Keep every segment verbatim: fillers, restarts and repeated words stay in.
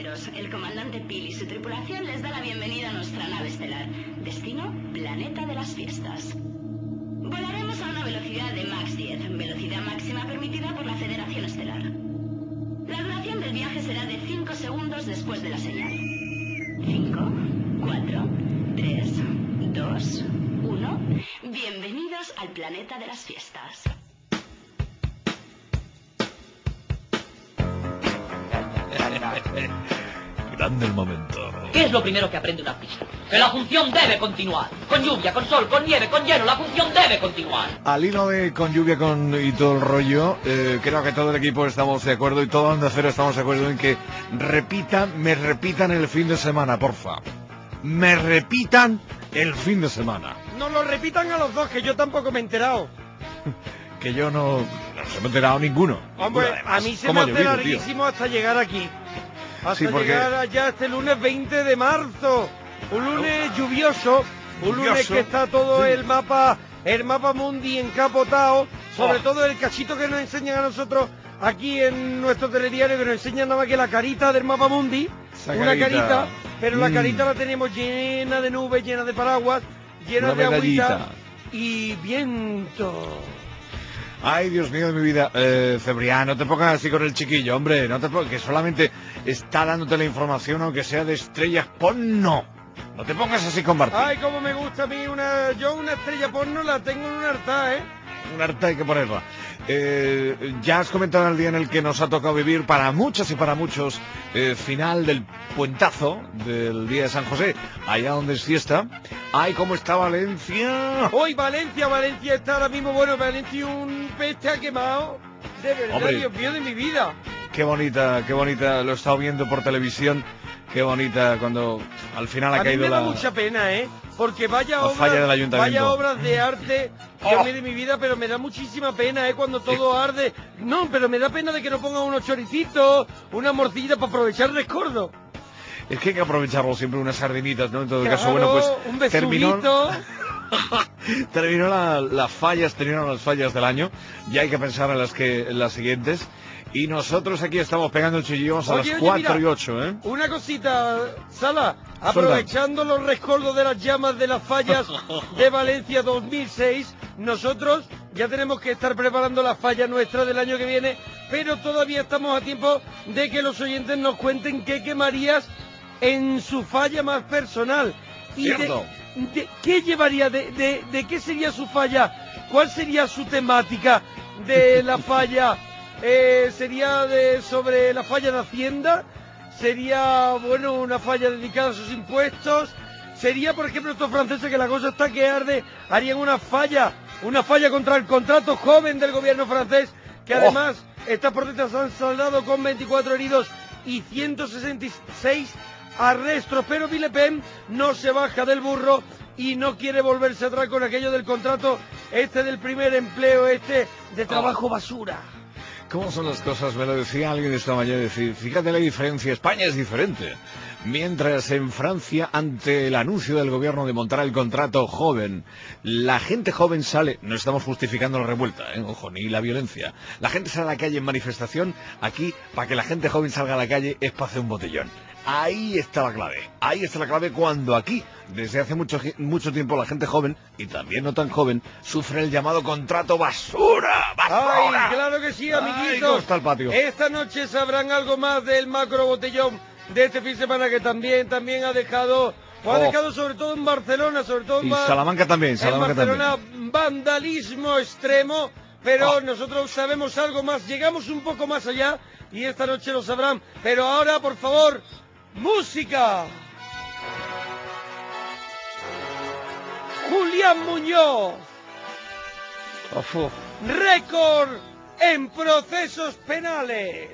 pasajeros. El comandante Pil y su tripulación les da la bienvenida a nuestra nave estelar. Destino, Planeta de las Fiestas. Volaremos a una velocidad de Mach diez, velocidad máxima permitida por la Federación Estelar. La duración del viaje será de cinco segundos después de la señal. cinco, cuatro, tres, dos, uno. Bienvenidos al Planeta de las Fiestas. Grande el momento. ¿Qué es lo primero que aprende un artista? Que la función debe continuar. Con lluvia, con sol, con nieve, con hielo, la función debe continuar. Al hilo de con lluvia con y todo el rollo, eh, creo que todo el equipo estamos de acuerdo y todo Onda Cero estamos de acuerdo en que repitan, me repitan el fin de semana, porfa. Me repitan el fin de semana. No lo repitan a los dos, que yo tampoco me he enterado. Que yo no, no se me he enterado ninguno. Hombre, Además, a mí se ¿cómo me ha hace llovido, larguísimo hasta llegar aquí. Hasta Sí, porque- llegar allá este lunes veinte de marzo. Un lunes lluvioso. Un lunes Lluvioso. que está todo Sí. el mapa, el mapa mundi encapotado. Sobre Oh. todo el cachito que nos enseñan a nosotros aquí en nuestro telediario, que nos enseñan nada más que la carita del mapa mundi. Esa Una carita. carita, pero la Mm. carita la tenemos llena de nubes, llena de paraguas, llena Una de agüita medallita. y viento. Ay, Dios mío de mi vida. Eh, Cebrián, no te pongas así con el chiquillo, hombre. No te pongas, que solamente está dándote la información, aunque sea de estrellas porno. No te pongas así con Martín. Ay, cómo me gusta a mí una... Yo una estrella porno la tengo en un altar, ¿eh? Un harta hay que ponerla. Eh, ya has comentado el día en el que nos ha tocado vivir para muchas y para muchos eh, final del puentazo del día de San José, allá donde es fiesta. Ay, cómo está Valencia. Hoy Valencia, Valencia está ahora mismo, bueno, Valencia un peste ha quemado. De verdad, Hombre. Dios mío de mi vida. Qué bonita, qué bonita. Lo he estado viendo por televisión. Qué bonita cuando al final ha A mí caído me da la... mucha pena, ¿eh? Porque vaya La obras, falla del ayuntamiento. vaya obras de arte, Dios Oh. mío de mi vida, pero me da muchísima pena, ¿eh? Cuando todo arde. No, pero me da pena de que no pongan unos choricitos, una morcilla para aprovechar el rescordo. Es que hay que aprovecharlo siempre, unas sardinitas, ¿no? En todo Claro, caso, bueno, pues un terminó, besugito. terminó la- las fallas, terminaron las fallas del año. Ya hay que pensar en las que en las siguientes. Y nosotros aquí estamos pegando el chillillo a Oye, las oye, cuatro mira, y ocho, ¿eh? Una cosita, Sala, aprovechando los rescoldos de las llamas de las fallas de Valencia dos mil seis, nosotros ya tenemos que estar preparando la falla nuestra del año que viene, pero todavía estamos a tiempo de que los oyentes nos cuenten qué quemarías en su falla más personal. Y de, Cierto. de- ¿qué llevaría? De, de, ¿De qué sería su falla? ¿Cuál sería su temática de la falla? Eh, ¿Sería de, sobre la falla de Hacienda? ¿Sería, bueno, una falla dedicada a sus impuestos? ¿Sería, por ejemplo, estos franceses que la cosa está que arde, harían una falla, una falla contra el contrato joven del gobierno francés, que Oh. además estas protestas han saldado con veinticuatro heridos y ciento sesenta y seis arrestos? Pero Le Pen no se baja del burro y no quiere volverse atrás con aquello del contrato este del primer empleo, este de trabajo basura. ¿Cómo son las cosas? Me lo decía alguien esta mañana, decir, fíjate la diferencia, España es diferente. Mientras en Francia, ante el anuncio del gobierno de montar el contrato joven, la gente joven sale, no estamos justificando la revuelta, ¿eh? Ojo, ni la violencia. La gente sale a la calle en manifestación, aquí, para que la gente joven salga a la calle, es para hacer un botellón. Ahí está la clave, ahí está la clave cuando aquí, desde hace mucho, mucho tiempo, la gente joven, y también no tan joven, sufre el llamado contrato basura, basura. ¡Ay, claro que sí, Ay, amiguitos! ¿cómo está el patio? Esta noche sabrán algo más del macro botellón de este fin de semana, que también, también ha dejado, o ha Oh. dejado sobre todo en Barcelona, sobre todo en, Y Ba- Salamanca también, en Salamanca Barcelona, también. vandalismo extremo, pero Oh. nosotros sabemos algo más, llegamos un poco más allá y esta noche lo sabrán. Pero ahora, por favor, ¡música! Julián Muñoz. Ofu. Récord en procesos penales.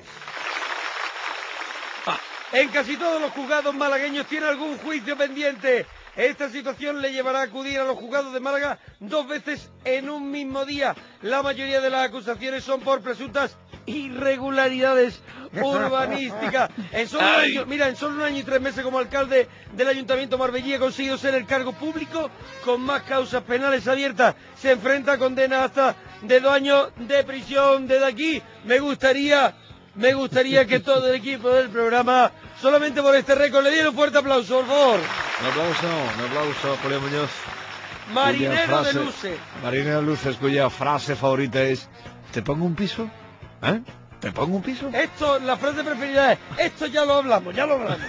En casi todos los juzgados malagueños tiene algún juicio pendiente. Esta situación le llevará a acudir a los juzgados de Málaga dos veces en un mismo día. La mayoría de las acusaciones son por presuntas irregularidades urbanísticas. En solo un año, mira, en solo un año y tres meses como alcalde del Ayuntamiento Marbellí ha conseguido ser el cargo público con más causas penales abiertas. Se enfrenta a condenas hasta de dos años de prisión. Desde aquí me gustaría me gustaría que todo el equipo del programa, solamente por este récord, le diera un fuerte aplauso, por favor. Un aplauso, un aplauso a Julián Muñoz. Marinero frase, de Luces. Marinero de Luces, cuya frase favorita es: ¿te pongo un piso? ¿Eh? ¿Te pongo un piso? Esto, la frase preferida es: esto ya lo hablamos, ya lo hablamos.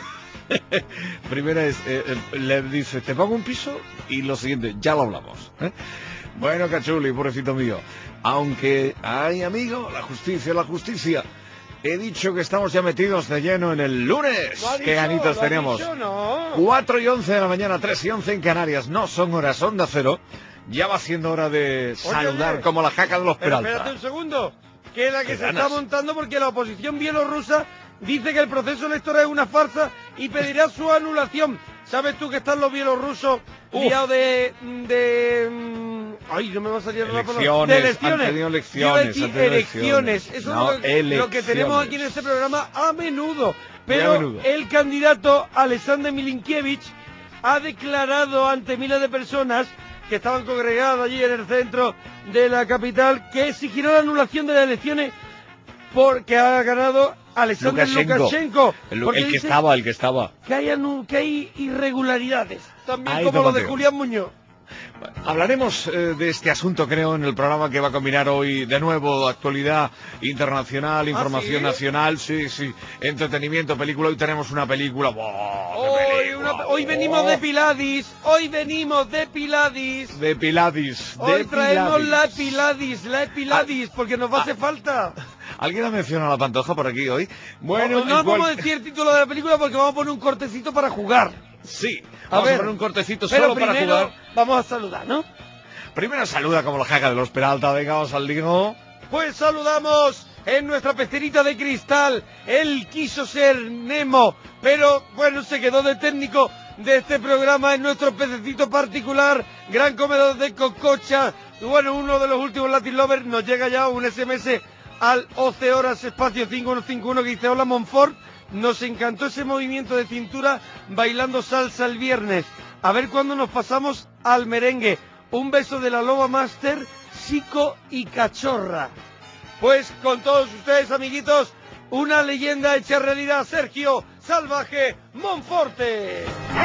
Primera es, eh, eh, le dice, ¿te pongo un piso? Y lo siguiente, ya lo hablamos. ¿eh? Bueno, Cachuli, pobrecito mío. Aunque, ay, amigo, la justicia, la justicia. He dicho que estamos ya metidos de lleno en el lunes. ¿Lo ha ¿Qué dicho? ganitas ¿Lo ha tenemos? dicho? No. cuatro y once de la mañana, tres y once en Canarias. No son horas Onda Cero. Ya va siendo hora de saludar Óyeme, como la jaca de los pero Peralta. espérate un segundo, que es la que ¿Qué se ganas? está montando porque la oposición bielorrusa dice que el proceso electoral es una farsa y pedirá su anulación. ¿Sabes tú que están los bielorrusos liados de, de... mm, Ay, no me va a salir la palabra. Elecciones, De elecciones. han tenido Yo elecciones, iba a decir han tenido elecciones. elecciones. Eso No, es lo que, lo que tenemos elecciones. aquí en este programa a menudo. Muy Pero a menudo. el candidato Alexander Milinkiewicz ha declarado ante miles de personas que estaban congregadas allí en el centro de la capital que exigirá la anulación de las elecciones porque ha ganado Alexander Lukashenko. Lukashenko. El, Porque el que dice estaba, el que estaba. que hay, anu- que hay irregularidades, también Ahí como te lo de planteo. Julián Muñoz. Hablaremos eh, de este asunto, creo, en el programa que va a combinar hoy de nuevo actualidad internacional, información ¿sí? nacional, sí, sí, entretenimiento, película. Hoy tenemos una película. ¡Buah, qué Hoy, película! una- hoy venimos ¡Oh! de Piladis, hoy venimos de Piladis. De Pilates, de Hoy traemos Pilates. la Piladis, la Piladis, porque nos va a hacer falta. ¿Alguien ha mencionado a la Pantoja por aquí hoy? Bueno, no no en cual- vamos a decir el título de la película porque vamos a poner un cortecito para jugar. Sí, A vamos a, ver, poner un cortecito Pero solo para primero jugar. vamos a saludar, ¿no? Primero saluda como la jaca de los Peralta, venga, vamos al lío. Pues saludamos en nuestra pecerita de cristal. Él quiso ser Nemo, pero bueno, se quedó de técnico de este programa en nuestro pececito particular, gran comedor de cococha. Y bueno, uno de los últimos Latin Lovers, nos llega ya un ese eme ese al once horas espacio cinco uno cinco uno que dice: hola Monfort, nos encantó ese movimiento de cintura bailando salsa el viernes. A ver cuándo nos pasamos al merengue. Un beso de la Loba Master, Chico y Cachorra. Pues con todos ustedes, amiguitos, una leyenda hecha realidad, Sergio Salvaje Monforte.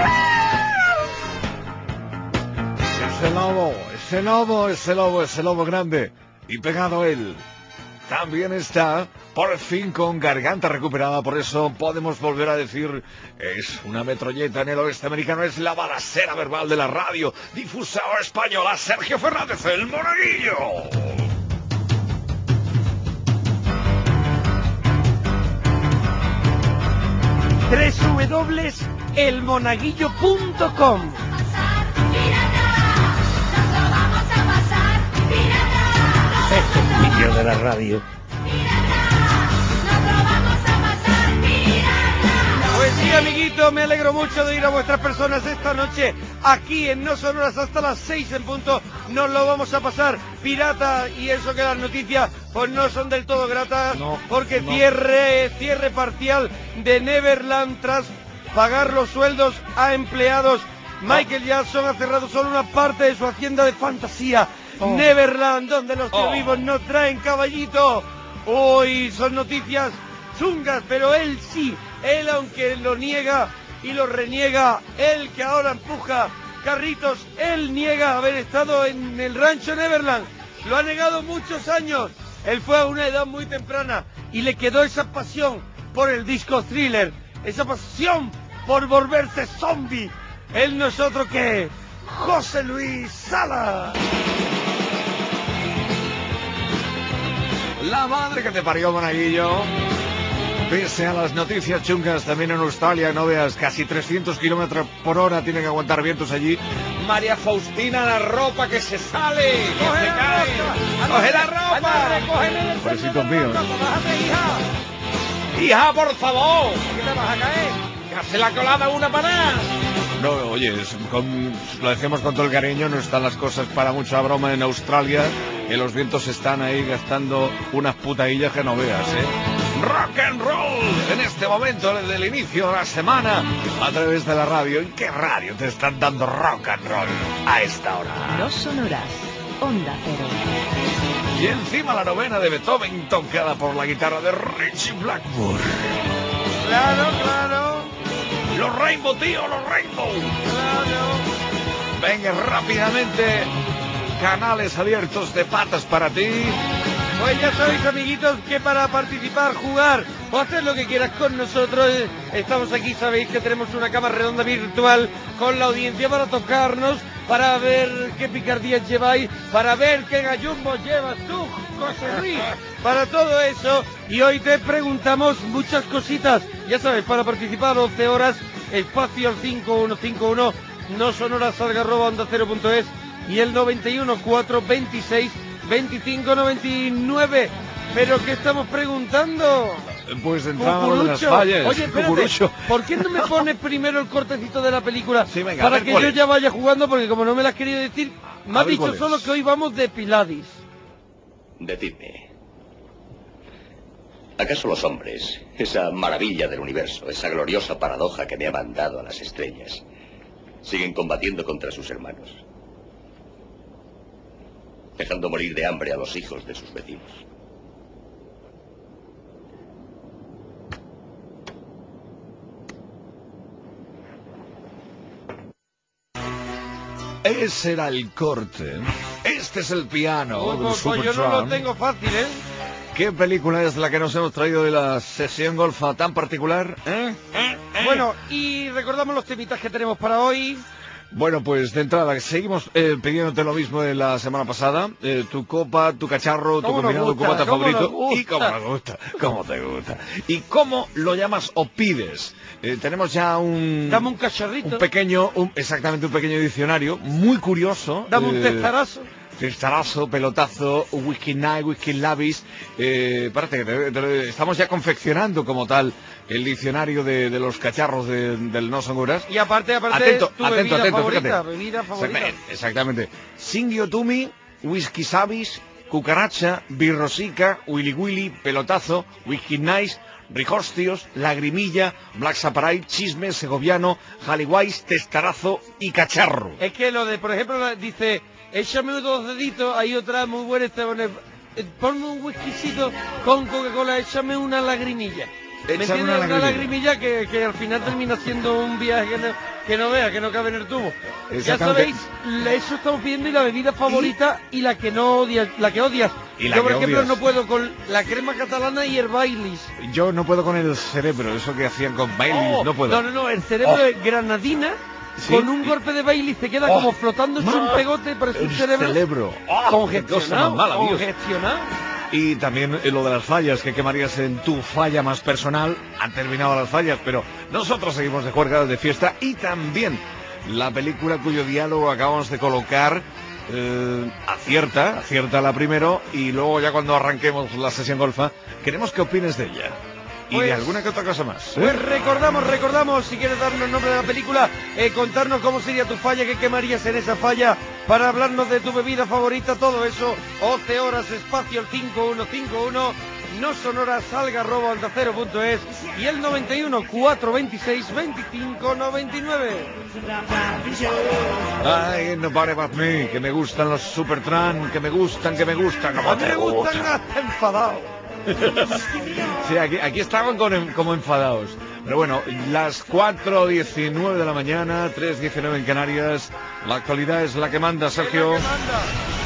Ese lobo, ese lobo, ese lobo, ese lobo grande. Y pegado a él, también está, por fin con garganta recuperada, por eso podemos volver a decir, es una metralleta en el oeste americano, es la balacera verbal de la radio difusora española, Sergio Fernández, el Monaguillo. doble u doble u doble u punto el monaguillo punto com. Este es el vídeo de la radio. Pues sí, amiguito, me alegro mucho de ir a vuestras personas esta noche aquí en No Son Horas hasta las seis en punto. Nos lo vamos a pasar pirata, y eso que las noticias pues no son del todo gratas, No, porque no. cierre cierre parcial de Neverland tras pagar los sueldos a empleados. Michael Jackson ha cerrado solo una parte de su hacienda de fantasía, Oh. Neverland, donde los tíos Oh. vivos no traen caballito. Hoy son noticias chungas, pero él sí, él aunque lo niega y lo reniega, él que ahora empuja carritos, él niega haber estado en el rancho Neverland, lo ha negado muchos años. Él fue a una edad muy temprana y le quedó esa pasión por el disco Thriller, esa pasión por volverse zombie. Él no es otro que José Luis Sala. La madre que te parió, Monaguillo. Pese a las noticias chungas también en Australia, no veas, casi trescientos kilómetros por hora tienen que aguantar vientos allí. María Faustina, la ropa que se sale, que ¡Coge se la cae. ropa! ¡Coge la ¡Anda, ropa! recógele del Pobrecitos centro de míos. la ropa! ¡Bájate, hija! ¡Hija, por favor! ¿Qué te vas a caer? ¡Que hace la colada una para nada! No, oye, es con- lo decimos con todo el cariño, no están las cosas para mucha broma en Australia, que los vientos están ahí gastando unas putadillas que no veas, ¿eh? Rock and roll en este momento, desde el inicio de la semana, a través de la radio. ¿En qué radio te están dando rock and roll a esta hora? No Son Horas, Onda Cero. Y encima la novena de Beethoven tocada por la guitarra de Richie Blackmore. Claro, claro. Los Rainbow, tío, los Rainbow. Claro. Venga, rápidamente. Canales abiertos de patas para ti. Pues ya sabéis, amiguitos, que para participar, jugar o hacer lo que quieras con nosotros, eh, estamos aquí, sabéis que tenemos una cama redonda virtual con la audiencia para tocarnos, para ver qué picardías lleváis, para ver qué gallumbos llevas tú, José Luis, para todo eso. Y hoy te preguntamos muchas cositas. Ya sabes, para participar doce horas, espacio al cinco uno cinco uno, no sonoras arroba onda cero punto es y el noventa y uno, cuatro veintiséis, veinticinco noventa y nueve. ¿Pero qué estamos preguntando? Pues entraba lo de las fallas. Oye, espérate, Cucurucho. ¿por qué no me pones primero el cortecito de la película? Sí, venga, para a ver que cuál yo es. ya vaya jugando, porque como no me lo has querido decir, me A has ver dicho cuál es. solo que hoy vamos de Pilates. Decidme. ¿Acaso los hombres, esa maravilla del universo, esa gloriosa paradoja que me ha mandado a las estrellas, siguen combatiendo contra sus hermanos, dejando morir de hambre a los hijos de sus vecinos? Ese era el corte. Este es el piano Pues, del pues, pues yo no Supertramp. lo tengo fácil, ¿eh? ¿Qué película es la que nos hemos traído de la sesión golfa tan particular? ¿Eh? ¿Eh? ¿Eh? Bueno, y recordamos los temitas que tenemos para hoy. Bueno, pues de entrada, seguimos eh, pidiéndote lo mismo de la semana pasada. Eh, tu copa, tu cacharro, tu ¿Cómo nos combinado gusta? cubata ¿Cómo favorito. nos gusta? Y cómo nos gusta, cómo te gusta. Y cómo lo llamas o pides. Eh, tenemos ya un... Dame un cacharrito. Un pequeño, un, exactamente un pequeño diccionario, muy curioso. Dame un eh, testarazo. Testarazo, pelotazo, whisky night, whisky labis. Eh, espérate, que te- te- estamos ya confeccionando como tal el diccionario de, de los cacharros de- del No Son Guras. Y aparte, aparte, Atento, tu atento, bebida atento, favorita, fíjate. bebida favorita. Exactamente, exactamente. Singio Tumi, whisky sabis, cucaracha, birrosica, willy willy, pelotazo, whisky nice, rijostios, lagrimilla, black saparay, chisme, segoviano, jaliwais, testarazo y cacharro. Es que lo de, por ejemplo, la- dice, échame dos deditos, hay otra muy buena, esta, pone, eh, ponme un whiskycito con Coca-Cola, échame una lagrimilla. ¿Me Échame entiendes? una Una lagrimilla. lagrimilla que, que al final termina siendo un viaje que no, que no vea, que no cabe en el tubo. Ya Exactamente. sabéis, la- eso estamos pidiendo, y la bebida favorita y, la que no odias, la que odias. Y la Yo, por que ejemplo, odias. no puedo con la crema catalana y el Baileys. Yo no puedo con el cerebro, eso que hacían con Baileys, Oh, no puedo. No, no, no, el cerebro Oh. de granadina. Sí. Con un golpe de Baileys se queda Oh. como flotando hecho un pegote, parece un El cerebro cerebro. ¡Oh, qué cosa más congestionado, mala, Dios! congestionado. Y también eh, lo de las fallas, que quemarías en tu falla más personal. Han terminado las fallas, pero nosotros seguimos de juerga, de fiesta. Y también la película cuyo diálogo acabamos de colocar, eh, acierta, acierta la primero, y luego ya cuando arranquemos la sesión golfa, queremos que opines de ella. Y Pues- de alguna que otra cosa más. ¿eh? Pues recordamos, recordamos, si quieres darnos el nombre de la película, eh, contarnos cómo sería tu falla, qué quemarías en esa falla, para hablarnos de tu bebida favorita, todo eso, once horas, espacio el cinco uno cinco uno, no sonoras, salga arroba onda cero punto es y el noventa y uno, cuatro veintiséis, veinticinco noventa y nueve. Ay, nobody but me, que me gustan los Supertramp, que me gustan, que me gustan, A como mí te me gustan gustan. hasta enfadados. Sí, aquí, aquí estaban con, en- como enfadados. Pero bueno, las cuatro diecinueve de la mañana, tres diecinueve en Canarias. La actualidad es la que manda, Sergio. Es la que manda.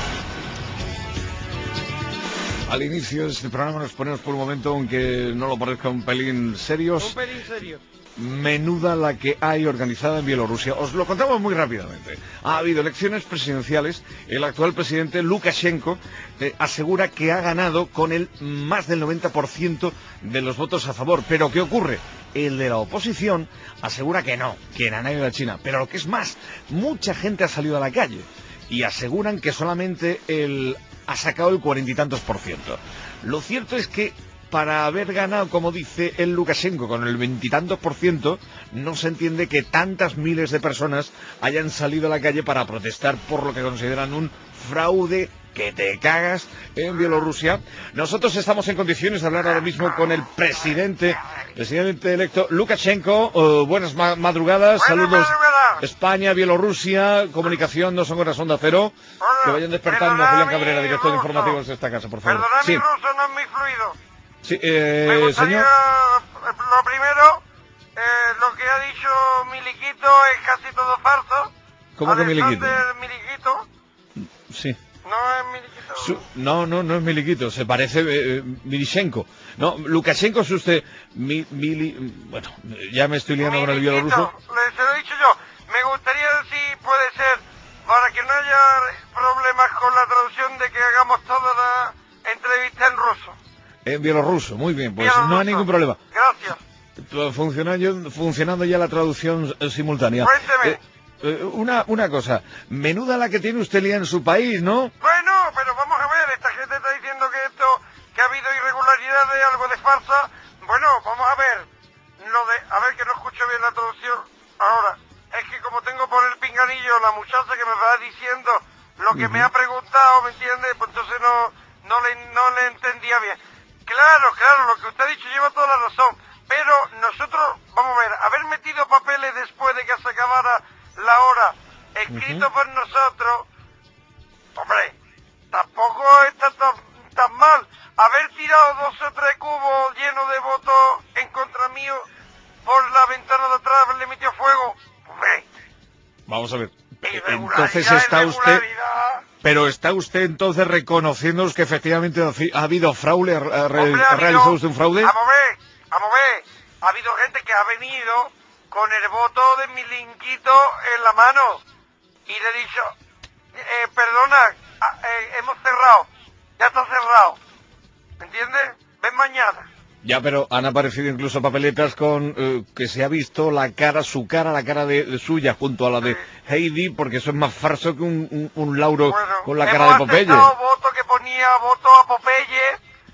Al inicio de este programa nos ponemos por un momento, aunque no lo parezca, un pelín Un serios. pelín serio. Menuda la que hay organizada en Bielorrusia. Os lo contamos muy rápidamente. Ha habido elecciones presidenciales. El actual presidente Lukashenko eh, asegura que ha ganado con el más del noventa por ciento de los votos a favor. Pero ¿qué ocurre? El de la oposición asegura que no, que han ido a China. Pero lo que es más, mucha gente ha salido a la calle y aseguran que solamente él ha sacado el cuarenta y tantos por ciento. Lo cierto es que para haber ganado, como dice el Lukashenko, con el veintitantos por ciento, no se entiende que tantas miles de personas hayan salido a la calle para protestar por lo que consideran un fraude que te cagas en Bielorrusia. Nosotros estamos en condiciones de hablar ahora mismo con el presidente, presidente electo Lukashenko. Uh, buenas ma madrugadas, Buenas saludos, madrugadas. España, Bielorrusia, comunicación, no son horas Onda Cero. Bueno, Que vayan despertando perdona Julián mi Cabrera, director de ruso. informativos de esta casa, por favor. Perdona, Sí, mi ruso no es muy fluido. sí, Me eh, gustaría, señor. lo primero, eh, lo que ha dicho Miliquito es casi todo falso. ¿Cómo que Miliquito? Alexander Miliquito, Sí. no es Miliquito. Su- no, no, no es Miliquito, se parece eh, Milichenko. No, Lukashenko es usted. Mi, mili, bueno, ya me estoy liando con el Miliquito, bielorruso. le- se lo he dicho yo. Me gustaría, si puede ser, para que no haya problemas con la traducción, de que hagamos toda la entrevista en ruso. En bielorruso, muy bien, pues Bielorruso. no hay ningún problema. Gracias. Funcionando, funcionando ya la traducción eh, simultánea. Cuénteme. Eh, eh, una, una cosa, menuda la que tiene usted lía en su país, ¿no? Bueno, pero vamos a ver, esta gente está diciendo que esto, que ha habido irregularidades, algo de farsa. Bueno, vamos a ver, lo de, a ver que no escucho bien la traducción ahora. Es que como tengo por el pinganillo la muchacha que me va diciendo lo que me ha preguntado, ¿me entiende? Pues entonces no, no le, no le entendía bien. Claro, claro, lo que usted ha dicho lleva toda la razón. Pero nosotros, vamos a ver, haber metido papeles después de que se acabara la hora, escrito por nosotros, hombre, tampoco está tan, tan mal. Haber tirado dos o tres cubos llenos de votos en contra mío por la ventana de atrás, haberle metido fuego, hombre, Vamos a ver. eh, irregularidad, Entonces está usted, irregularidad. pero está usted entonces reconociendo que efectivamente ha habido fraude, ha, re- Hombre, ha ha realizado habido- usted un fraude. Vamos a ver, vamos a ver. Ha habido gente que ha venido con el voto de mi linquito en la mano. Y le he dicho, eh, perdona, ah, eh, hemos cerrado. Ya está cerrado. ¿Me entiendes? Ven mañana. Ya, pero han aparecido incluso papeletas con eh, que se ha visto la cara, su cara, la cara de, de suya junto a la de Heidi, porque eso es más falso que un, un, un Lauro Bueno, con la hemos cara de Popeye. aceptado voto que ponía voto a Popeye.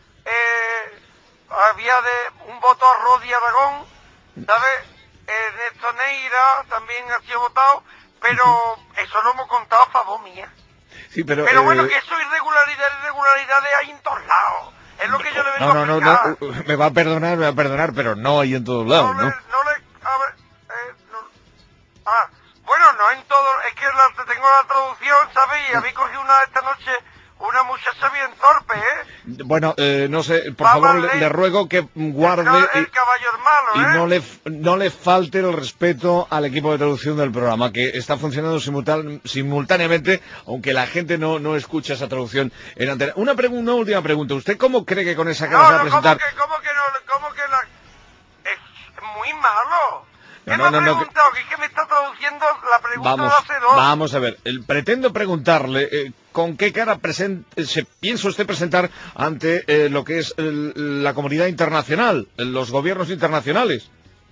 Eh, había de un voto a Rodi Aragón, ¿sabes? Ernesto Neira también ha sido votado, pero eso lo hemos contado a favor mía. Sí, pero, Pero eh, bueno, que eso irregularidad, irregularidades hay en todos lados. Es lo que yo le vengo no, no, a no, explicar. no, uh, me va a perdonar, me va a perdonar, pero no hay en todos lados, No le, ¿no? no le, a ver, eh, no, ah, bueno, no en todo, es que la, tengo la traducción, ¿sabes? Y habéis cogido una esta noche, una muchacha bien torpe, ¿eh? Bueno, eh, no sé, por Va favor, mal le, ley. le ruego que El, guarde ca- el y, caballo es malo, y ¿eh? no le no le falte el respeto al equipo de traducción del programa, que está funcionando simultán- simultáneamente, aunque la gente no, no escucha esa traducción en antena. Una, pregu- una última pregunta, ¿usted cómo cree que con esa cara No, se va a no, ¿cómo presentar? que, cómo que no, cómo que la... Es muy malo. ¿Qué No, me ha no, no, que- preguntado? Que... es que me está traduciendo la pregunta Vamos, de hace dos. vamos a ver. El- pretendo preguntarle eh, con qué cara presen- eh, se piensa usted presentar ante eh, lo que es el- la comunidad internacional, eh, los gobiernos internacionales.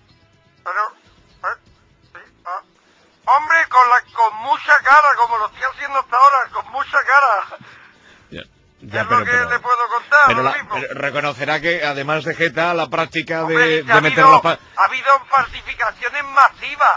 Pero, eh, sí, ah. Hombre, con, la, con mucha cara, como lo estoy haciendo hasta ahora, con mucha cara. Ya, Es ya, lo pero, que pero- le puedo contar pero ahora la- mismo. pero reconocerá que además de Jeta, la práctica Hombre, de, dice, de ha, meter habido, la pa- ha habido falsificaciones masivas.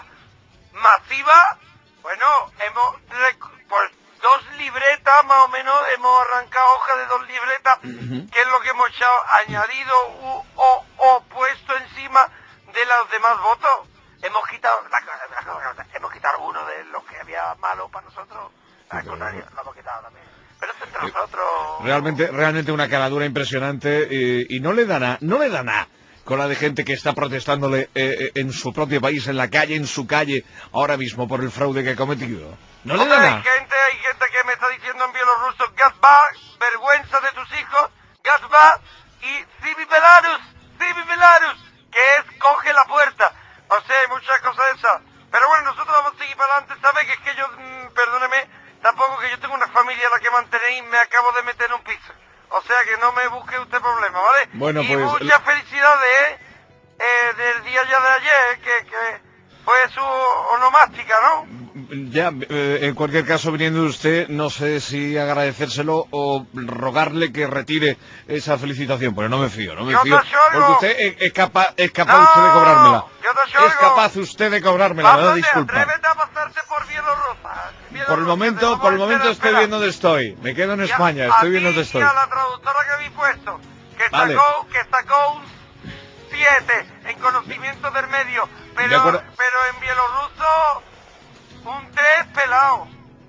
Masivas, bueno, hemos, rec- pues dos libretas más o menos, hemos arrancado hojas de dos libretas, que es lo que hemos echado, añadido u, o, o puesto encima de los demás votos. Hemos quitado, la, la- la- hemos quitado algunos de los que había malos para nosotros, al contrario, lo hemos quitado también. Pero esto entre nosotros... Realmente, realmente una caladura impresionante eh, y no le da nada, no le da nada con la de gente que está protestándole eh, eh, en su propio país, en la calle, en su calle, ahora mismo por el fraude que ha cometido. No le da Hombre, hay nada. gente, hay gente que me está diciendo en bielorruso, Gazba, vergüenza de tus hijos, Gazba, y Zibi Belarus, Zibi Belarus, que es coge la puerta. O sea, hay muchas cosas de esas. Pero bueno, nosotros vamos a seguir para adelante, ¿sabe? Que es que yo, mmm, perdóneme, tampoco que yo tengo una familia a la que mantener y me acabo de meter en un piso. O sea que no me busque usted problema, ¿vale? Bueno, y pues, muchas felicidades, ¿eh? Eh, del día ya de ayer, que, que fue su onomástica, ¿no? Ya, eh, en cualquier caso, viniendo de usted, no sé si agradecérselo o rogarle que retire esa felicitación, pero no me fío, no me Yo fío, te oigo. porque usted es, es capaz, es capaz No, usted de cobrármela. yo te Es oigo. capaz usted de cobrármela, me da Pásate, disculpa. atrévete a pasarte por Bielorrusia. Por el momento, por el momento estoy viendo dónde estoy. Me quedo en España, estoy viendo dónde estoy. Y a la traductora que habéis puesto, que Vale. sacó, que sacó un siete en conocimiento del medio, De pero, acuerdo. pero en bielorruso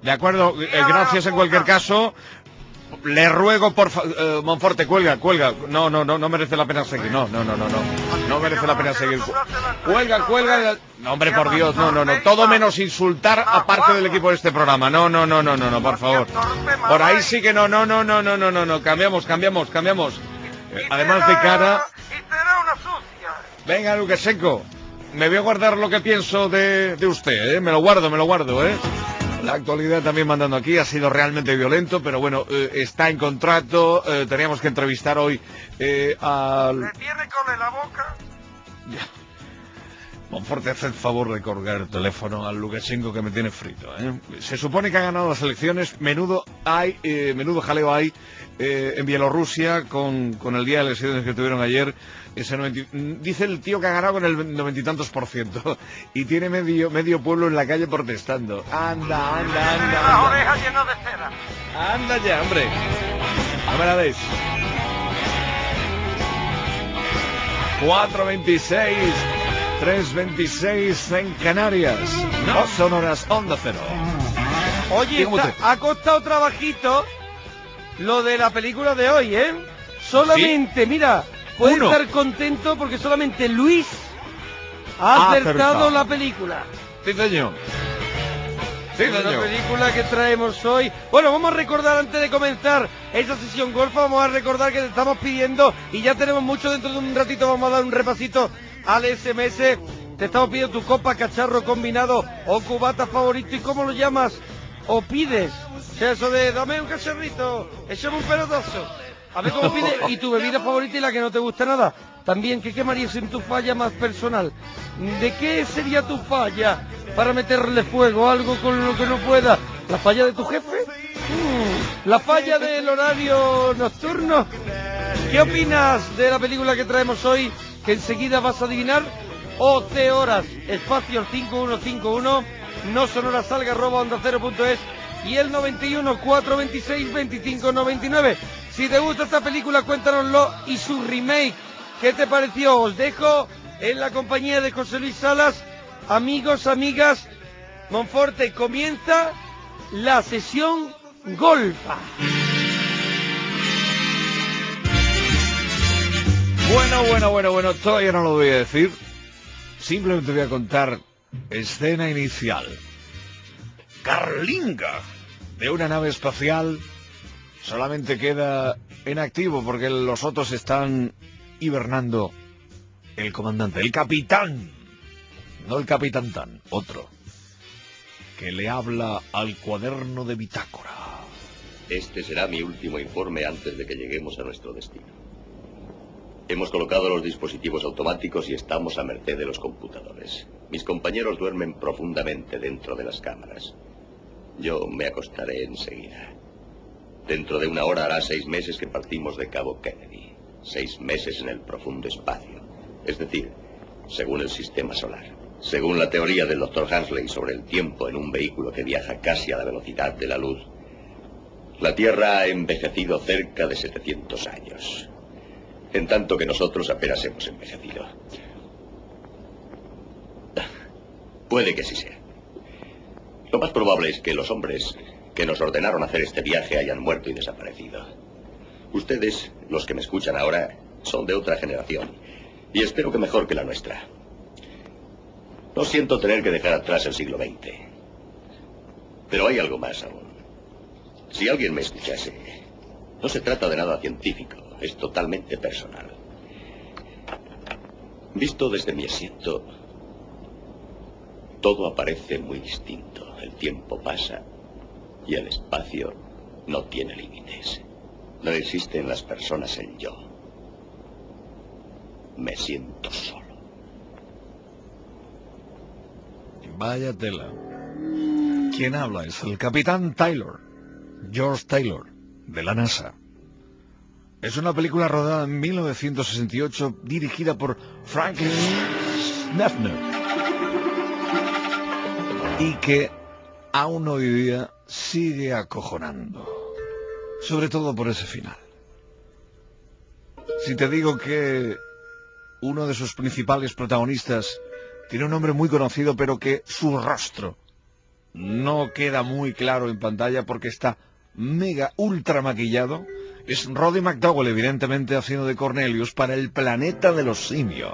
De acuerdo, eh, gracias en cualquier caso. Le ruego, por favor, eh, Monforte, cuelga, cuelga. No, no, no, no merece la pena seguir. No, no, no, no, no. No merece la pena seguir. Cuelga, cuelga. No, hombre, por Dios, no, no, no. Todo menos insultar a parte del equipo de este programa. No, no, no, no, no, no, por favor. Por ahí sí que no, no, no, no, no, no, no, no. Cambiamos, cambiamos, cambiamos. Eh, además de cara. Venga, Lukashenko. Me voy a guardar lo que pienso de, de usted, ¿eh? Me lo guardo, me lo guardo, ¿eh? La actualidad también mandando aquí, ha sido realmente violento, pero bueno, eh, está en contrato, eh, teníamos que entrevistar hoy eh, al... ¿Le tiene cole la boca? Ya. Monforte, hace el favor de colgar el teléfono al Lukashenko que me tiene frito, ¿eh? Se supone que ha ganado las elecciones, menudo hay, eh, menudo jaleo hay eh, en Bielorrusia con, con el día de elecciones que tuvieron ayer. Ese noventa, dice el tío que ha ganado con el noventa y tantos por ciento y tiene medio medio pueblo en la calle protestando. Anda, anda, anda, Las anda. orejas llenas de cera. Anda ya, hombre. No me la des. cuatro veintiséis, tres veintiséis en Canarias. Dos sonoras, Onda Cero. Oye, Dígame está- usted. ha costado trabajito lo de la película de hoy, ¿eh? Solamente, mira, puede Uno. estar contento porque solamente Luis ha Ha acertado, acertado. la película. Sí, señor. Sí, La señor. película que traemos hoy. Bueno, vamos a recordar antes de comenzar esa sesión golfa, vamos a recordar que te estamos pidiendo, y ya tenemos mucho, dentro de un ratito vamos a dar un repasito al ese eme ese. Te estamos pidiendo tu copa, cacharro combinado o cubata favorito. ¿Y cómo lo llamas? O pides. O sea, eso de dame un cacharrito, échame un pelotazo. A ver cómo pides. Y tu bebida favorita y la que no te gusta nada. También, ¿qué quemarías en tu falla más personal? ¿De qué sería tu falla para meterle fuego? ¿Algo con lo que no pueda? ¿La falla de tu jefe? Mm, ¿La falla del horario nocturno? ¿Qué opinas de la película que traemos hoy? Que enseguida vas a adivinar. once horas, espacio cinco uno cinco uno, no sonoras alga arroba onda cero punto es y el noventa y uno, cuatrocientos veintiséis, veinticinco noventa y nueve. Si te gusta esta película, cuéntanoslo y su remake. ¿Qué te pareció? Os dejo en la compañía de José Luis Salas. Amigos, amigas, Monforte, comienza la sesión golfa. Bueno, bueno, bueno, bueno, todavía no lo voy a decir. Simplemente voy a contar escena inicial. Carlinga de una nave espacial solamente queda en activo porque los otros están hibernando. El comandante, el capitán, no el capitán Tan, otro, que le habla al cuaderno de bitácora. Este será mi último informe antes de que lleguemos a nuestro destino. Hemos colocado los dispositivos automáticos y estamos a merced de los computadores. Mis compañeros duermen profundamente dentro de las cámaras. Yo me acostaré enseguida. Dentro de una hora hará seis meses que partimos de Cabo Kennedy. Seis meses en el profundo espacio. Es decir, según el sistema solar. Según la teoría del doctor Hansley sobre el tiempo en un vehículo que viaja casi a la velocidad de la luz, la Tierra ha envejecido cerca de setecientos años. En tanto que nosotros apenas hemos envejecido. Puede que sí sea. Lo más probable es que los hombres que nos ordenaron hacer este viaje hayan muerto y desaparecido. Ustedes, los que me escuchan ahora, son de otra generación. Y espero que mejor que la nuestra. No siento tener que dejar atrás el siglo veinte. Pero hay algo más aún. Si alguien me escuchase, no se trata de nada científico. Es totalmente personal. Visto desde mi asiento, todo aparece muy distinto. El tiempo pasa y el espacio no tiene límites. No existen las personas en yo. Me siento solo. Vaya tela. ¿Quién habla? Es el capitán Taylor, George Taylor, de la NASA. Es una película rodada en mil novecientos sesenta y ocho, dirigida por Frank Schneffner, y que aún hoy día sigue acojonando, sobre todo por ese final. Si te digo que uno de sus principales protagonistas tiene un nombre muy conocido, pero que su rostro no queda muy claro en pantalla porque está mega ultra maquillado. Es Roddy McDowall, evidentemente, haciendo de Cornelius para el planeta de los simios.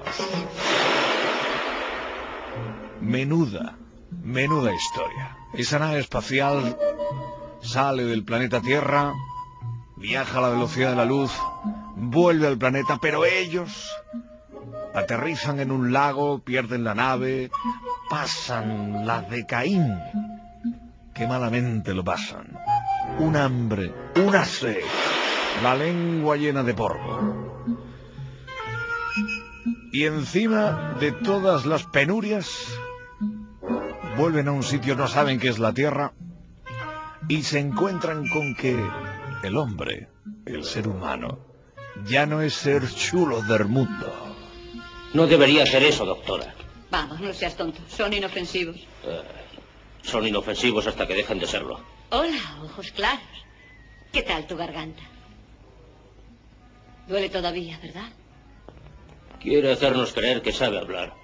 Menuda, menuda historia. Esa nave espacial sale del planeta Tierra, viaja a la velocidad de la luz, vuelve al planeta, pero ellos aterrizan en un lago, pierden la nave, pasan la de Caín. Qué malamente lo pasan. Un hambre, una sed, la lengua llena de polvo. Y encima de todas las penurias, vuelven a un sitio, no saben qué es la Tierra, y se encuentran con que el hombre, el ser humano, ya no es ser chulo del mundo. No debería ser eso, doctora. Vamos, no seas tonto. Son inofensivos. Eh, son inofensivos hasta que dejen de serlo. Hola, ojos claros. ¿Qué tal tu garganta? Duele todavía, ¿verdad? Quiere hacernos creer que sabe hablar.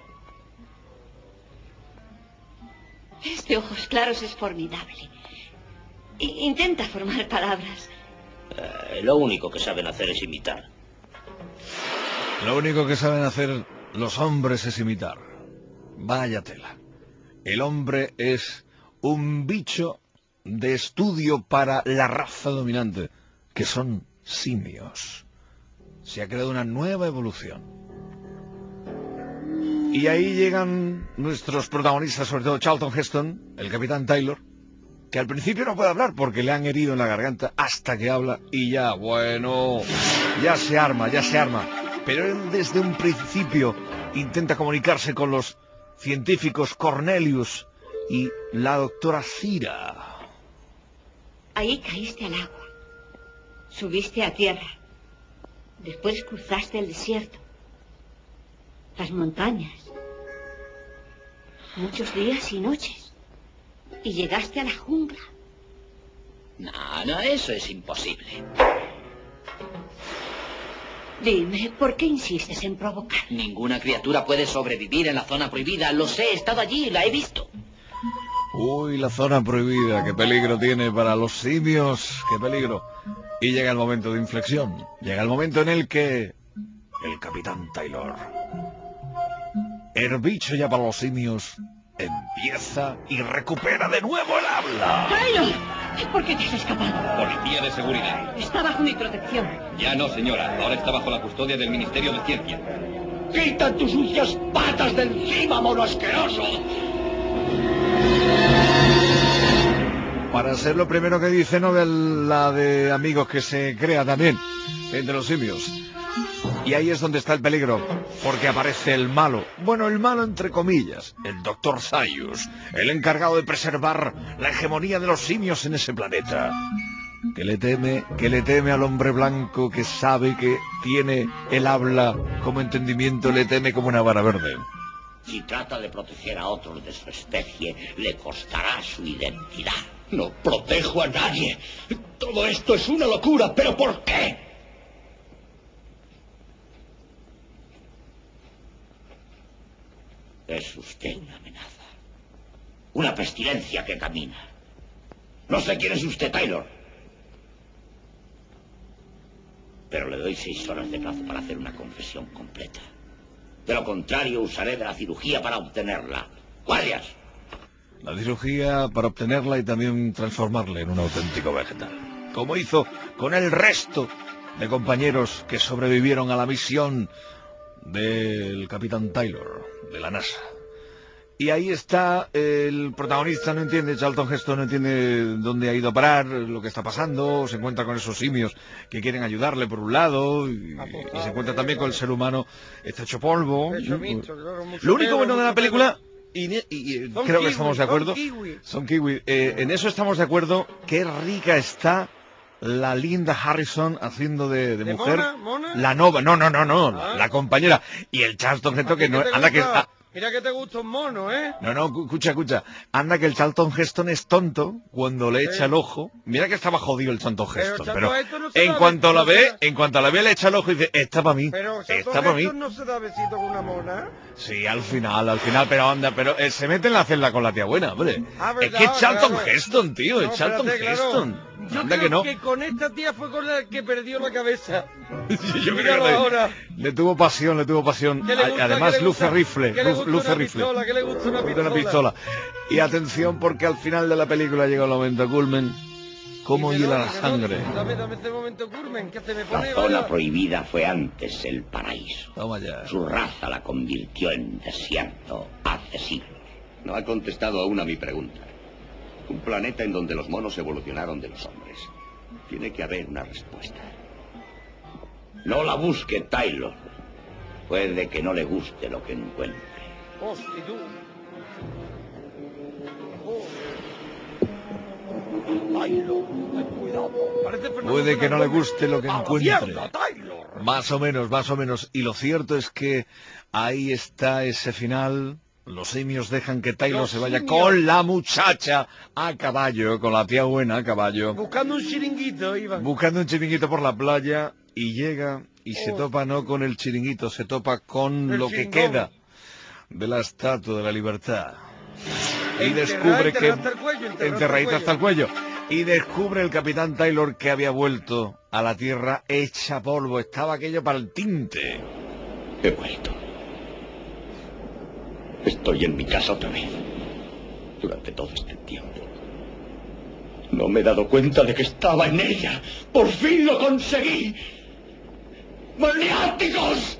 Este ojos claros es formidable. I- intenta formar palabras. Eh, lo único que saben hacer es imitar. Lo único que saben hacer los hombres es imitar. Vaya tela. El hombre es un bicho de estudio para la raza dominante, que son simios. Se ha creado una nueva evolución. Y ahí llegan nuestros protagonistas, sobre todo Charlton Heston, el capitán Taylor, que al principio no puede hablar porque le han herido en la garganta, hasta que habla y ya, bueno, ya se arma, ya se arma. Pero él desde un principio intenta comunicarse con los científicos Cornelius y la doctora Cira. Ahí caíste al agua. Subiste a tierra. Después cruzaste el desierto. Las montañas. Muchos días y noches. Y llegaste a la jungla. No, no, eso es imposible. Dime, ¿por qué insistes en provocar? Ninguna criatura puede sobrevivir en la zona prohibida. Lo sé, he estado allí, la he visto. Uy, la zona prohibida, qué peligro tiene para los simios, qué peligro. Y llega el momento de inflexión. Llega el momento en el que el capitán Taylor, el bicho ya para los simios, empieza y recupera de nuevo el habla. ¡Taylor! ¿Por qué te has escapado? Policía de seguridad. Está bajo mi protección. Ya no, señora. Ahora está bajo la custodia del Ministerio de Ciencia. ¡Quita tus sucias patas de encima, mono asqueroso! Para ser lo primero que dice, no ve la de amigos que se crea también entre los simios. Y ahí es donde está el peligro, porque aparece el malo. Bueno, el malo entre comillas, el doctor Zaius, el encargado de preservar la hegemonía de los simios en ese planeta. Que le teme, que le teme al hombre blanco que sabe que tiene el habla como entendimiento, le teme como una vara verde. Si trata de proteger a otros de su especie, le costará su identidad. No protejo a nadie. Todo esto es una locura, ¿pero por qué? Es usted una amenaza. Una pestilencia que camina. No sé quién es usted, Taylor. Pero le doy seis horas de plazo para hacer una confesión completa. De lo contrario, usaré de la cirugía para obtenerla. ¡Guardias! La cirugía para obtenerla y también transformarla en un auténtico vegetal. Como hizo con el resto de compañeros que sobrevivieron a la misión del capitán Taylor, de la NASA. Y ahí está el protagonista, no entiende, Charlton Heston no entiende dónde ha ido a parar, lo que está pasando, se encuentra con esos simios que quieren ayudarle por un lado, y, y se encuentra también con el ser humano, está hecho polvo. Hecho mixto, claro, mucho Lo único pelo, bueno de la mucho película, y, y- y Son creo kiwi, que estamos de son acuerdo, kiwi. son kiwi, eh, en eso estamos de acuerdo, qué rica está la Linda Harrison haciendo de, de ¿De mujer, mona, mona? la nova, no, no, no, no, Ah. la, la compañera, y el Charlton Heston ¿A ti que no, qué te anda que gusta? ah, Mira que te gusta un mono, ¿eh? No, no, escucha, escucha. Anda que el Charlton Heston es tonto cuando le echa Sí. el ojo. Mira que estaba jodido el Charlton Pero Heston, Charlton pero Heston no se en da cuanto be- la no se ve, da- en cuanto la ve le echa el ojo y dice, esta para mí, Pero esta Charlton para mí. Heston no se da besito con una mona. Sí, al final, al final, pero anda, pero eh, se mete en la celda con la tía buena, hombre. Ah, Es verdad, que es Charlton claro. Heston, tío, No, es Charlton espérate, claro. Heston. Yo Anda creo que no. que con esta tía fue con la que perdió la cabeza. Yo Míralo creo que ahora. le, le tuvo pasión, le tuvo pasión. Que le A- gusta, Además, que le luce gusta- rifle, que le lu- gusta luce una rifle. pistola, que le gusta una De una pistola. pistola. Y atención porque al final de la película llega el momento culmen. ¿Cómo Dímelo, hiela la dímelo, sangre? Dame, dame este momento, Curmen, que se me La pone... zona vaya- prohibida fue antes el paraíso. Toma ya. Su raza la convirtió en desierto hace siglos. No ha contestado aún a mi pregunta. Un planeta en donde los monos evolucionaron de los hombres. Tiene que haber una respuesta. No la busque, Taylor. Puede que no le guste lo que encuentre. Hostia, ¿y tú? Oh. Taylor, ten cuidado. Parece Fernando Puede que no le Fernández. guste lo que ¡A la encuentre. mierda, Taylor! Más o menos, más o menos. Y lo cierto es que ahí está ese final. Los simios dejan que Taylor Los se vaya simios. con la muchacha a caballo, con la tía buena a caballo, Buscando un chiringuito, Iván. buscando un chiringuito por la playa y llega y se Oh. topa no con el chiringuito, se topa con El lo que chiringón. queda de la Estatua de la Libertad. Y Enterrada, descubre que enterrada hasta el cuello, enterrada hasta el enterradita hasta el cuello. Y descubre el capitán Taylor que había vuelto a la Tierra hecha polvo. Estaba aquello para el tinte. He vuelto. Estoy en mi casa otra vez. Durante todo este tiempo. No me he dado cuenta de que estaba en ella. ¡Por fin lo conseguí! ¡Maniáticos!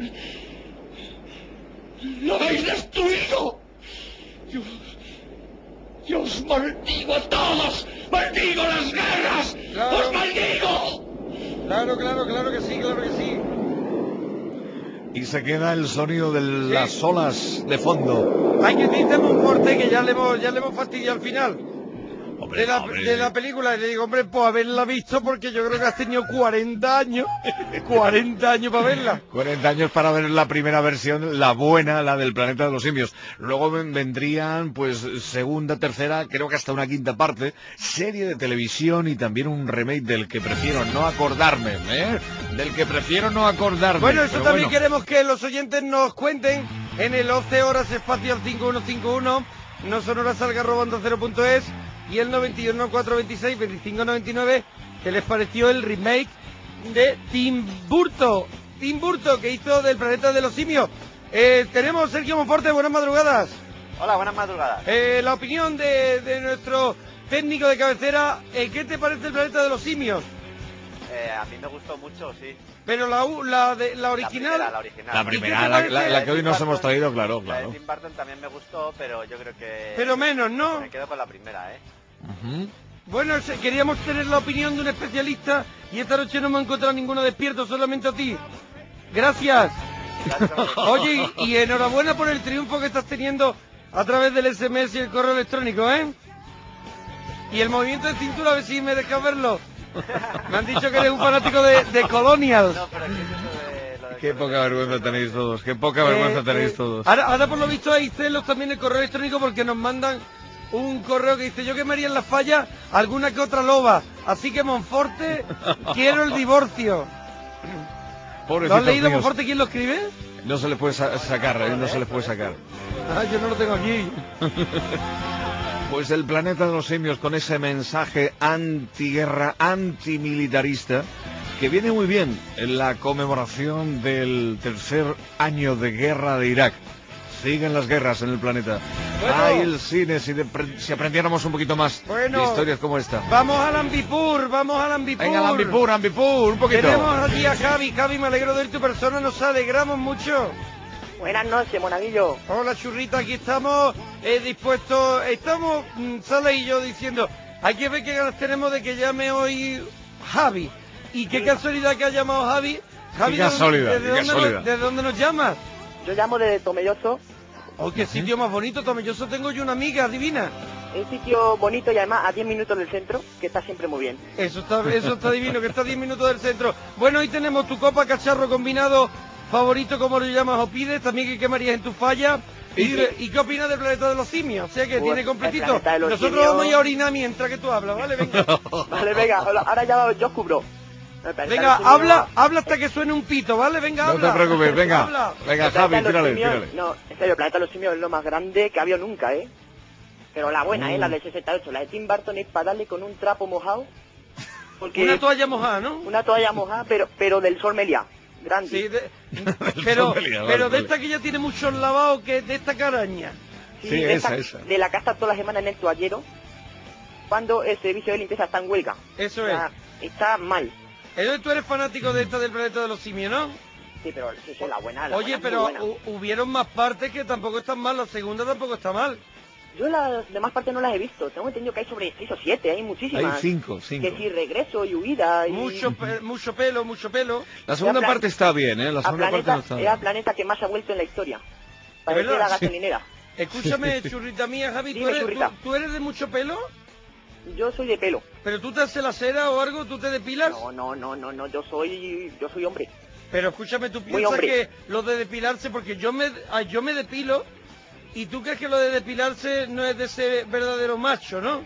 ¡Lo habéis destruido! Yo, yo os maldigo a todos. ¡Maldigo las guerras! Claro. ¡Os maldigo! Claro, claro, claro que sí, claro que sí. Y se queda el sonido de Sí. las olas de fondo. Hay que decirte Monforte que ya le hemos, ya le hemos fastidiado al final Hombre, de la, hombre. de la película. Y le digo, hombre, pues haberla visto porque yo creo que has tenido cuarenta años. cuarenta años para verla. cuarenta años para ver la primera versión, la buena, la del Planeta de los Simios. Luego ven- vendrían, pues, segunda, tercera, creo que hasta una quinta parte, serie de televisión y también un remake del que prefiero no acordarme, ¿eh? Del que prefiero no acordarme. Bueno, eso pero también bueno. queremos que los oyentes nos cuenten en el once horas espacial cinco uno cinco uno, no son horas salga robando cero punto es y el noventa y uno cuatro veintiséis veinticinco noventa y nueve, ¿qué les pareció el remake de Tim Burton? Tim Burton, que hizo del Planeta de los Simios. Eh, tenemos Sergio Monforte, buenas madrugadas. Hola, buenas madrugadas. Eh, la opinión de, de nuestro técnico de cabecera, eh, ¿qué te parece el Planeta de los Simios? Eh, a mí me gustó mucho, sí. Pero la, u- la, de, la original... La primera, la original. La ¿Y qué primera, te la, parece? la- la que hoy Tim nos hemos Burton- traído, claro, La de claro. Tim Burton también me gustó, pero yo creo que... Pero menos, ¿no? Me quedo con la primera, ¿eh? Ujú. Bueno, se- queríamos tener la opinión de un especialista y esta noche no me he encontrado ninguno despierto, solamente a ti. Gracias. Gracias a vosotros. Oye, y, y enhorabuena por el triunfo que estás teniendo a través del S M S y el correo electrónico, ¿eh? Y el movimiento de cintura, a ver si me dejas verlo. Me han dicho que eres un fanático de, de Colonial. No, pero ¿qué es eso de lo de Qué correr? poca vergüenza tenéis todos, qué poca vergüenza Eh, tenéis eh, todos. Ahora, ahora por lo visto hay celos también en el correo electrónico porque nos mandan un correo que dice: yo quemaría en la falla alguna que otra loba, así que Monforte, quiero el divorcio. ¿Lo has Pobrecitos leído, míos. Monforte? ¿Quién lo escribe? No se les puede sa- sacar, ¿eh? No se les puede sacar. Ah, yo no lo tengo aquí. Pues el Planeta de los Simios con ese mensaje antiguerra, antimilitarista, que viene muy bien en la conmemoración del tercer año de guerra de Irak. Siguen las guerras en el planeta. Bueno. Ay, el cine, si, de- si aprendiéramos un poquito más Bueno. de historias como esta. Vamos al Ambipur, vamos al Ambipur. Venga, Ambipur, Ambipur, un poquito. Tenemos aquí a Javi. Javi, me alegro de ver tu persona, nos alegramos mucho. Buenas noches, monaguillo. Hola, churrita, aquí estamos eh, dispuestos. Estamos, mm, Sala y yo, diciendo, hay que ver qué ganas tenemos de que llame hoy Javi. Y qué casualidad que ha llamado Javi. Javi, Qué ¿de dónde- casualidad, ¿desde, qué dónde casualidad. Nos, ¿desde dónde nos llamas? Yo llamo de Tomelloso, Oh, qué sitio más bonito, Tomelloso. Tengo yo una amiga, adivina. un sitio bonito y además a diez minutos del centro, que está siempre muy bien. Eso está, eso está divino, que está a diez minutos del centro. Bueno, hoy tenemos tu copa cacharro combinado favorito, como lo llamas o pides. También que quemarías en tu falla. ¿Y, ¿Y qué opinas del planeta de los simios? O sea que Pues, tiene el completito. planeta de los Nosotros simios- vamos a ir a orinar mientras que tú hablas, ¿vale? Venga. Vale, venga, ahora ya yo os cubro. El planeta de Venga, los simios- habla, habla hasta que suene un pito, ¿vale? Venga, No habla. te preocupes, venga. Habla. Venga, El planeta Javi, de los tírale, simios- tírale. No, en serio, el planeta de los simios es lo más grande que ha habido nunca, ¿eh? Pero la buena, ¿eh? Mm. La del sesenta y ocho, la de Tim Burton es para darle con un trapo mojado. Porque Una toalla mojada, ¿no? Una toalla mojada, pero, pero del sol Meliá. Grande. Sí, de- pero, Sommelier, vale, pero de vale. esta que ya tiene muchos lavados que de esta caraña. Sí, de esa, esta- esa. De la casa toda la semana en el toallero, cuando el servicio de limpieza está en huelga. Eso O sea, está mal. Entonces tú eres fanático de esta del planeta de los simios, ¿no? Sí, pero sí, sí, la buena, la Oye, buena es muy pero buena. hu- hubieron más partes que tampoco están mal, la segunda tampoco está mal. Yo las demás partes no las he visto. Tengo entendido que hay sobre seis o siete, hay muchísimas. Hay cinco, cinco. Que si regreso y huida y... Mucho, pe- mucho pelo, mucho pelo. La segunda Era plan- parte está bien, ¿eh? La a segunda parte planeta, no está era el bien. planeta que más se ha vuelto en la historia. ¿De Parecía verdad? la Sí. gasolinera. Escúchame, churrita mía, Javi, ¿tú Dime, eres, churrita. tú- tú eres de mucho pelo? Yo soy de pelo. ¿Pero tú te haces la cera o algo? ¿Tú te depilas? No, no, no, no, no, yo soy, yo soy hombre. Pero escúchame, ¿tú Muy piensas hombre. que lo de depilarse, porque yo me, ah, yo me depilo, y tú crees que lo de depilarse no es de ser verdadero macho, ¿no?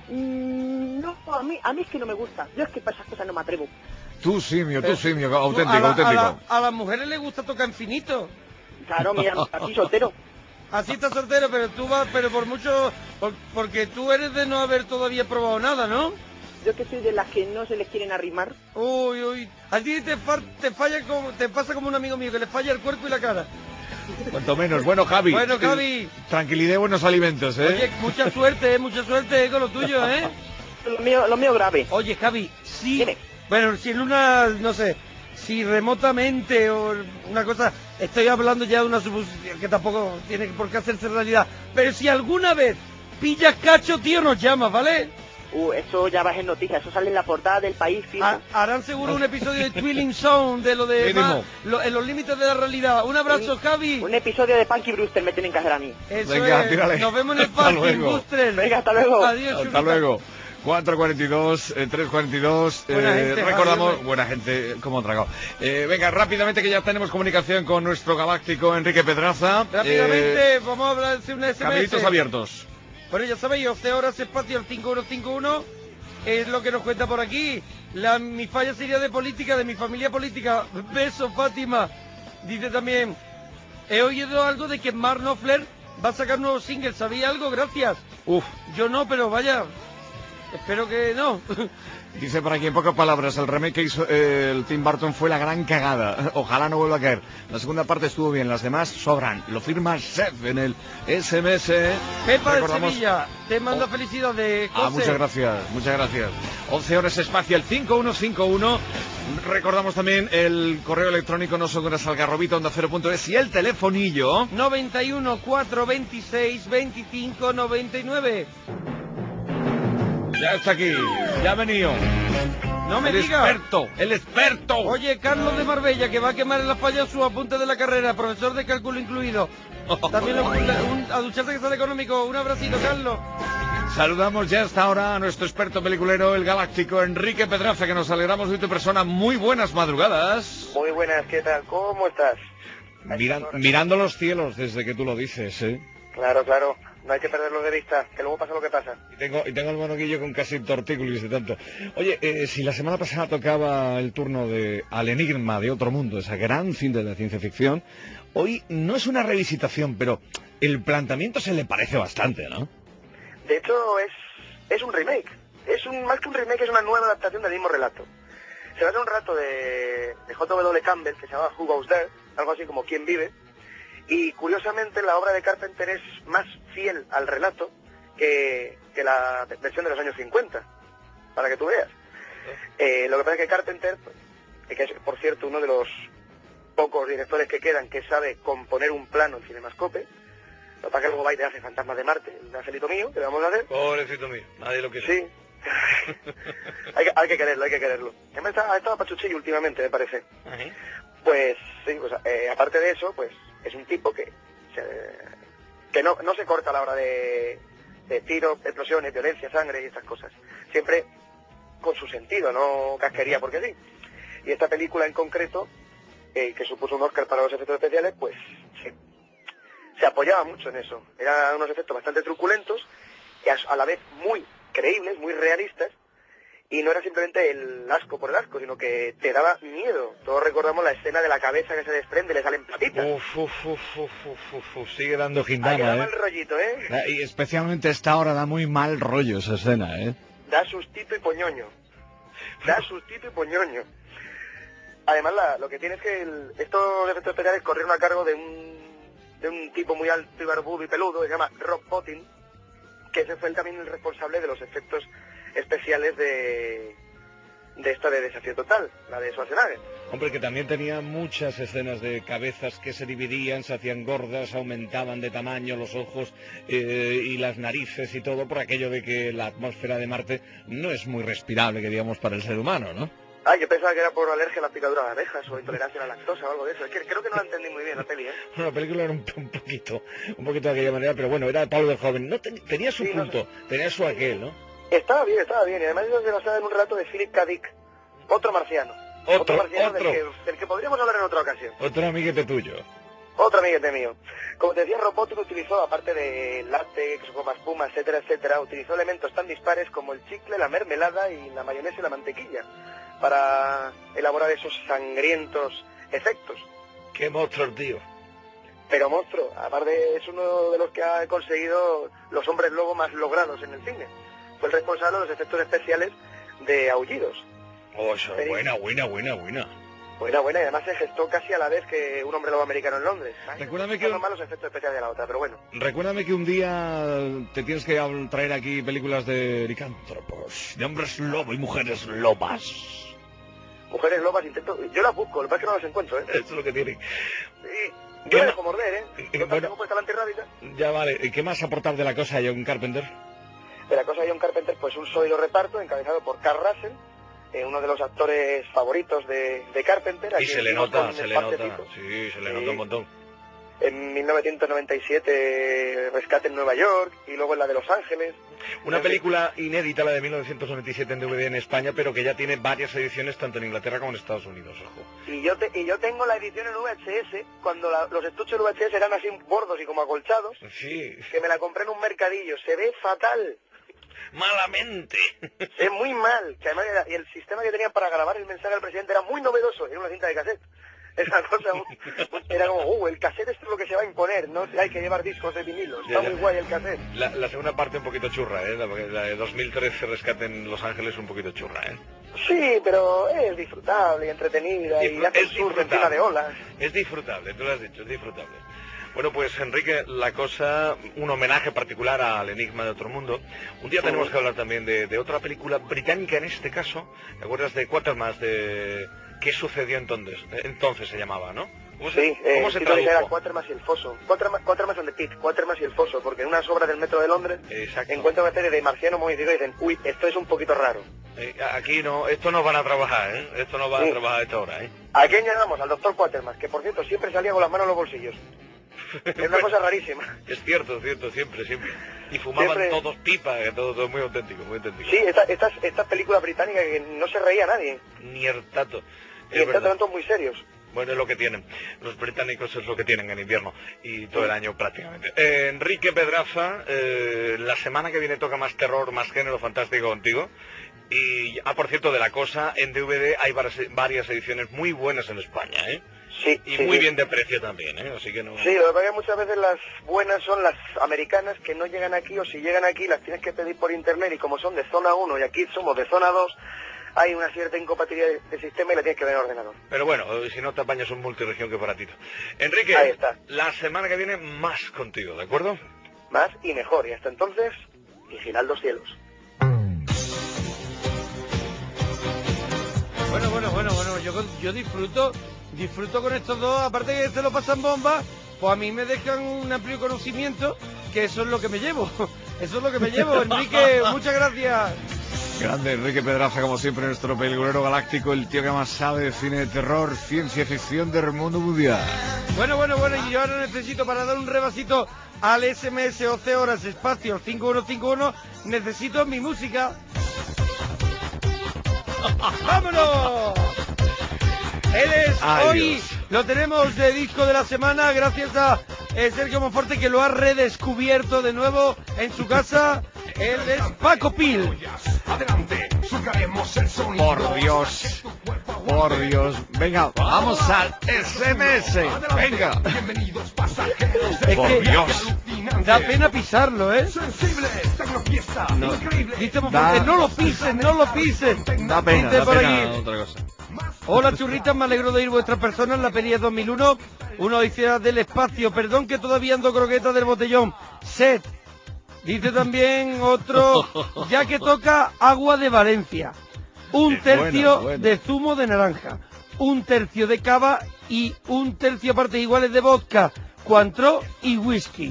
Mm, no, a mí, a mí es que no me gusta. Yo es que para esas cosas no me atrevo. Tú simio, tú Pero- simio, Tú- auténtico, a, la- a auténtico. la- a las mujeres les gusta tocar infinito. Claro, mira, así soltero. Así estás soltero, pero tú vas, pero por mucho, por- porque tú eres de no haber todavía probado nada, ¿no? Yo que soy de las que no se les quieren arrimar. Uy, uy, a ti te, fa- te falla como, te pasa como un amigo mío, que le falla el cuerpo y la cara. Cuanto menos. Bueno, Javi. Bueno, eh, Javi. Tranquilidad y buenos alimentos, ¿eh? Oye, mucha suerte, eh, mucha suerte eh, con lo tuyo, ¿eh? Lo mío, lo mío grave. Oye, Javi, sí. Dime. Bueno, si en una, no sé, si remotamente o una cosa, estoy hablando ya de una suposición que tampoco tiene por qué hacerse realidad. Pero si alguna vez pillas cacho, tío, nos llamas, ¿vale? Uh, eso ya va en noticias, eso sale en la portada del país, fijo. Ha- harán seguro un episodio de Twilling Zone, de lo de Mínimo. más- lo- en los límites de la realidad. Un abrazo, Javi. Un episodio de Punky Brewster me tienen que hacer a mí. Eso Venga, es. tírale. Nos vemos en el Hasta parking, luego. Buster. Venga, hasta luego. Adiós, Hasta churrita. luego. cuatro cuarenta y dos, eh, tres cuarenta y dos. Buena eh, gente, recordamos, Javi. buena gente, como tragado. Eh, venga, rápidamente que ya tenemos comunicación con nuestro galáctico Enrique Pedraza. Rápidamente, Eh, vamos a hablar de una S M S. caminitos abiertos. Bueno, ya sabéis, once horas espacio al cinco uno cinco uno es lo que nos cuenta por aquí. La, mi falla sería de política, de mi familia política. Beso, Fátima. Dice también, he oído algo de que Mark Knopfler va a sacar nuevo single. ¿Sabía algo? Gracias. Uf, Yo no, pero vaya, espero que no. dice por aquí en pocas palabras, el remake que hizo eh, el Tim Burton fue la gran cagada. Ojalá no vuelva a caer. La segunda parte estuvo bien, las demás sobran. Lo firma Seth en el S M S. Pepa de Recordamos- Sevilla, te manda Oh. felicidades, Ah, José. muchas gracias, muchas gracias. once horas espacial cinco uno cinco uno. Recordamos también el correo electrónico no son algarrobita onda cero punto es y el telefonillo. noventa y uno, cuatro veintiséis, veinticinco, noventa y nueve. Ya está aquí, ya ha venido. No me el digas. experto, el experto. Oye, Carlos de Marbella, que va a quemar en la falla sus apuntes de la carrera, profesor de cálculo incluido. También lo- un, a ducharte que sale económico. Un abracito, Carlos. Saludamos ya hasta ahora a nuestro experto peliculero, el galáctico Enrique Pedraza, que nos alegramos de tu persona. Muy buenas madrugadas. Muy buenas, ¿qué tal? ¿Cómo estás? Miran- mirando los cielos desde que tú lo dices, ¿eh? Claro, claro, no hay que perderlo de vista, que luego pasa lo que pasa. Y tengo, y tengo el monoguillo con casi tortícolis de tanto. Oye, eh, si la semana pasada tocaba el turno de Al Enigma de Otro Mundo, esa gran cinta de la ciencia ficción, hoy no es una revisitación, pero el planteamiento se le parece bastante, ¿no? De hecho, es, es un remake. Es un, más que un remake, es una nueva adaptación del mismo relato. Se basa en un relato de, de J W Campbell, que se llama Who Goes There, algo así como ¿Quién vive? Y curiosamente la obra de Carpenter es más fiel al relato que, que la versión de los años cincuenta, para que tú veas. Eh, lo que pasa es que Carpenter, pues, que es por cierto uno de los pocos directores que quedan que sabe componer un plano en Cinemascope, lo que pasa es que luego va y te hace Fantasmas de Marte, el angelito mío, que le vamos a hacer. Pobrecito mío, nadie lo quiere. Sí. hay, que, hay que quererlo, hay que quererlo. Además ha estado pachuchillo últimamente, me parece. Pues sí, pues, eh, aparte de eso, pues es un tipo que se- que no, no se corta a la hora de, de tiros, explosiones, violencia, sangre y estas cosas. Siempre con su sentido, no casquería porque sí. Y esta película en concreto, eh, que supuso un Oscar para los efectos especiales, pues sí, se apoyaba mucho en eso. Eran unos efectos bastante truculentos y a, a la vez muy creíbles, muy realistas, y no era simplemente el asco por el asco, sino que te daba miedo. Todos recordamos la escena de la cabeza que se desprende, le salen patitas. Uf, uf, uf, uf, uf, uf, uf, sigue dando Ahí da gindana, mal ¿eh? rollito, ¿eh? Y especialmente esta hora da muy mal rollo esa escena, ¿eh? Da sustito y poñoño. Da sustito y poñoño. Además, la, lo que tiene es que el, estos efectos especiales corrieron a cargo de un, de un tipo muy alto y barbudo y peludo, que se llama Rob Bottin, que ese fue el, también el responsable de los efectos especiales de, de esta de Desafío Total, la de Schwarzenegger. Hombre, que también tenía muchas escenas de cabezas que se dividían, se hacían gordas, aumentaban de tamaño los ojos eh, y las narices y todo, por aquello de que la atmósfera de Marte no es muy respirable, que digamos, para el ser humano, ¿no? Ah, yo pensaba que era por alergia a la picadura de abejas o intolerancia a la lactosa o algo de eso. Es que creo que no la entendí muy bien la peli, ¿eh? Bueno, la película era un, un poquito, un poquito de aquella manera, pero bueno, era Pablo el Joven. No ten, tenía su Sí, no punto, sé. tenía su aquel, ¿no? Estaba bien, estaba bien. Y además se basaba en un relato de Philip K. Dick, otro marciano. Otro, marciano otro. Del, que, del que podríamos hablar en otra ocasión. Otro amiguete tuyo. Otro amiguete mío. Como te decía, Robotnik utilizó, aparte de látex, goma espuma, etcétera, etcétera, utilizó elementos tan dispares como el chicle, la mermelada y la mayonesa y la mantequilla para elaborar esos sangrientos efectos. ¡Qué monstruo el tío! Pero monstruo, aparte es uno de los que ha conseguido los hombres lobo más logrados en el cine. Fue el responsable de los efectos especiales de Aullidos. Oh, eso es buena, buena, buena, buena. Buena, buena, y además se gestó casi a la vez que un hombre lobo americano en Londres. Recuérdame que... No malos efectos especiales de la otra, pero bueno. Recuérdame que un día te tienes que traer aquí películas de licántropos, de hombres lobo y mujeres lobas. Mujeres lobas intento... Yo las busco, lo que pasa es que no las encuentro, ¿eh? Eso es lo que tienen. Sí, yo me dejo morder, ¿eh? Y, no bueno, tengo puesta la antirrábica. Ya vale. ¿Y qué más aportar de la cosa, John Carpenter? De la cosa de John Carpenter, pues un sólido reparto encabezado por Carl Russell, eh, uno de los actores favoritos de, de Carpenter. Y se le nota, se le nota. Sí, se le nota un montón. En mil novecientos noventa y siete, Rescate en Nueva York, y luego en la de Los Ángeles. Una película inédita, la de mil novecientos noventa y siete en D V D en España, pero que ya tiene varias ediciones tanto en Inglaterra como en Estados Unidos, ojo. Y yo te, y yo tengo la edición en V H S, cuando la, los estuches en V H S eran así gordos y como acolchados, sí, que me la compré en un mercadillo. Se ve fatal. Malamente. Es muy mal. Que además era, y el sistema que tenían para grabar el mensaje al presidente era muy novedoso, era una cinta de cassette. Esa cosa era como, uh, el cassette esto es lo que se va a imponer, no hay que llevar discos de vinilo, está ya, ya. muy guay el cassette. La, la segunda parte un poquito churra, ¿eh? La, la de dos mil trece, Rescate en Los Ángeles, un poquito churra, ¿eh? Sí, pero es disfrutable y entretenida Disfr y hace es surf encima de olas. Es disfrutable, tú lo has dicho, es disfrutable. Bueno, pues Enrique, la cosa, un homenaje particular al Enigma de Otro Mundo. Un día tenemos que hablar también de, de otra película británica en este caso. ¿Te acuerdas de Quatermass, de qué sucedió entonces? Entonces se llamaba, ¿no? ¿Cómo se, sí, eh, ¿cómo se tradujo? Era tradujo? Quatermass y el foso. Quatermass, Quatermass and the Pit, Quatermass y el foso, porque en unas obras del metro de Londres Exacto. encuentran una especie de marciano modificado y dicen, uy, esto es un poquito raro. Eh, aquí no, esto no van a trabajar, ¿eh? Esto no va sí. a trabajar a esta hora, ¿eh? ¿A quién llamamos? Al doctor Quatermass, que por cierto siempre salía con las manos en los bolsillos. Es una cosa rarísima. Es cierto, es cierto, siempre, siempre. Y fumaban siempre... todos pipa, todo, todo muy auténtico, muy auténtico. Sí, estas esta, esta películas británicas que no se reía nadie. Ni el tato. Ni el tato, eran todos muy serios. Bueno, es lo que tienen. Los británicos es lo que tienen en invierno y todo el año prácticamente. Eh, Enrique Pedraza, eh, la semana que viene toca más terror, más género fantástico contigo. Y, ah, por cierto, de La Cosa, en D V D hay varias ediciones muy buenas en España, ¿eh? Sí, y sí, muy sí. bien de precio también, ¿eh? Así que no... Sí, lo que pasa es que muchas veces las buenas son las americanas que no llegan aquí, o si llegan aquí las tienes que pedir por internet, y como son de zona uno y aquí somos de zona dos, hay una cierta incompatibilidad de, de sistema y la tienes que ver en ordenador. Pero bueno, si no te apañas un multiregión que para ti. Enrique, ahí está. La semana que viene más contigo, ¿de acuerdo? Más y mejor, y hasta entonces, vigilad los cielos. Bueno, bueno, bueno, bueno, yo, yo disfruto, disfruto con estos dos, aparte que se lo pasan bomba, pues a mí me dejan un amplio conocimiento, que eso es lo que me llevo, eso es lo que me llevo. Enrique, muchas gracias. Grande Enrique Pedraza, como siempre, nuestro peliculero galáctico, el tío que más sabe de cine de terror, ciencia ficción del mundo mundial. Bueno, bueno, bueno, y yo ahora necesito, para dar un rebasito al S M S O C Horas Espacio cinco uno cinco uno, necesito mi música. ¡Vámonos! Él es Ay, hoy, Dios. lo tenemos de disco de la semana gracias a eh, Sergio Monforte, que lo ha redescubierto de nuevo en su casa. Él es Paco Pil. Por Dios, por Dios. Venga, vamos al S M S. Venga. Es Por que Dios. da pena pisarlo, ¿eh? No, Dice Monforte, da- no lo pises, no lo pises. Da pena, Dice da por pena aquí. otra cosa. Hola churritas, me alegro de ir vuestras personas. La peli es dos mil uno, una odisea del espacio. Perdón que todavía ando croqueta del botellón. Sed. Dice también otro, ya que toca agua de Valencia. Un Eh, tercio bueno, bueno. de zumo de naranja. Un tercio de cava y un tercio partes iguales de vodka, Cointreau y whisky.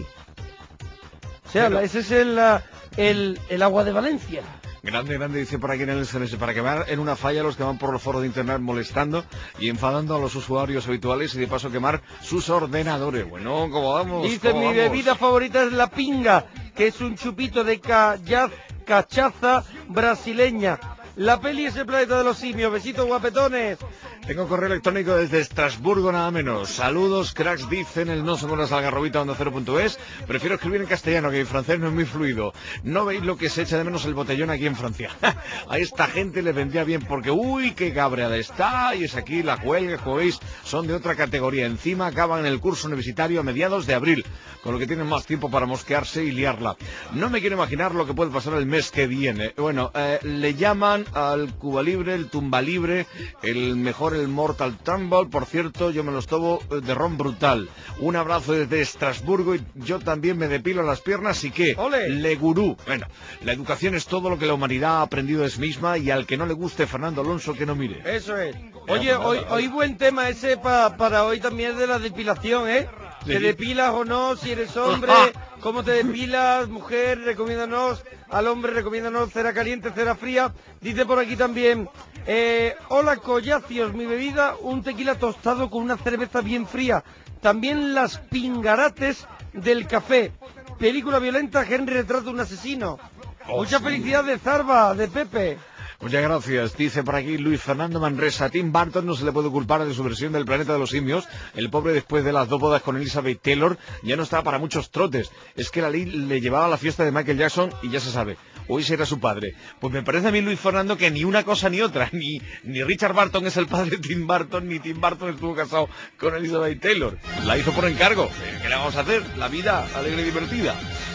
O sea, Pero- la- ese es el, la- el, el agua de Valencia. Grande, grande, dice por aquí en el S M S, para quemar en una falla a los que van por los foros de internet molestando y enfadando a los usuarios habituales y de paso quemar sus ordenadores. Bueno, ¿cómo vamos? Dice, ¿Cómo mi vamos? bebida favorita es la pinga, que es un chupito de calla- cachaza brasileña. La peli es el planeta de los simios. Besitos, guapetones. Tengo correo electrónico desde Estrasburgo, nada menos. Saludos, cracks, dicen el no son con las algarrobitas onda cero punto es. Prefiero escribir en castellano, que mi francés no es muy fluido. No veis lo que se echa de menos el botellón aquí en Francia. A esta gente le vendría bien porque, uy, qué cabreada está. Y es aquí la cuelga, como veis, son de otra categoría. Encima acaban el curso universitario a mediados de abril, con lo que tienen más tiempo para mosquearse y liarla. No me quiero imaginar lo que puede pasar el mes que viene. Bueno, eh, le llaman al Cuba Libre, el Tumba Libre, el mejor el Mortal Tumble. Por cierto, yo me los tomo de ron brutal. Un abrazo desde Estrasburgo y yo también me depilo las piernas y qué, ¡Ole! le gurú. Bueno, la educación es todo lo que la humanidad ha aprendido de sí misma y al que no le guste Fernando Alonso que no mire. Eso es. Oye, pues hoy, nada. hoy buen tema ese pa- para hoy también de la depilación, ¿eh? Sí. ¿Te depilas o no? Si eres hombre, ¿cómo te depilas? Mujer, recomiéndanos. Al hombre, recomiéndanos cera caliente, cera fría. Dice por aquí también, eh, hola collacios, mi bebida, un tequila tostado con una cerveza bien fría. También las pingarates del café. Película violenta, Henry retrata un asesino. Oh, Mucha sí. felicidad de Zarba, de Pepe. Muchas gracias. Dice por aquí Luis Fernando Manresa. A Tim Burton no se le puede culpar de su versión del Planeta de los Simios. El pobre, después de las dos bodas con Elizabeth Taylor, ya no estaba para muchos trotes. Es que la ley le llevaba a la fiesta de Michael Jackson y ya se sabe. Hoy será su padre. Pues me parece a mí, Luis Fernando, que ni una cosa ni otra. Ni, ni Richard Burton es el padre de Tim Burton, ni Tim Burton estuvo casado con Elizabeth Taylor. La hizo por encargo. ¿Qué le vamos a hacer? La vida alegre y divertida.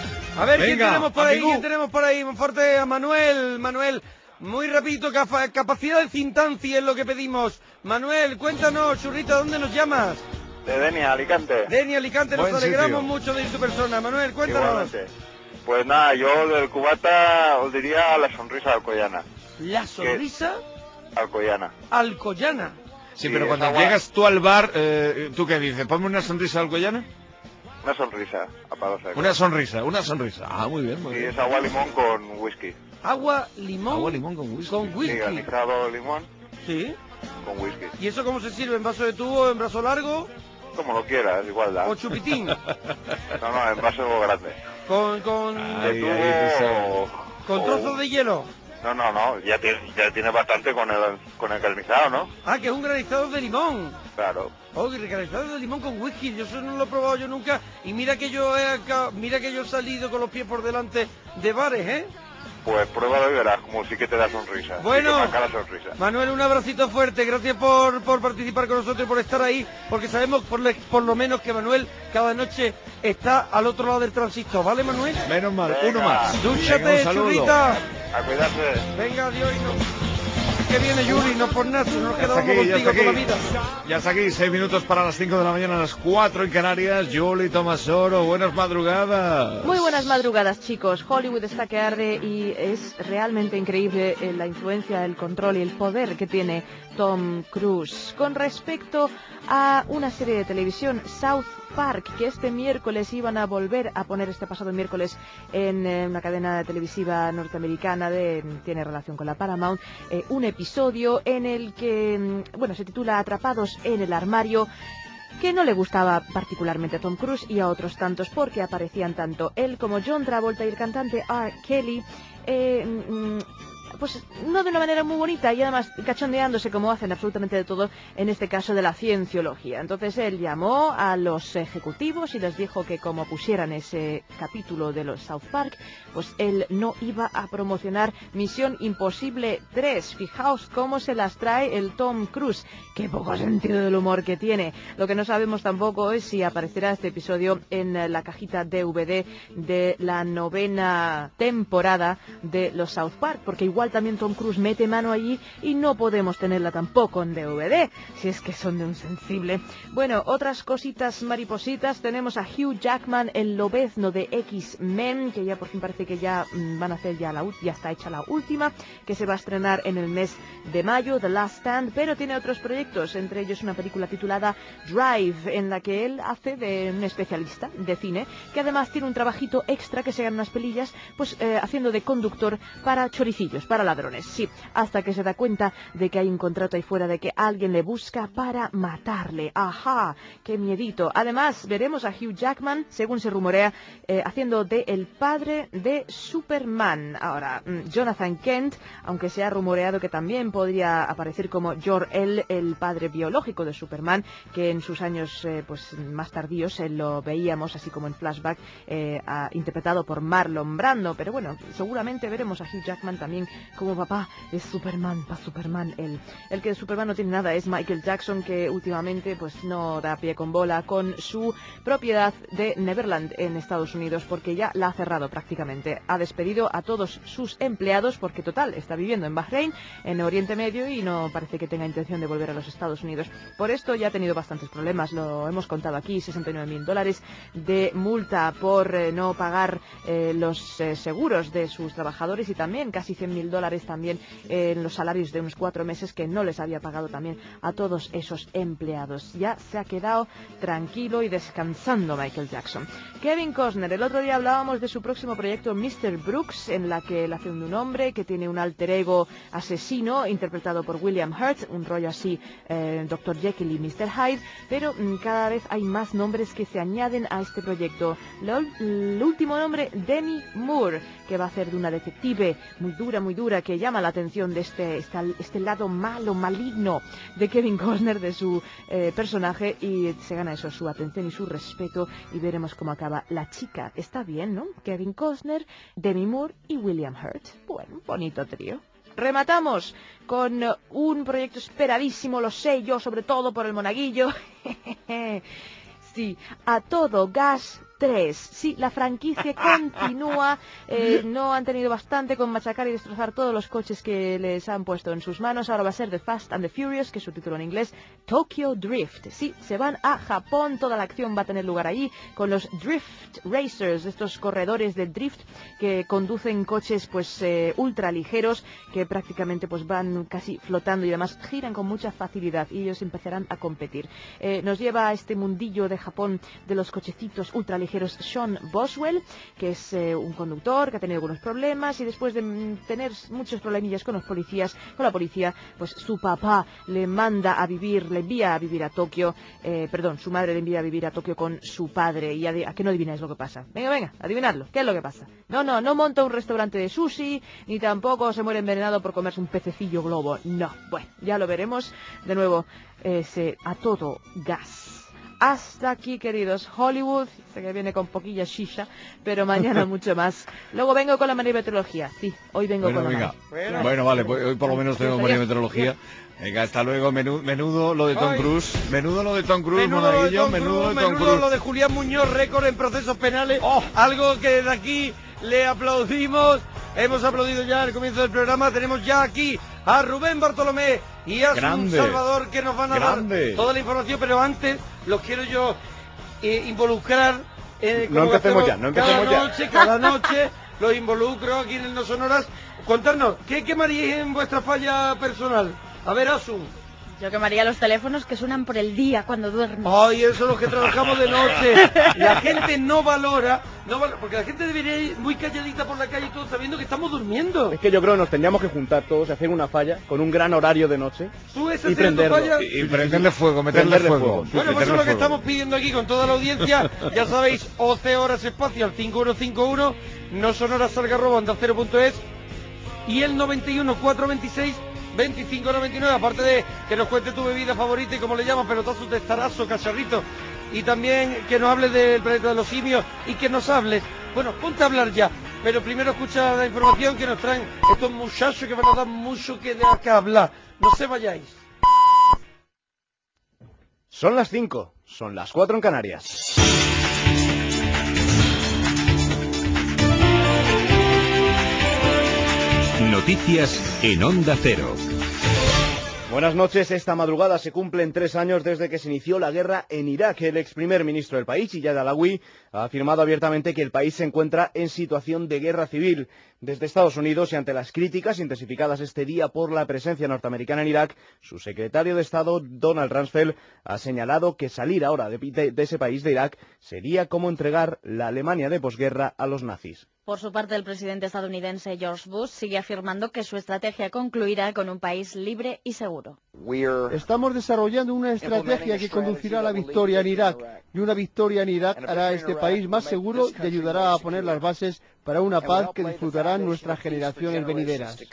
A ver, ¿quién Venga, tenemos por ahí? amigo. ¿Quién tenemos por ahí? Monforte, a Manuel. Manuel, muy rapidito, capa- capacidad de cintancia es lo que pedimos. Manuel, cuéntanos, churrita, ¿dónde nos llamas? De Denia, Alicante. Deni, Alicante, nos Buen alegramos sitio. mucho de ir tu persona. Manuel, cuéntanos. Igualmente. Pues nada, yo del cubata os diría la sonrisa alcoyana. La sonrisa Alcoyana. alcoyana. Sí, Sí, pero esa cuando guay. llegas tú al bar, eh, ¿tú qué dices? ¿Ponme una sonrisa alcoyana? Una sonrisa, a palo seco. Una sonrisa, una sonrisa. Ah, muy bien, muy Y bien. es agua limón con whisky. Agua, limón. Agua, limón con whisky. Con Sí, whisky. granizado limón Sí. con whisky. ¿Y eso cómo se sirve? ¿En vaso de tubo, en brazo largo Como lo quieras, igual da. o chupitín? No, no, en vaso grande. Con, con, Ay, De ahí se sabe. tubo o- con o- trozos de hielo. No, no, no, ya tiene, ya tiene bastante con el, con el granizado, ¿no? Ah, que es un granizado de limón. Claro. Oh, granizado de limón con whisky, yo eso no lo he probado yo nunca. Y mira que yo he acá- mira que yo he salido con los pies por delante de bares, ¿eh? Pues pruébalo y verás como sí que te da sonrisa. Bueno. Sí que marca la sonrisa. Manuel, un abracito fuerte, gracias por, por participar con nosotros y por estar ahí, porque sabemos por, le- por lo menos que Manuel cada noche está al otro lado del transistor, ¿vale, Manuel? Menos mal, Venga. uno más. Venga, Dúchate, un saludo. churrita. A cuidarse. Venga, adiós y no... Que viene Yuri, no por nada, nos Ya está quedamos aquí, ya contigo está toda la aquí. vida. Ya está aquí, seis minutos para las cinco de la mañana, las cuatro en Canarias. Yuli Tomasoro, buenas madrugadas. Muy buenas madrugadas, chicos. Hollywood está que arde y es realmente increíble eh, la influencia, el control y el poder que tiene Tom Cruise. Con respecto a una serie de televisión, South Park, que este miércoles iban a volver a poner, este pasado miércoles, en eh, una cadena televisiva norteamericana, de, tiene relación con la Paramount, eh, un episodio en el que, mm, bueno, se titula Atrapados en el armario, que no le gustaba particularmente a Tom Cruise y a otros tantos porque aparecían tanto él como John Travolta y el cantante R. Kelly eh, mm, pues no de una manera muy bonita y además cachondeándose como hacen absolutamente de todo, en este caso de la cienciología. Entonces él llamó a los ejecutivos y les dijo que como pusieran ese capítulo de los South Park, pues él no iba a promocionar Misión Imposible tres. Fijaos cómo se las trae el Tom Cruise. Qué poco sentido del humor que tiene. Lo que no sabemos tampoco es si aparecerá este episodio en la cajita D V D de la novena temporada de los South Park, porque igual también Tom Cruise mete mano allí y no podemos tenerla tampoco en D V D, si es que son de un sensible. Bueno, otras cositas maripositas, tenemos a Hugh Jackman, el lobezno de X-Men, que ya por fin parece que ya mmm, van a hacer ya la ya está hecha la última, que se va a estrenar en el mes de mayo, The Last Stand, pero tiene otros proyectos, entre ellos una película titulada Drive, en la que él hace de un especialista de cine, que además tiene un trabajito extra que se gana unas pelillas, pues eh, haciendo de conductor para choricillos, para ladrones, sí, hasta que se da cuenta de que hay un contrato ahí fuera, de que alguien le busca para matarle. Ajá, qué miedito. Además, veremos a Hugh Jackman, según se rumorea, eh, haciendo de el padre de Superman. Ahora, Jonathan Kent, aunque se ha rumoreado que también podría aparecer como Jor-El, el padre biológico de Superman, que en sus años eh, pues más tardíos eh, lo veíamos así como en flashback, eh, a, interpretado por Marlon Brando, pero bueno, seguramente veremos a Hugh Jackman también como papá de Superman, para Superman. El, el que de Superman no tiene nada es Michael Jackson, que últimamente pues no da pie con bola con su propiedad de Neverland en Estados Unidos, porque ya la ha cerrado prácticamente. Ha despedido a todos sus empleados porque total, está viviendo en Bahrein, en Oriente Medio, y no parece que tenga intención de volver a los Estados Unidos. Por esto ya ha tenido bastantes problemas, lo hemos contado aquí, sesenta y nueve mil dólares de multa por eh, no pagar eh, los eh, seguros de sus trabajadores, y también casi cien mil dólares también eh, en los salarios de unos cuatro meses que no les había pagado también a todos esos empleados. Ya se ha quedado tranquilo y descansando Michael Jackson. Kevin Costner, el otro día hablábamos de su próximo proyecto mister Brooks, en la que él hace un hombre que tiene un alter ego asesino interpretado por William Hurt, un rollo así, eh, doctor Jekyll y mister Hyde, pero mm, cada vez hay más nombres que se añaden a este proyecto. Lo, el último nombre, Demi Moore, que va a hacer de una detective muy dura, muy dura, que llama la atención de este, este, este lado malo, maligno de Kevin Costner, de su eh, personaje, y se gana eso, su atención y su respeto, y veremos cómo acaba la chica. Está bien, ¿no? Kevin Costner, Demi Moore y William Hurt. Bueno, bonito trío. Rematamos con un proyecto esperadísimo, lo sé yo, sobre todo por el monaguillo. Sí, A Todo Gas tres. Sí, la franquicia continúa, eh, no han tenido bastante con machacar y destrozar todos los coches que les han puesto en sus manos. Ahora va a ser The Fast and the Furious, que es su título en inglés, Tokyo Drift. Sí, se van a Japón, toda la acción va a tener lugar allí, con los Drift Racers, estos corredores de drift que conducen coches pues eh, ultra ligeros, que prácticamente pues van casi flotando y además giran con mucha facilidad, y ellos empezarán a competir. Eh, nos lleva a este mundillo de Japón de los cochecitos ultra ligeros Sean Boswell, que es eh, un conductor que ha tenido algunos problemas, y después de mm, tener muchos problemillas con los policías, con la policía, pues su papá le manda a vivir, le envía a vivir a Tokio, eh, perdón, su madre le envía a vivir a Tokio con su padre, y a, a que no adivináis lo que pasa. Venga, venga, adivinadlo, ¿qué es lo que pasa? No, no, no monta un restaurante de sushi, ni tampoco se muere envenenado por comerse un pececillo globo, no. Bueno, ya lo veremos de nuevo, ese A Todo Gas. Hasta aquí, queridos Hollywood. Sé que viene con poquilla shisha, pero mañana mucho más. Luego vengo con la marimeteorología. Sí, hoy vengo bueno, con la venga. Bueno, bueno, vale, pues hoy por lo menos tenemos marimeteorología. Venga, hasta luego. Menudo, menudo lo de Tom Cruise. Menudo lo de Tom Cruise, menudo lo de Tom menudo Cruise, lo de Tom menudo Cruise. lo de Julián Muñoz, récord en procesos penales. Oh. Algo que desde aquí le aplaudimos. Hemos aplaudido ya al comienzo del programa. Tenemos ya aquí a Rubén Bartolomé y a Sun Salvador, que nos van a grande. dar toda la información, pero antes los quiero yo eh, involucrar. Eh, no empecemos ya, no empecemos cada noche, ya. Cada noche los involucro aquí en No Sonoras. Contarnos, ¿qué quemaríais en vuestra falla personal? A ver, Asun. Yo quemaría los teléfonos que suenan por el día cuando duermo. Ay, eso es lo que trabajamos de noche. La gente no valora, no valora, porque la gente debería ir muy calladita por la calle y todo sabiendo que estamos durmiendo. Es que yo creo que nos tendríamos que juntar todos y hacer una falla con un gran horario de noche. ¿Tú esa y prenderlo. falla? Y, y prenderle fuego, meterle prenderle fuego. fuego. Bueno, pues eso es lo que estamos pidiendo aquí con toda la audiencia. Ya sabéis, O C Horas Espacio al cinco uno cinco uno, no sonoras algarroba onda cero punto es. y el noventa y uno, cuatrocientos veintiséis, veinticinco noventa y nueve, aparte de que nos cuente tu bebida favorita y como le llaman, pelotazos de tarazo, cacharrito, y también que nos hable del planeta de los simios y que nos hable, bueno, ponte a hablar ya, pero primero escucha la información que nos traen estos muchachos que van a dar mucho que de acá hablar. No se vayáis. Son las cinco, son las cuatro en Canarias. Noticias en Onda Cero. Buenas noches. Esta madrugada se cumplen tres años desde que se inició la guerra en Irak. El ex primer ministro del país, Iyad Allawi, ha afirmado abiertamente que el país se encuentra en situación de guerra civil. Desde Estados Unidos y ante las críticas intensificadas este día por la presencia norteamericana en Irak, su secretario de Estado, Donald Rumsfeld, ha señalado que salir ahora de, de, de ese país de Irak sería como entregar la Alemania de posguerra a los nazis. Por su parte, el presidente estadounidense George Bush sigue afirmando que su estrategia concluirá con un país libre y seguro. Estamos desarrollando una estrategia que conducirá a la victoria en Irak, y una victoria en Irak hará a este país más seguro y ayudará a poner las bases para una paz que disfrutarán nuestras generaciones venideras.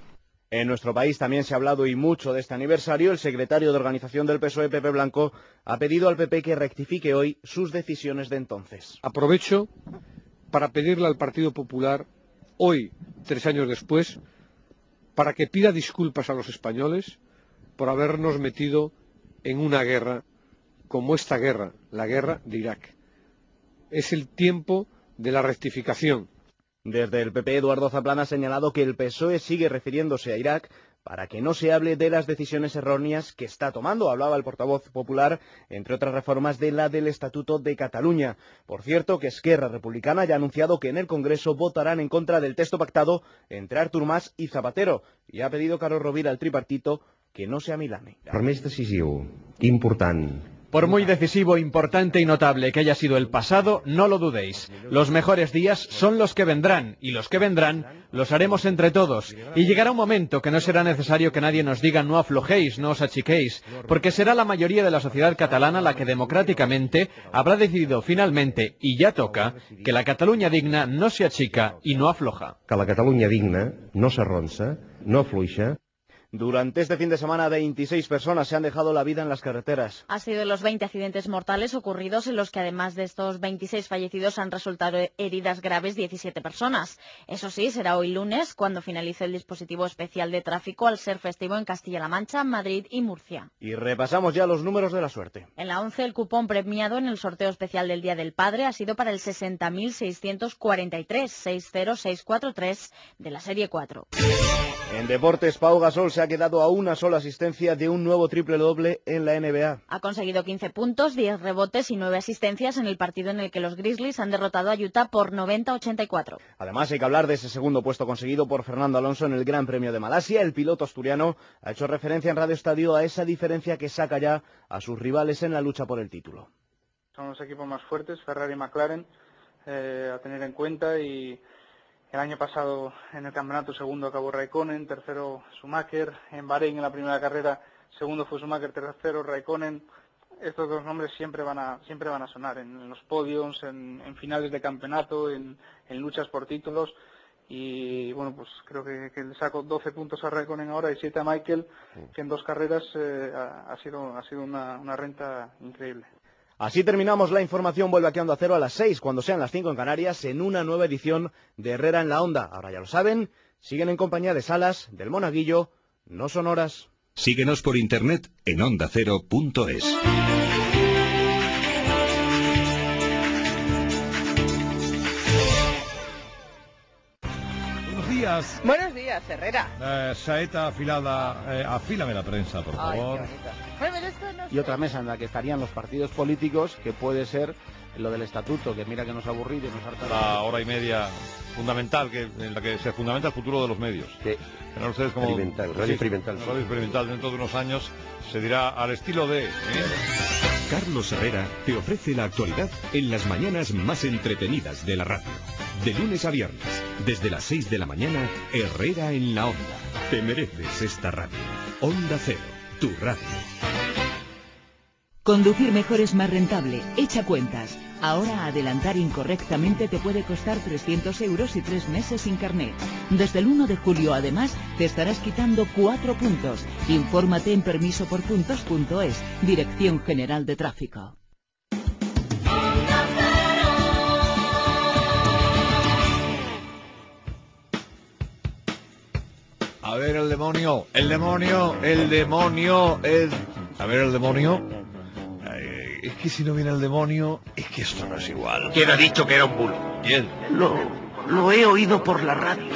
En nuestro país también se ha hablado y mucho de este aniversario. El secretario de organización del P S O E, Pepe Blanco, ha pedido al P P que rectifique hoy sus decisiones de entonces. Aprovecho para pedirle al Partido Popular, hoy, tres años después, para que pida disculpas a los españoles por habernos metido en una guerra como esta guerra, la guerra de Irak. Es el tiempo de la rectificación. Desde el P P, Eduardo Zaplana ha señalado que el P S O E sigue refiriéndose a Irak para que no se hable de las decisiones erróneas que está tomando. Hablaba el portavoz popular, entre otras reformas, de la del Estatuto de Cataluña. Por cierto, que Esquerra Republicana ya ha anunciado que en el Congreso votarán en contra del texto pactado entre Artur Mas y Zapatero, y ha pedido Carlos Rovira al tripartito que no se amilane. Per més decisiu, important, Por muy decisivo, importante y notable que haya sido el pasado, no lo dudéis. Los mejores días son los que vendrán, y los que vendrán los haremos entre todos. Y llegará un momento que no será necesario que nadie nos diga no aflojéis, no os achiquéis, porque será la mayoría de la sociedad catalana la que democráticamente habrá decidido finalmente, y ya toca, que la Cataluña digna no se achica y no afloja. Que la Catalunya digna no s'arronsa, no afluixa. Durante este fin de semana, veintiséis personas se han dejado la vida en las carreteras. Ha sido de los veinte accidentes mortales ocurridos en los que además de estos veintiséis fallecidos han resultado heridas graves diecisiete personas. Eso sí, será hoy lunes cuando finalice el dispositivo especial de tráfico al ser festivo en Castilla-La Mancha, Madrid y Murcia. Y repasamos ya los números de la suerte. En la once, el cupón premiado en el sorteo especial del Día del Padre ha sido para el sesenta mil seiscientos cuarenta y tres, seis cero seis cuatro tres de la serie cuatro. En deportes, Pau Gasol se ha quedado a una sola asistencia de un nuevo triple doble en la N B A. Ha conseguido quince puntos, diez rebotes y nueve asistencias en el partido en el que los Grizzlies han derrotado a Utah por noventa a ochenta y cuatro. Además, hay que hablar de ese segundo puesto conseguido por Fernando Alonso en el Gran Premio de Malasia. El piloto asturiano ha hecho referencia en Radio Estadio a esa diferencia que saca ya a sus rivales en la lucha por el título. Son los equipos más fuertes, Ferrari y McLaren, eh, a tener en cuenta, y el año pasado en el campeonato segundo acabó Raikkonen, tercero Schumacher, en Bahrein en la primera carrera segundo fue Schumacher, tercero Raikkonen. Estos dos nombres siempre van a siempre van a sonar en, en los podiums, en, en finales de campeonato, en, en luchas por títulos, y bueno, pues creo que, que le saco doce puntos a Raikkonen ahora y siete a Michael, que en dos carreras eh, ha, ha sido ha sido una, una renta increíble. Así terminamos la información. Vuelve aquí a Onda Cero a las seis, cuando sean las cinco en Canarias, en una nueva edición de Herrera en la Onda. Ahora ya lo saben, siguen en compañía de Salas, del Monaguillo, no son horas. Síguenos por internet en onda cero punto es. Buenos días. Buenos días, Herrera. Eh, saeta afilada, eh, afílame la prensa, por Ay, favor. qué bonito. Bueno, esto no Y otra mesa en la que estarían los partidos políticos, que puede ser lo del estatuto, que mira que nos ha aburrido y nos harta. La hora y media fundamental, que en la que se fundamenta el futuro de los medios. Sí. Verán ustedes como Experimental, radio sí, experimental. Radio experimental. Dentro de unos años se dirá al estilo de... ¿eh? Carlos Herrera te ofrece la actualidad en las mañanas más entretenidas de la radio. De lunes a viernes, desde las seis de la mañana, Herrera en la Onda. Te mereces esta radio. Onda Cero, tu radio. Conducir mejor es más rentable. Echa cuentas. Ahora adelantar incorrectamente te puede costar trescientos euros y tres meses sin carnet. Desde el uno de julio, además, te estarás quitando cuatro puntos. Infórmate en permiso por puntos punto es. Dirección General de Tráfico. A ver el demonio, el demonio, el demonio, el... A ver el demonio. Ay, es que si no viene el demonio, es que esto no es igual. ¿Quién ha dicho que era un bulo? ¿Quién? Lo, lo he oído por la radio.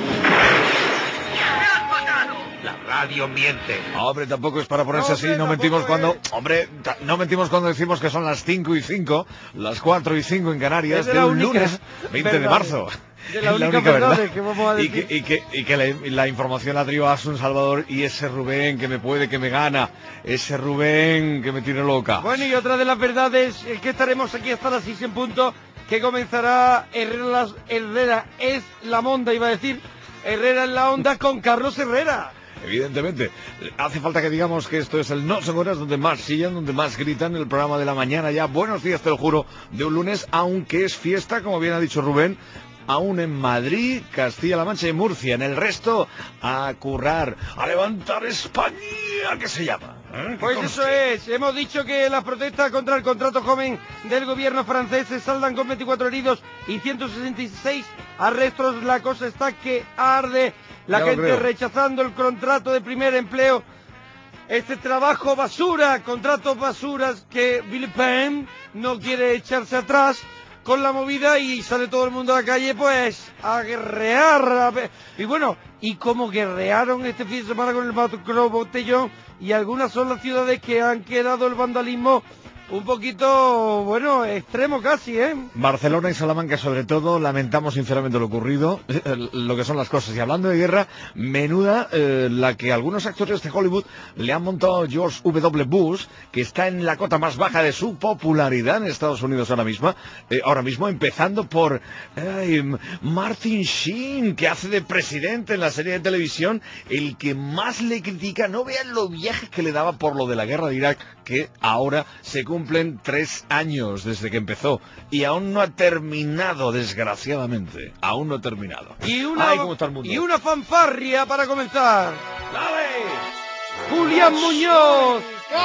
La radio miente. Hombre, tampoco es para ponerse No, así, hombre, no tampoco mentimos es. cuando... Hombre, ta- no mentimos cuando decimos que son las cinco y cinco, las cuatro y cinco en Canarias, Es de de la un única lunes veinte de verdad. marzo. De la Es única verdad que vamos a Y decir. que, y que, y que la, la información la trajo Asun Salvador y ese Rubén que me puede, que me gana, ese Rubén que me tiene loca. Bueno, y otra de las verdades es que estaremos aquí hasta las seis en punto, que comenzará Herrera, las- Herrera es la monda, iba a decir, Herrera en la onda con Carlos Herrera. Evidentemente, hace falta que digamos que esto es el No Son Horas donde más chillan, donde más gritan, el programa de la mañana ya. Buenos días, te lo juro, de un lunes, aunque es fiesta, como bien ha dicho Rubén, aún en Madrid, Castilla-La Mancha y Murcia. En el resto, a currar, a levantar España, que se llama. ¿eh? Pues eso es, hemos dicho que las protestas contra el contrato joven del gobierno francés se saldan con veinticuatro heridos y ciento sesenta y seis arrestos. La cosa está que arde, la Ya lo gente creo. rechazando el contrato de primer empleo. Este trabajo basura, contratos basuras que Villepin no quiere echarse atrás con la movida y sale todo el mundo a la calle pues a guerrear. a ver- Y bueno, y como guerrearon este fin de semana con el macro botellón, y algunas son las ciudades que han quedado el vandalismo un poquito, bueno, extremo casi, ¿eh? Barcelona y Salamanca sobre todo, lamentamos sinceramente lo ocurrido, lo que son las cosas. Y hablando de guerra, menuda eh, la que algunos actores de Hollywood le han montado a George W. Bush, que está en la cota más baja de su popularidad en Estados Unidos ahora mismo, eh, ahora mismo empezando por ay, Martin Sheen, que hace de presidente en la serie de televisión, el que más le critica. No vean lo viajes que le daba por lo de la guerra de Irak, que ahora se cumplen tres años desde que empezó y aún no ha terminado, desgraciadamente, aún no ha terminado. Y una, Ay, cómo está el mundo. y una fanfarria para comenzar. Julián Muñoz,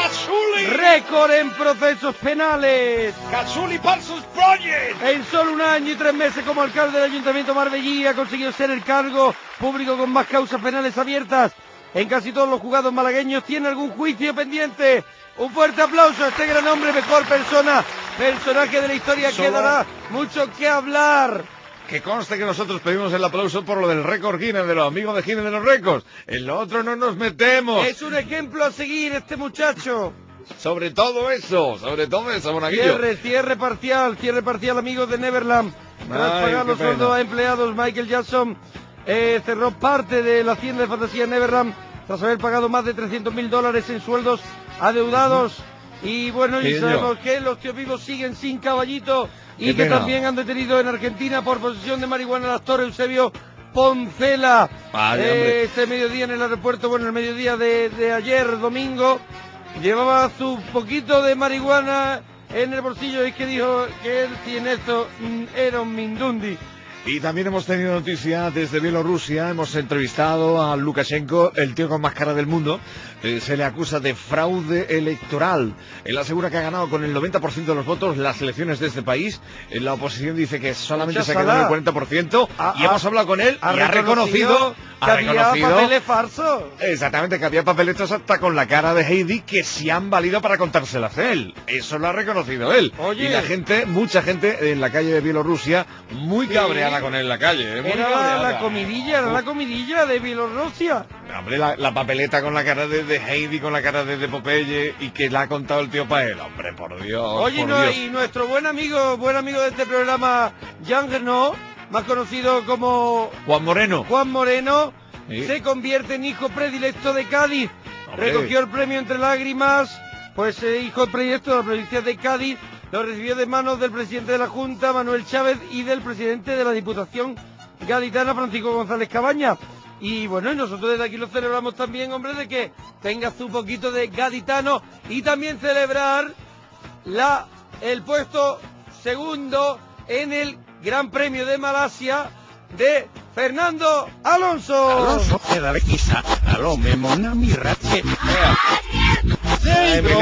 récord en procesos penales. Cazuli Parsus Project. En solo un año y tres meses como alcalde del Ayuntamiento de Marbellí ha conseguido ser el cargo público con más causas penales abiertas. En casi todos los juzgados malagueños tiene algún juicio pendiente. Un fuerte aplauso a este gran hombre, mejor persona, personaje de la historia Solo- que dará mucho que hablar. Que conste que nosotros pedimos el aplauso por lo del récord Guinness, de los amigos de Guinness de los récords. En lo otro no nos metemos. Es un ejemplo a seguir este muchacho. Sobre todo eso, sobre todo eso, Monaguillo. Cierre, cierre parcial, cierre parcial, amigos de Neverland. Tras Ay, pagar qué los pena. sueldos a empleados, Michael Jackson eh, cerró parte de la hacienda de fantasía Neverland tras haber pagado más de trescientos mil dólares en sueldos adeudados. Y bueno, y Sí, sabemos que los tíos vivos siguen sin caballito y Qué que pena. también han detenido en Argentina por posesión de marihuana al actor Eusebio Poncela. Vale, Eh, hombre. este mediodía en el aeropuerto, bueno, el mediodía de, de ayer, domingo, llevaba su poquito de marihuana en el bolsillo y que dijo que él sin esto mm, era un mindundi. Y también hemos tenido noticia desde Bielorrusia, hemos entrevistado a Lukashenko, el tío con más cara del mundo. Eh, se le acusa de fraude electoral. Él asegura que ha ganado con el noventa por ciento de los votos las elecciones de este país. Eh, la oposición dice que solamente Mucha se ha quedado en sala. el cuarenta por ciento. Ha- y hemos ha- hablado con él ha y ha reconocido, que ha había reconocido papeles falsos. exactamente, que había papeletas hasta con la cara de Heidi que sí han valido para contárselas a él. Eso lo ha reconocido él. Oye. Y la gente, mucha gente en la calle de Bielorrusia, muy Sí. cabreada con él en la calle. ¿eh? Muy Era cabreada. la comidilla, era la comidilla de Bielorrusia. Hombre, la, la papeleta con la cara de, de Heidi, con la cara de, de Popeye, y que la ha contado el tío para él. Hombre, por Dios, Oye, por no, Dios. y nuestro buen amigo, buen amigo de este programa, Jean Renaud, más conocido como Juan Moreno. Juan Moreno, Sí. se convierte en hijo predilecto de Cádiz. Hombre. Recogió el premio entre lágrimas, pues eh, hijo predilecto de la provincia de Cádiz, lo recibió de manos del presidente de la Junta, Manuel Chávez, y del presidente de la Diputación Gaditana, Francisco González Cabaña. Y bueno, y nosotros desde aquí lo celebramos también, hombre, de que tengas un poquito de gaditano, y también celebrar la, el puesto segundo en el Gran Premio de Malasia de Fernando Alonso. Alonso queda de quizá, aló me mona mi rache. Pero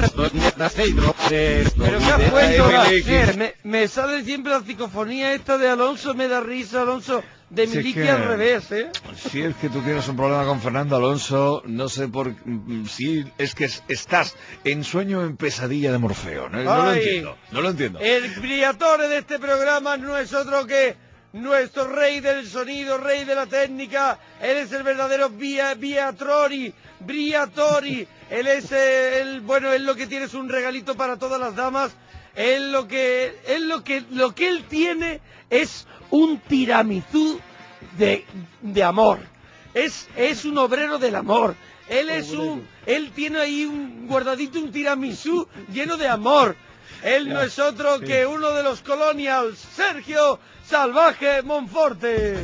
¿qué has puesto, Racher? Me, me sale siempre la psicofonía esta de Alonso, me da risa, Alonso, de Si es Miliki que- al revés, ¿eh? Si es que tú tienes un problema con Fernando Alonso, no sé por si es que es- estás en sueño o en pesadilla de Morfeo. No, no lo Ay. entiendo, no lo entiendo. El briatore de este programa no es otro que nuestro rey del sonido, rey de la técnica. Él es el verdadero Via, Viatori, Briatori. Él es eh, el, bueno, él lo que tiene es un regalito para todas las damas. Él lo que, él lo que, lo que él tiene es un tiramisú de, de amor. Es, es un obrero del amor. Él es un, él tiene ahí un guardadito, un tiramisú lleno de amor. Él no es otro que uno de los Colonials, Sergio Salvaje Monforte.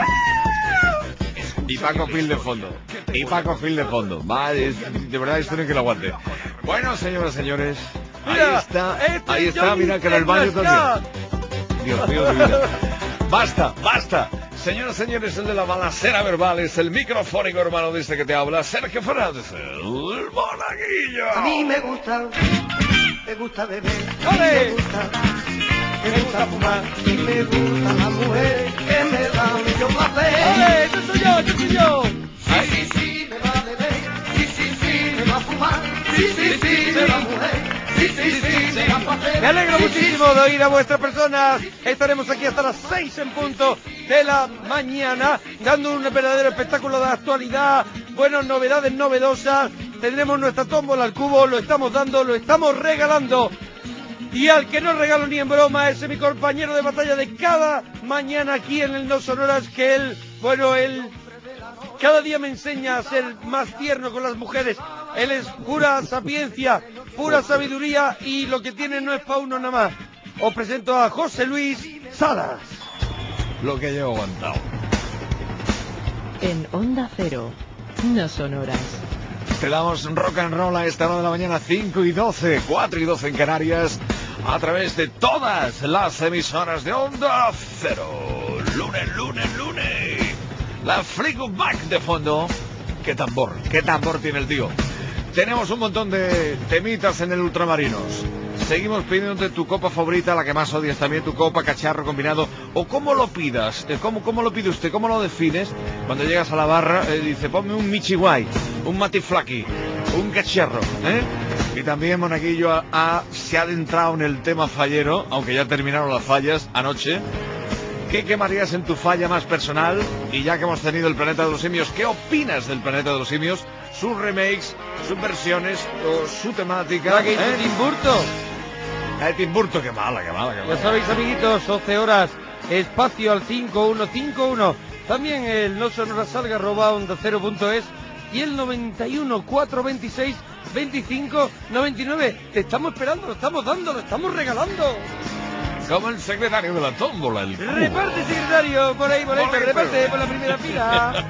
Y Paco Phil de fondo. Y Paco Phil de fondo. Vale, es- de verdad esto no hay que lo aguante. Bueno, señoras y señores, ahí Mira, está, este ahí es está, Johnny mira que en el baño Scott. también. Dios mío de vida. Basta, basta. Señoras y señores, el de la balacera verbal es el microfónico hermano de este que te habla, Sergio Fernández, el monaguillo. A mí me gusta, me gusta beber, ¡Ole! me gusta, me gusta fumar y me gusta la mujer que me da mucho placer. ¡Ole! ¡Yo soy yo, yo soy yo! Sí, sí, sí, me va a beber, sí, sí, sí, me va a fumar, sí, sí, sí, me va a mujer, sí, sí, sí, me va a placer. Me alegro muchísimo de oír a vuestras personas. Estaremos aquí hasta las seis en punto de la mañana, dando un verdadero espectáculo de actualidad, buenas novedades novedosas. Tendremos nuestra tómbola al cubo, lo estamos dando, lo estamos regalando. Y al que no regalo ni en broma, ese es mi compañero de batalla de cada mañana aquí en el No Sonoras, que él, bueno, él cada día me enseña a ser más tierno con las mujeres. Él es pura sapiencia, pura sabiduría y lo que tiene no es pa' uno nada más. Os presento a José Luis Salas. Lo que llevo aguantado. En Onda Cero, No Sonoras. Te damos rock and roll a esta hora de la mañana, cinco y doce, cuatro y doce en Canarias, a través de todas las emisoras de Onda Cero. Lunes, lunes, lunes. La Fleetwood de fondo. Qué tambor, qué tambor tiene el tío. Tenemos un montón de temitas en el Ultramarinos. Seguimos pidiéndote tu copa favorita, la que más odias también, tu copa, cacharro combinado, o cómo lo pidas, eh, cómo, cómo lo pide usted, cómo lo defines. Cuando llegas a la barra, eh, dice, ponme un Michihuay, un Matiflaki, un cacharro, ¿eh? Y también Monaguillo ha, ha- se ha adentrado en el tema fallero, aunque ya terminaron las fallas anoche. ¿Qué quemarías en tu falla más personal? Y ya que hemos tenido el Planeta de los Simios, ¿qué opinas del Planeta de los Simios? Sus remakes, sus versiones, o su temática. La que hizo Tim Burton. La de Tim Burton, qué mala, qué mala, qué mala. Ya sabéis, amiguitos, once horas, espacio al cinco uno cinco uno. También el no sonoras salga arroba onda cero punto es y el noventa y uno, cuatrocientos veintiséis, veinticinco, noventa y nueve. Te estamos esperando, lo estamos dando, lo estamos regalando. Como el secretario de la tómbola, el cubo. Reparte, secretario, por ahí, por ahí, Bonito. reparte por la primera fila.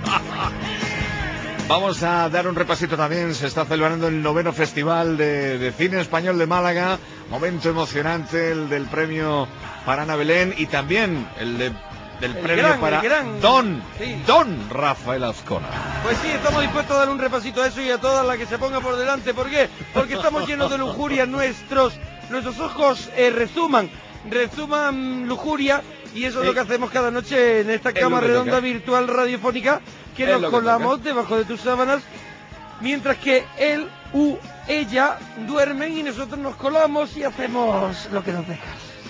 Vamos a dar un repasito también. Se está celebrando el noveno Festival de, de Cine Español de Málaga. Momento emocionante, el del premio para Ana Belén y también el de, del El premio gran, para el gran. Don, Sí. Don Rafael Azcona. Pues sí, estamos dispuestos a dar un repasito a eso y a toda la que se ponga por delante. ¿Por qué? Porque estamos llenos de lujuria. Nuestros, nuestros ojos eh, resuman, resuman lujuria. Y eso es lo que hacemos cada noche en esta Es cama lo que redonda toca. virtual radiofónica, que Es nos lo que colamos toca. debajo de tus sábanas, mientras que él u ella duermen y nosotros nos colamos y hacemos lo que nos deja.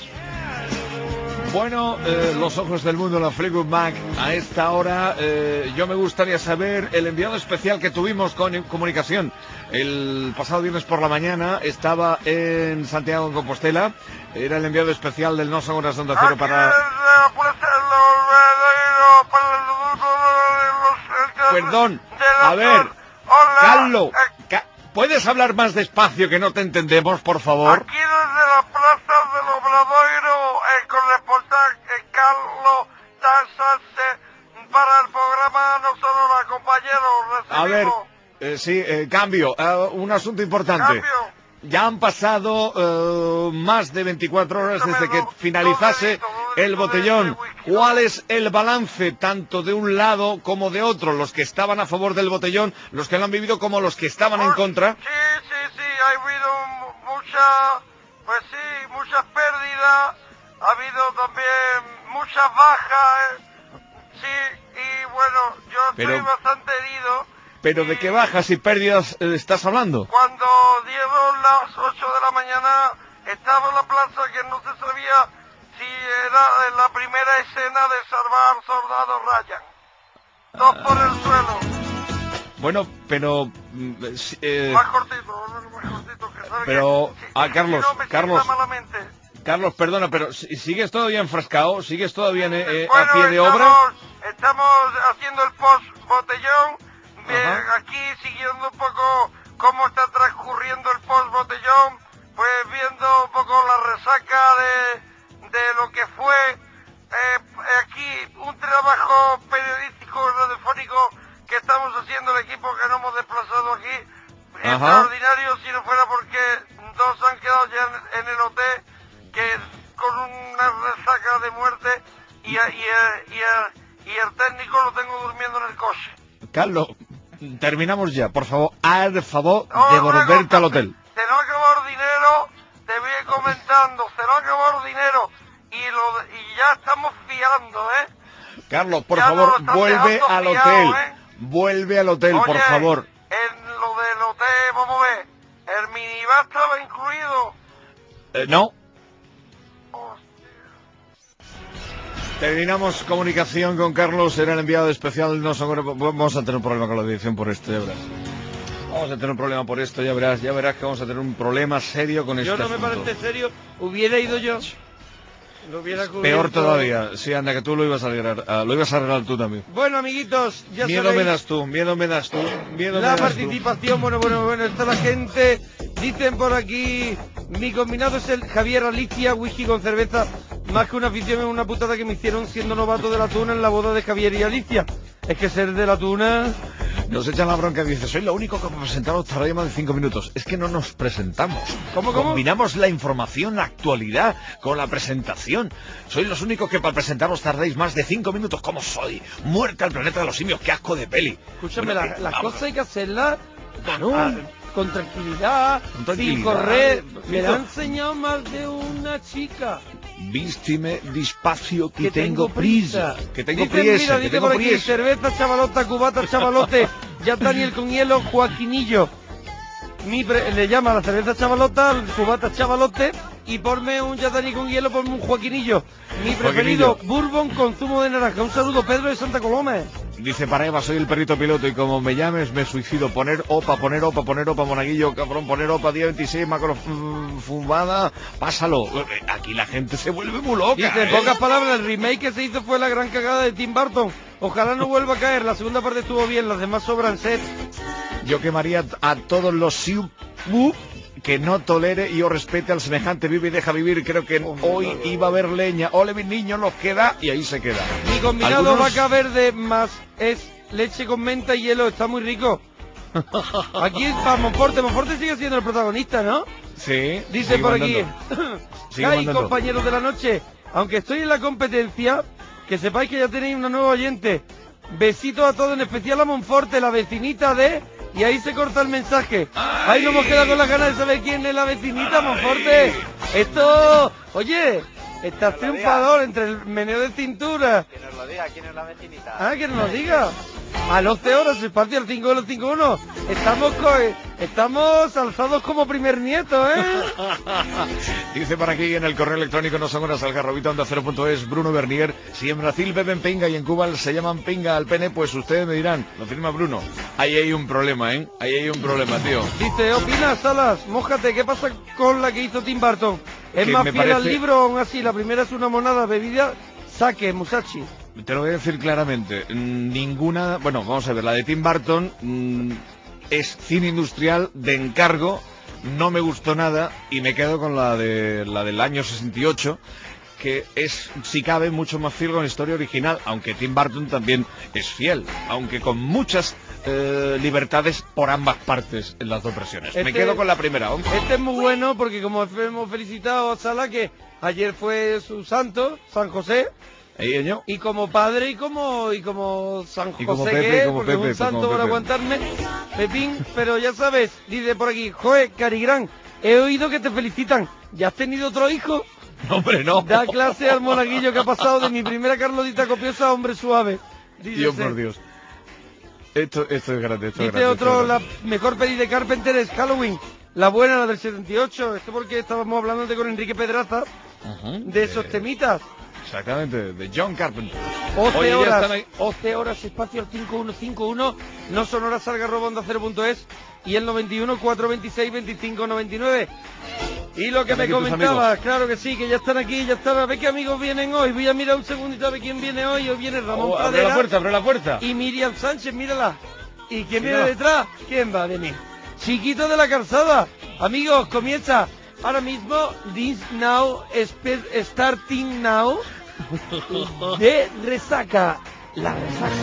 Bueno, eh, los ojos del mundo, la Fleetwood Mac, a esta hora, eh, yo me gustaría saber el enviado especial que tuvimos con comunicación. El pasado viernes por la mañana estaba en Santiago de Compostela, era el enviado especial del No Sonoras Onda Cero para... Perdón, a ver, Carlos, Ca- ¿puedes hablar más despacio que no te entendemos, por favor? Aquí desde la plaza del Obradoiro, el corresponsal eh, Carlos Tassase, para el programa No Sonora, compañeros. A ver, eh, sí, eh, cambio, eh, un asunto importante. Cambio. ya han pasado eh, más de veinticuatro horas desde que finalizase el botellón. ¿Cuál es el balance tanto de un lado como de otro? Los que estaban a favor del botellón, los que lo han vivido, como los que estaban en contra. Sí, sí, sí, ha habido mucha, pues sí, muchas pérdidas, ha habido también muchas bajas, ¿eh? Sí, y bueno, yo estoy Pero- bastante herido. ¿Pero de qué bajas y pérdidas eh, estás hablando? Cuando dieron las ocho de la mañana, estaba en la plaza que no se sabía si era la primera escena de salvar soldado Ryan. Dos por el suelo. Bueno, pero... mm, si- eh, Más cortito, más cortito, que sabe pero... que- Ah, si Carlos, no me Carlos, sienta malamente. Carlos, perdona, pero si- ¿sigues todavía enfrascado? ¿Sigues todavía en, eh, Bueno, a pie de estamos, obra? estamos haciendo el post botellón, bien, Ajá. aquí siguiendo un poco cómo está transcurriendo el post botellón, pues viendo un poco la resaca de, de lo que fue eh, aquí un trabajo periodístico radiofónico que estamos haciendo el equipo que nos hemos desplazado aquí, Ajá. extraordinario, si no fuera porque dos han quedado ya en, en el hotel, que con una resaca de muerte, y, a- y, a- y, a- y el técnico lo tengo durmiendo en el coche. Carlos, terminamos ya. Por favor, haz el favor Oh, de una volverte cosa, al hotel. Se nos acabó el dinero, te voy comentando, se nos acabó el dinero, y, lo, y ya estamos fiando, ¿eh? Carlos, por Ya nos favor, lo están vuelve dejando al fiado, hotel. ¿eh? Vuelve al hotel, por Oye, favor. En lo del hotel, vamos a ver, el minibar estaba incluido. Eh, no. Terminamos comunicación con Carlos, era el enviado especial. No son- vamos a tener un problema con la dirección por esto, ya verás. Vamos a tener un problema por esto, ya verás, ya verás que vamos a tener un problema serio con Yo este no me asunto. parece serio, hubiera ido yo. Lo hubiera cubierto. Peor todavía, sí, anda, que tú lo ibas a arreglar, ah, lo ibas a arreglar tú también. Bueno, amiguitos, ya Miedo sabéis, me das tú, miedo me das tú, miedo la me das tú. participación, bueno, bueno, bueno, está la gente, dicen por aquí, mi combinado es el Javier Alicia, whisky con cerveza, más que una afición es una putada que me hicieron siendo novato de la tuna en la boda de Javier y Alicia. Es que ser de la tuna... Nos echan la bronca, dice, soy lo único que me presentaron tardaría más de cinco minutos. Es que no nos presentamos. ¿Cómo, cómo? Combinamos la información, la actualidad, con la presentación. Sois los únicos que para presentaros tardáis más de cinco minutos. ¿Cómo soy? Muerte al planeta de los simios, qué asco de peli. Escúchame, Bueno, la- eh, las vamos. cosas hay que hacerlas Claro. ah, con tranquilidad, Con tranquilidad. sin correr. Me Fito. la ha enseñado más de una chica. Vístime despacio que, Que tengo prisa. Que tengo Dicen, prisa, mira, que dice tengo por aquí, prisa. cerveza, chavalota, cubata, chavalote, ya Daniel con hielo, Joaquinillo. Mi pre- le llama la cerveza chavalota, el cubata chavalote, y ponme un Yatani con hielo, ponme un Joaquinillo. Mi preferido, bourbon con zumo de naranja. Un saludo, Pedro de Santa Coloma. Dice para Eva, soy el perrito piloto y como me llames me suicido. Poner opa, poner opa, poner opa, monaguillo, cabrón, poner opa, día veintiséis, macro mm, fumada, pásalo. Aquí la gente se vuelve muy loca. Dice, en ¿eh? pocas palabras, el remake que se hizo fue la gran cagada de Tim Burton. Ojalá no vuelva a caer, la segunda parte estuvo bien, las demás sobran set. Yo quemaría a todos los siu que no tolere y o respete al semejante. Vive y deja vivir. Creo que hoy iba a haber leña. Ole, mis niños, los queda y ahí se queda. Mi combinado Algunos- vaca verde más es leche con menta y hielo, está muy rico. Aquí para Monforte, Monforte sigue siendo el protagonista, ¿no? Sí. Dice sigue por aquí, mandando. Sigue Kai, mandando. compañeros de la noche, aunque estoy en la competencia, que sepáis que ya tenéis una nueva oyente. Besitos a todos, en especial a Monforte, la vecinita de... Y ahí se corta el mensaje. Ahí nos hemos quedado con las ganas de saber quién es la vecinita, Monforte. Esto... Oye, estás triunfador entre el meneo de cintura. Que nos lo diga, ¿quién es la vecinita? Ah, que nos lo diga. A las once horas, espacio al cinco de los cinco uno. Estamos co- estamos alzados como primer nieto, ¿eh? Dice por aquí en el correo electrónico no son horas algarrobita onda cero punto es Bruno Bernier. Si en Brasil beben pinga y en Cuba se llaman pinga al pene, pues ustedes me dirán, lo firma Bruno. Ahí hay un problema, ¿eh? Ahí hay un problema, tío. Dice, opina, Salas, mójate, ¿qué pasa con la que hizo Tim Burton? ¿Es Que más me fiel al parece- libro o aún así? La primera es una monada bebida, saque, Musashi. Te lo voy a decir claramente. mm, Ninguna... Bueno, vamos a ver, la de Tim Burton mm, es cine industrial de encargo. No me gustó nada y me quedo con la de la del año sesenta y ocho, que es, si cabe, mucho más fiel con la historia original, aunque Tim Burton también es fiel, aunque con muchas eh, libertades por ambas partes en las dos versiones. Este, Me quedo con la primera. Hombre. Este es muy bueno porque como hemos felicitado a Sala, que ayer fue su santo, San José, y como padre y como y como San José, como Pepe, que es, como porque Pepe, es un santo como por Pepe. aguantarme, Pepín, pero ya sabes, dice por aquí, Joe, Carigrán, he oído que te felicitan, ¿ya has tenido otro hijo? No, hombre, no. Da clase al monaguillo que ha pasado de mi primera Carlotita copiosa a hombre suave. Dice Dios ese. por Dios. Esto, esto es grande, esto es Dice grande. otro, esto la es grande. mejor peli de Carpenter es Halloween, la buena, la del setenta y ocho. Esto porque estábamos hablando de con Enrique Pedraza, Ujú, de esos temitas. Exactamente, de John Carpenter. once Oye, ya horas, están ahí. once horas, espacio al cinco uno cinco uno, no sonora salga robando a cero punto es y el noventa y uno, cuatrocientos veintiséis, veinticinco noventa y nueve. Y lo que ¿Están me aquí tus comentaba, amigos? claro que sí, que ya están aquí, ya están, a ver qué amigos vienen hoy. Voy a mirar un segundito a ver quién viene hoy. Hoy viene Ramón Oh, abre Pradera la puerta, abre la puerta. y Miriam Sánchez, mírala. ¿Y quién Mírala. viene detrás? ¿Quién va a venir? Chiquito de la Calzada. Amigos, comienza ahora mismo This Now, Spe- Starting Now, de Resaca. La Resaca.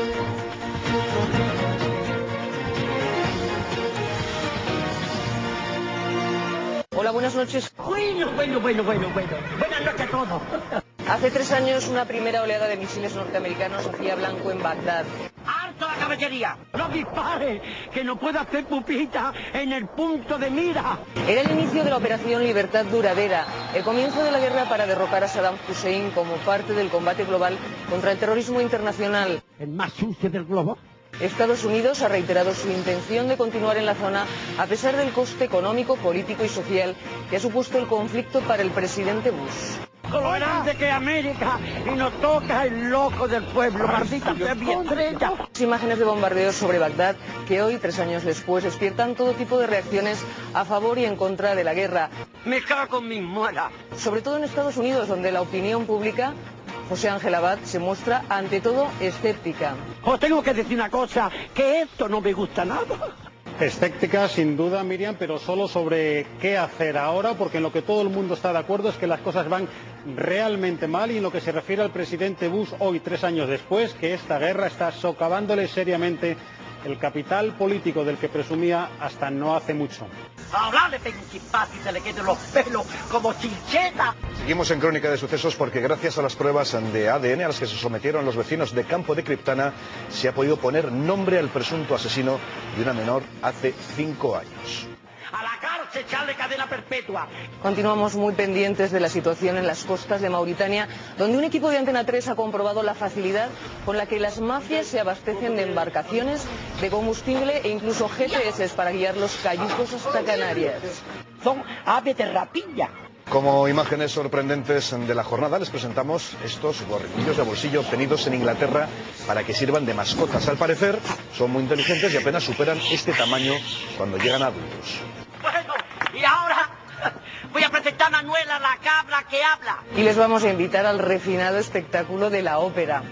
Hola, buenas noches. Bueno, bueno, bueno, bueno, bueno. Buenas noches a todos. Hace tres años una primera oleada de misiles norteamericanos hacía blanco en Bagdad. ¡Harto la caballería! ¡No dispare! ¡Que no pueda hacer pupita en el punto de mira! Era el inicio de la Operación Libertad Duradera, el comienzo de la guerra para derrocar a Saddam Hussein como parte del combate global contra el terrorismo internacional. El más sucio del globo. Estados Unidos ha reiterado su intención de continuar en la zona a pesar del coste económico, político y social que ha supuesto el conflicto para el presidente Bush. Con lo grande que es América y nos toca el loco del pueblo, maldita sea mi estrella. Imágenes de bombardeos sobre Bagdad que hoy, tres años después, despiertan todo tipo de reacciones a favor y en contra de la guerra. Me cago con mis muelas. Sobre todo en Estados Unidos, donde la opinión pública, José Ángel Abad, se muestra ante todo escéptica. Os tengo que decir una cosa, que esto no me gusta nada. Escéptica, sin duda, Miriam, pero solo sobre qué hacer ahora, porque en lo que todo el mundo está de acuerdo es que las cosas van realmente mal, y en lo que se refiere al presidente Bush hoy, tres años después, que esta guerra está socavándole seriamente el capital político del que presumía hasta no hace mucho. Ahora le pego un chimpazo y se le queden los pelos como chincheta. Seguimos en Crónica de Sucesos porque gracias a las pruebas de A D N a las que se sometieron los vecinos de Campo de Criptana se ha podido poner nombre al presunto asesino de una menor hace cinco años. A la cárcel, echarle cadena perpetua. Continuamos muy pendientes de la situación en las costas de Mauritania, donde un equipo de Antena tres ha comprobado la facilidad con la que las mafias se abastecen de embarcaciones, de combustible e incluso G P S para guiar los cayucos hasta Canarias. Son aves de rapiña. Como imágenes sorprendentes de la jornada les presentamos estos gorrinillos de bolsillo obtenidos en Inglaterra para que sirvan de mascotas. Al parecer son muy inteligentes y apenas superan este tamaño cuando llegan a adultos. Bueno, y ahora voy a presentar a Manuela, la cabra que habla. Y les vamos a invitar al refinado espectáculo de la ópera.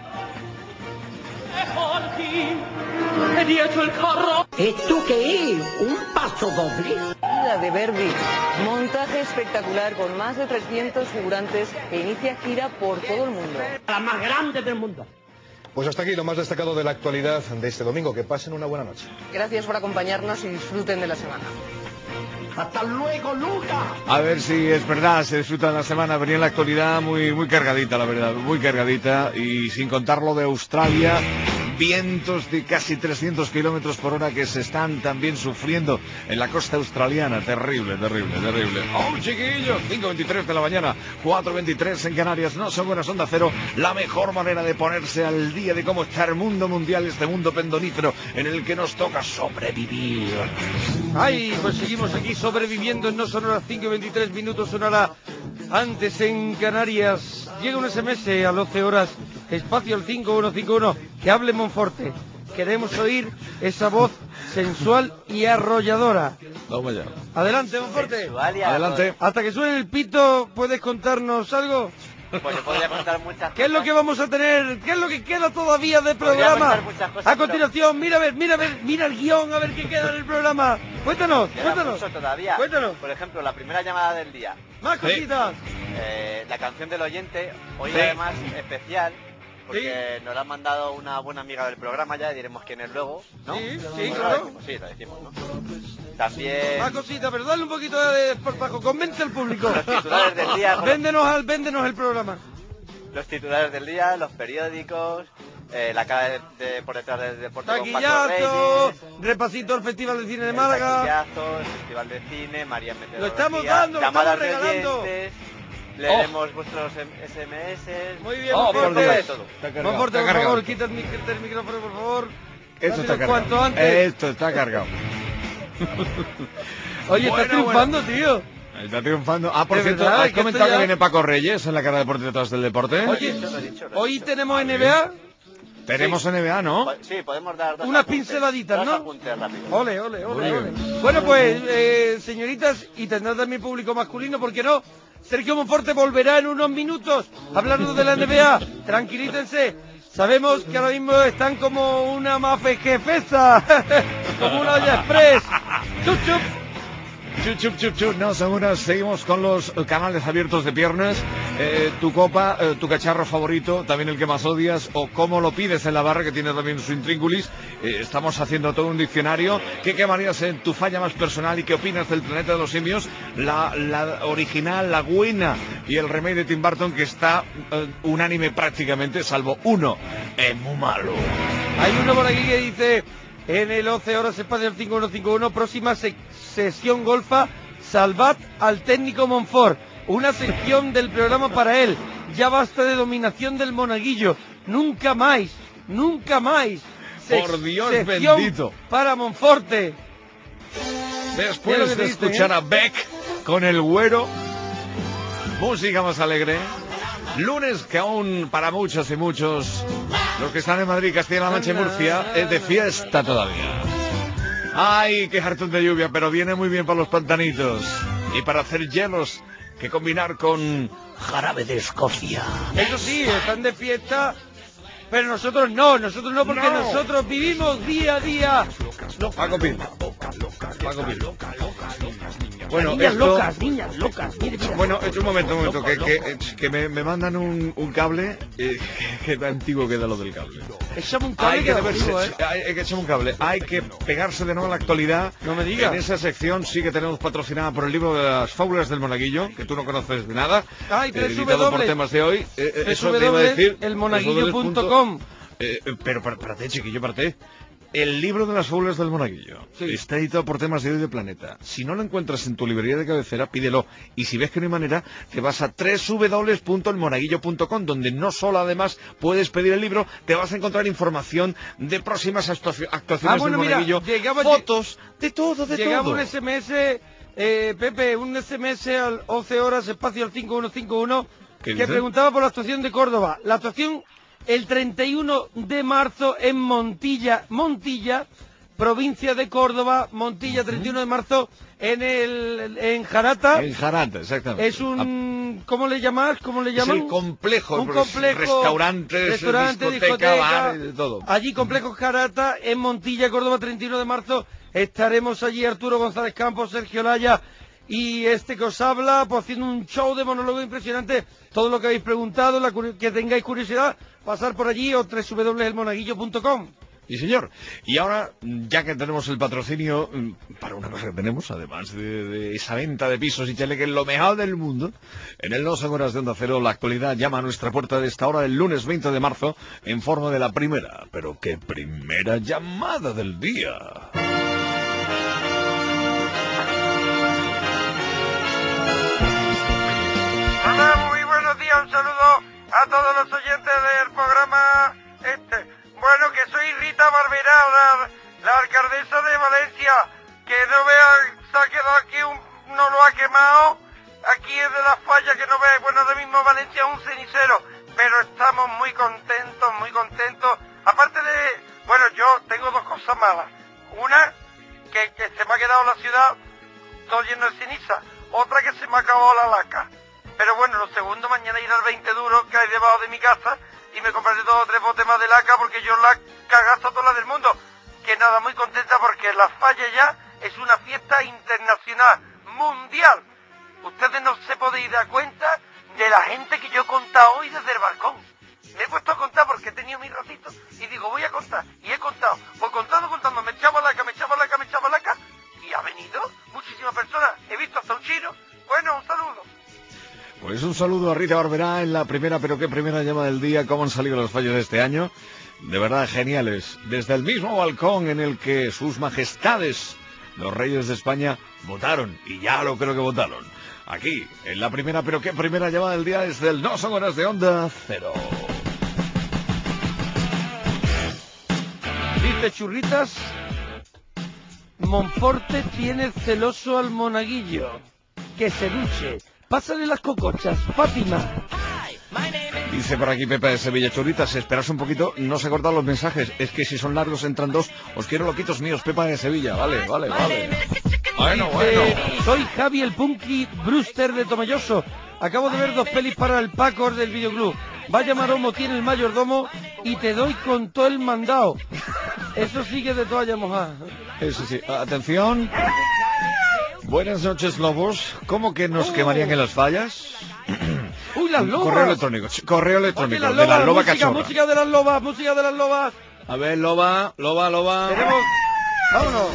¡He hecho el carro! ¿Esto qué es? ¿Un paso doble? Vida de Verdi, montaje espectacular con más de trescientos figurantes que inicia gira por todo el mundo. La más grande del mundo. Pues hasta aquí lo más destacado de la actualidad de este domingo. Que pasen una buena noche. Gracias por acompañarnos y disfruten de la semana. ¡Hasta luego, Luca! A ver si es verdad, se disfruta la semana. Venía en la actualidad muy, muy cargadita, la verdad, muy cargadita. Y sin contar lo de Australia, vientos de casi trescientos kilómetros por hora que se están también sufriendo en la costa australiana. Terrible, terrible, terrible. ¡Oh, chiquillos! cinco veintitrés de la mañana, cuatro veintitrés en Canarias. No son buenas Onda Cero. La mejor manera de ponerse al día de cómo está el mundo mundial, este mundo pendonífero en el que nos toca sobrevivir. Ay, pues seguimos aquí sobreviviendo en No Sonora, cinco y veintitrés minutos, sonará antes en Canarias. Llega un S M S a doce horas, espacio al cinco uno cinco uno, que hable Monforte. Queremos oír esa voz sensual y arrolladora. Vamos allá. Adelante, Monforte. Adelante. Hasta que suene el pito, ¿puedes contarnos algo? Pues yo podría contar muchas cosas. ¿Qué es lo que vamos a tener? ¿Qué es lo que queda todavía del Podría programa? contar muchas cosas, A continuación, mira a ver, mira a ver, mira el guión, a ver qué queda en el programa. Cuéntanos, Queda cuéntanos. mucho todavía. Cuéntanos. Por ejemplo, la primera llamada del día. Más cositas. Eh, la canción del oyente, hoy Sí. además especial, porque nos la han mandado una buena amiga del programa, ya diremos quién es luego, ¿no? Sí, sí, Pues claro. lo decimos, sí, lo decimos, ¿no? También... Más cositas, pero dale un poquito de espartajo, convence al público. Los titulares del día, bueno. Véndenos, al, véndenos el programa. Los titulares del día, los periódicos, eh, la cara de, de- por detrás del deporte con Paco Taquillazo, Reyes, repasito al Festival de Cine de el Málaga. taquillazo, el Festival de Cine, María Meteorología, Lo estamos dando, lo llamadas estamos de regalando. oyentes, leeremos vuestros em- S M S. Muy bien, oh, muy fuerte. de todo. Más fuerte, por favor, quita el, mic- el micrófono, por favor. Esto está Rápido, cargado. cuanto antes. Esto está cargado. Oye, Bueno, está triunfando, tío. Está triunfando. Ah, por De cierto, verdad, ¿has que comentado esto ya- que viene Paco Reyes en la cara de deporte detrás del deporte? Oye, hoy tenemos N B A. Tenemos N B A, ¿no? Sí, podemos dar dos Unas apuntes, pinceladitas, dos ¿no? apuntes rápidos. Ole, ole, Muy ole, ole. bien. Bueno, pues, eh, señoritas, y tendrá también público masculino, ¿por qué no? Sergio Monforte volverá en unos minutos hablando de la N B A. Tranquilícense. Sabemos que ahora mismo están como una mafe jefesa, como una olla express. Chup, chup. Chup, chup, chup, chup. No, seguras, seguimos con los eh, canales abiertos de piernas. Eh, tu copa, eh, tu cacharro favorito, también el que más odias, o cómo lo pides en la barra, que tiene también su intríngulis. Eh, estamos haciendo todo un diccionario. ¿Qué quemarías en tu falla más personal y qué opinas del planeta de los simios? La, la original, la buena, y el remake de Tim Burton, que está eh, unánime prácticamente, salvo uno. Es muy malo. Hay uno por aquí que dice, en el once horas espacio cinco uno cinco uno, próxima se- sesión golfa, salvad al técnico Monfort. Una sección del programa para él. Ya basta de dominación del monaguillo. Nunca más, nunca más. Se- Por Dios sección bendito. para Monforte. Después Es lo que de te dicen, escuchar ¿eh? a Beck con el güero, música más alegre. Lunes que aún para muchos y muchos, los que están en Madrid, Castilla-La Mancha y Murcia, es de fiesta todavía. Ay, qué hartón de lluvia, pero viene muy bien para los pantanitos. Y para hacer hielos, que combinar con jarabe de Escocia. Eso sí, están de fiesta, pero nosotros no, nosotros no, porque No. nosotros vivimos día a día. Paco Pil. Paco Pil. Bueno, niñas esto- locas, niñas locas. Mire, mira. Bueno, un momento, un momento, que, que, que me, me mandan un, un cable, eh, que antiguo queda lo del cable. Echame un cable Hay que que, lo deberse- digo, ¿eh? hay, hay que echar un cable, hay que pegarse de nuevo a la actualidad. No me digas. En esa sección sí que tenemos patrocinada por el libro de las fábulas del monaguillo, que tú no conoces de nada. Ay, eh, tres editado por W. temas de hoy. Eh, eh, tres eso te iba a decir. el monaguillo punto com. Eh, eh, pero para- espérate, chiquillo, espérate. El libro de las fábulas del monaguillo está editado por Temas de Hoy de Planeta. Si no lo encuentras en tu librería de cabecera, pídelo. Y si ves que no hay manera, te vas a doble u doble u doble u punto el monaguillo punto com, donde no solo además puedes pedir el libro, te vas a encontrar información de próximas actua- actuaciones Ah, bueno, del mira, monaguillo, llegaba- fotos, de todo, de Llegaba todo. un S M S, eh, Pepe, un S M S al once horas, espacio al cinco uno cinco uno, ¿Qué que dice? preguntaba por la actuación de Córdoba. La actuación el treinta y uno de marzo en Montilla, Montilla, provincia de Córdoba, Montilla, treinta y uno de marzo, en el en Jarata. En Jarata, exactamente. Es un, ¿cómo le llamas? ¿Cómo le Es llaman? el complejo, un pues, complejo, restaurantes, restaurante, discoteca, discoteca, bares, de todo. Allí, complejo Jarata, en Montilla, Córdoba, treinta y uno de marzo. Estaremos allí Arturo González Campos, Sergio Laya y este que os habla, pues haciendo un show de monólogo impresionante. Todo lo que habéis preguntado, la curi- que tengáis curiosidad, pasar por allí o doble u doble u doble u punto el monaguillo punto com. Sí, señor. Y ahora, ya que tenemos el patrocinio, mm, para una cosa que tenemos, además de, de esa venta de pisos y chale, que es lo mejor del mundo, en el Dos Horas de Onda Cero, la actualidad llama a nuestra puerta de esta hora el lunes veinte de marzo, en forma de la primera, pero qué primera llamada del día. Hola, muy buenos días, un saludo a todos los oyentes del programa este. Bueno, que soy Rita Barberá, la, la alcaldesa de Valencia, que no vean, se ha quedado aquí, un, no lo ha quemado, aquí es de la falla que no ve, bueno, ahora mismo Valencia es un cenicero, pero estamos muy contentos, muy contentos, aparte de, bueno, yo tengo dos cosas malas, una, que, que se me ha quedado la ciudad todo lleno de ceniza, otra que se me ha acabado la laca. Pero bueno, lo segundo, mañana ir al veinte duro que hay debajo de mi casa y me compraré dos o tres botes más de laca porque yo la cagazo toda la del mundo. Que nada, muy contenta porque la Falla ya es una fiesta internacional, mundial. Ustedes no se podéis dar cuenta de la gente que yo he contado hoy desde el balcón. Me he puesto a contar porque he tenido mi ratito y digo, voy a contar. Y he contado, pues contando, contando, me echaba laca, me echaba laca, me echaba laca. Y ha venido muchísimas personas. He visto hasta un chino. Bueno, un saludo. Pues un saludo a Rita Barberá en la primera, pero qué primera llama del día, cómo han salido los fallos de este año. De verdad, geniales. Desde el mismo balcón en el que sus majestades, los reyes de España, votaron. Y ya lo creo que votaron. Aquí, en la primera, pero qué primera llamada del día, desde el No Son Horas de Onda Cero. Dice Churritas, Monforte tiene celoso al monaguillo. Que se duche. Pásale las cocochas, Fátima. Dice por aquí Pepe de Sevilla, Churritas, esperas un poquito, no se cortan los mensajes. Es que si son largos entran dos. Os quiero loquitos míos, Pepa de Sevilla. Vale, vale, vale. Bueno, bueno. Soy Javi el Punky Brewster de Tomelloso. Acabo de ver dos pelis para el Pacor del videoclub. Vaya maromo tiene el mayordomo y te doy con todo el mandado. Eso sí que de toalla mojada. Eso sí. Atención. Buenas noches, lobos. ¿Cómo que nos oh. quemarían en las fallas? ¡Uy, las lobas! Correo electrónico, correo electrónico, Oye, de la loba música, cachorra. Música de las lobas, música de las lobas. A ver, loba, loba, loba. Tenemos... Vámonos.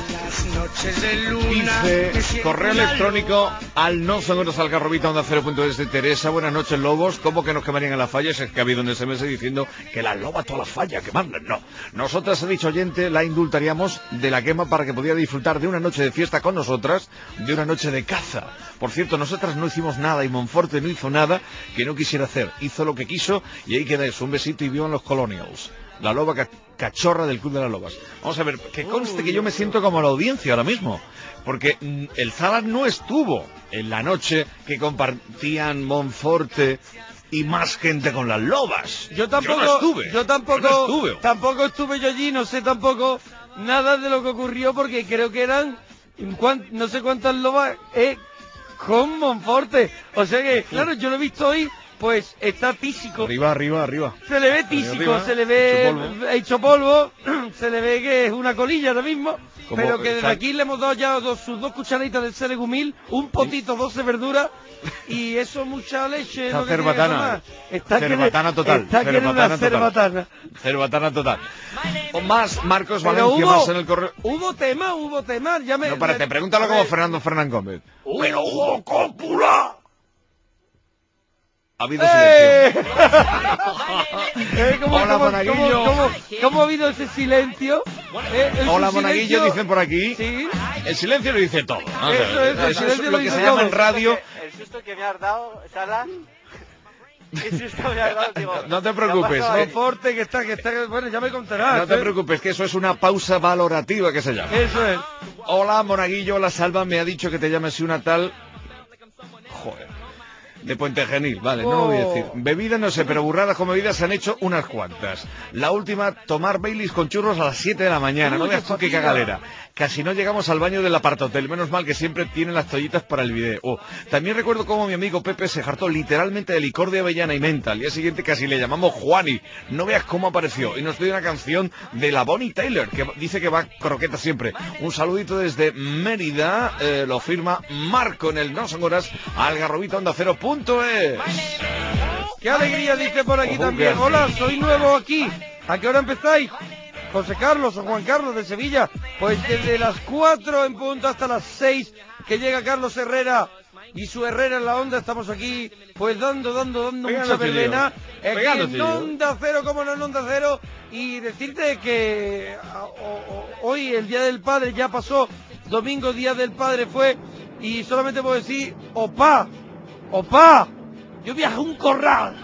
Dice, correo electrónico al no son horas algarrobita onda cero punto es de Teresa. Buenas noches, lobos. ¿Cómo que nos quemarían en las fallas? Es que ha habido un S M S diciendo que la loba toda la falla, quemarla. No. Nosotras, ha dicho oyente, la indultaríamos de la quema para que pudiera disfrutar de una noche de fiesta con nosotras, de una noche de caza. Por cierto, nosotras no hicimos nada y Monforte no hizo nada que no quisiera hacer. Hizo lo que quiso y ahí queda eso. Un besito y vivan los Colonials. La loba ca cachorra del Club de las Lobas. Vamos a ver, que conste que yo me siento como la audiencia ahora mismo, porque mm, el Zalas no estuvo en la noche que compartían Monforte y más gente con las lobas. Yo tampoco yo no estuve. Yo tampoco, yo no estuve. tampoco estuve yo allí, no sé tampoco nada de lo que ocurrió porque creo que eran no sé cuántas lobas eh, con Monforte. O sea que, claro, yo lo he visto hoy. Pues está tísico. Arriba, arriba, arriba. Se le ve tísico, se le ve hecho polvo. hecho polvo, se le ve que es una colilla ahora mismo, como, pero que desde aquí le hemos dado ya dos, sus dos cucharaditas de ceregumil, un potito, doce verduras, y eso mucha leche. Está lo que cerbatana. Está cerbatana que, total. Está que una cerbatana. Cerbatana total. O más, Marcos pero Valencia, hubo, más en el correo. Hubo tema, hubo tema. Ya me, no, espérate, pregúntalo como Fernando Fernán Gómez. Uh, pero hubo cópula. Ha habido silencio. eh, ¿cómo, Hola, cómo, Monaguillo. ¿cómo, cómo, cómo ha habido ese silencio? Eh, Hola, silencio... Monaguillo, dicen por aquí. ¿Sí? El silencio lo dice todo. ¿no? Eso es, el eso silencio es lo, lo que dice se todo. llama en radio. El susto que me has dado, Sala. El susto me has dado, digo, no te preocupes. Monforte, que está, que está, bueno, ya me contarás. No te ¿eh? preocupes, que eso es una pausa valorativa que se llama. Eso es. Hola, Monaguillo, la Salva me ha dicho que te llames una tal... Joder. De Puente Genil, vale, oh. no lo voy a decir. Bebidas no sé, pero burradas con bebidas se han hecho unas cuantas. La última, tomar Baileys con churros a las siete de la mañana. Uy, no veas tú qué cagalera. Casi no llegamos al baño del apartahotel. Menos mal que siempre tienen las toallitas para el video. Oh. También recuerdo cómo mi amigo Pepe se hartó literalmente de licor de avellana y menta. Al día siguiente casi le llamamos Juani. No veas cómo apareció. Y nos dio una canción de la Bonnie Tyler, que dice que va croqueta siempre. Un saludito desde Mérida. Eh, lo firma Marco en el No Son Horas algarrobita onda cero punto es. ¡Qué alegría! Dice por aquí oh, también. Hola, soy nuevo aquí. ¿A qué hora empezáis? José Carlos o Juan Carlos de Sevilla. Pues desde las cuatro en punto hasta las seis que llega Carlos Herrera y su Herrera en la onda. Estamos aquí pues dando, dando, dando mucha verbena. Aquí en Onda Cero, como no en Onda Cero. Y decirte que o, o, hoy el Día del Padre ya pasó. Domingo Día del Padre fue. Y solamente puedo decir, opa, opa, yo viajo a un corral.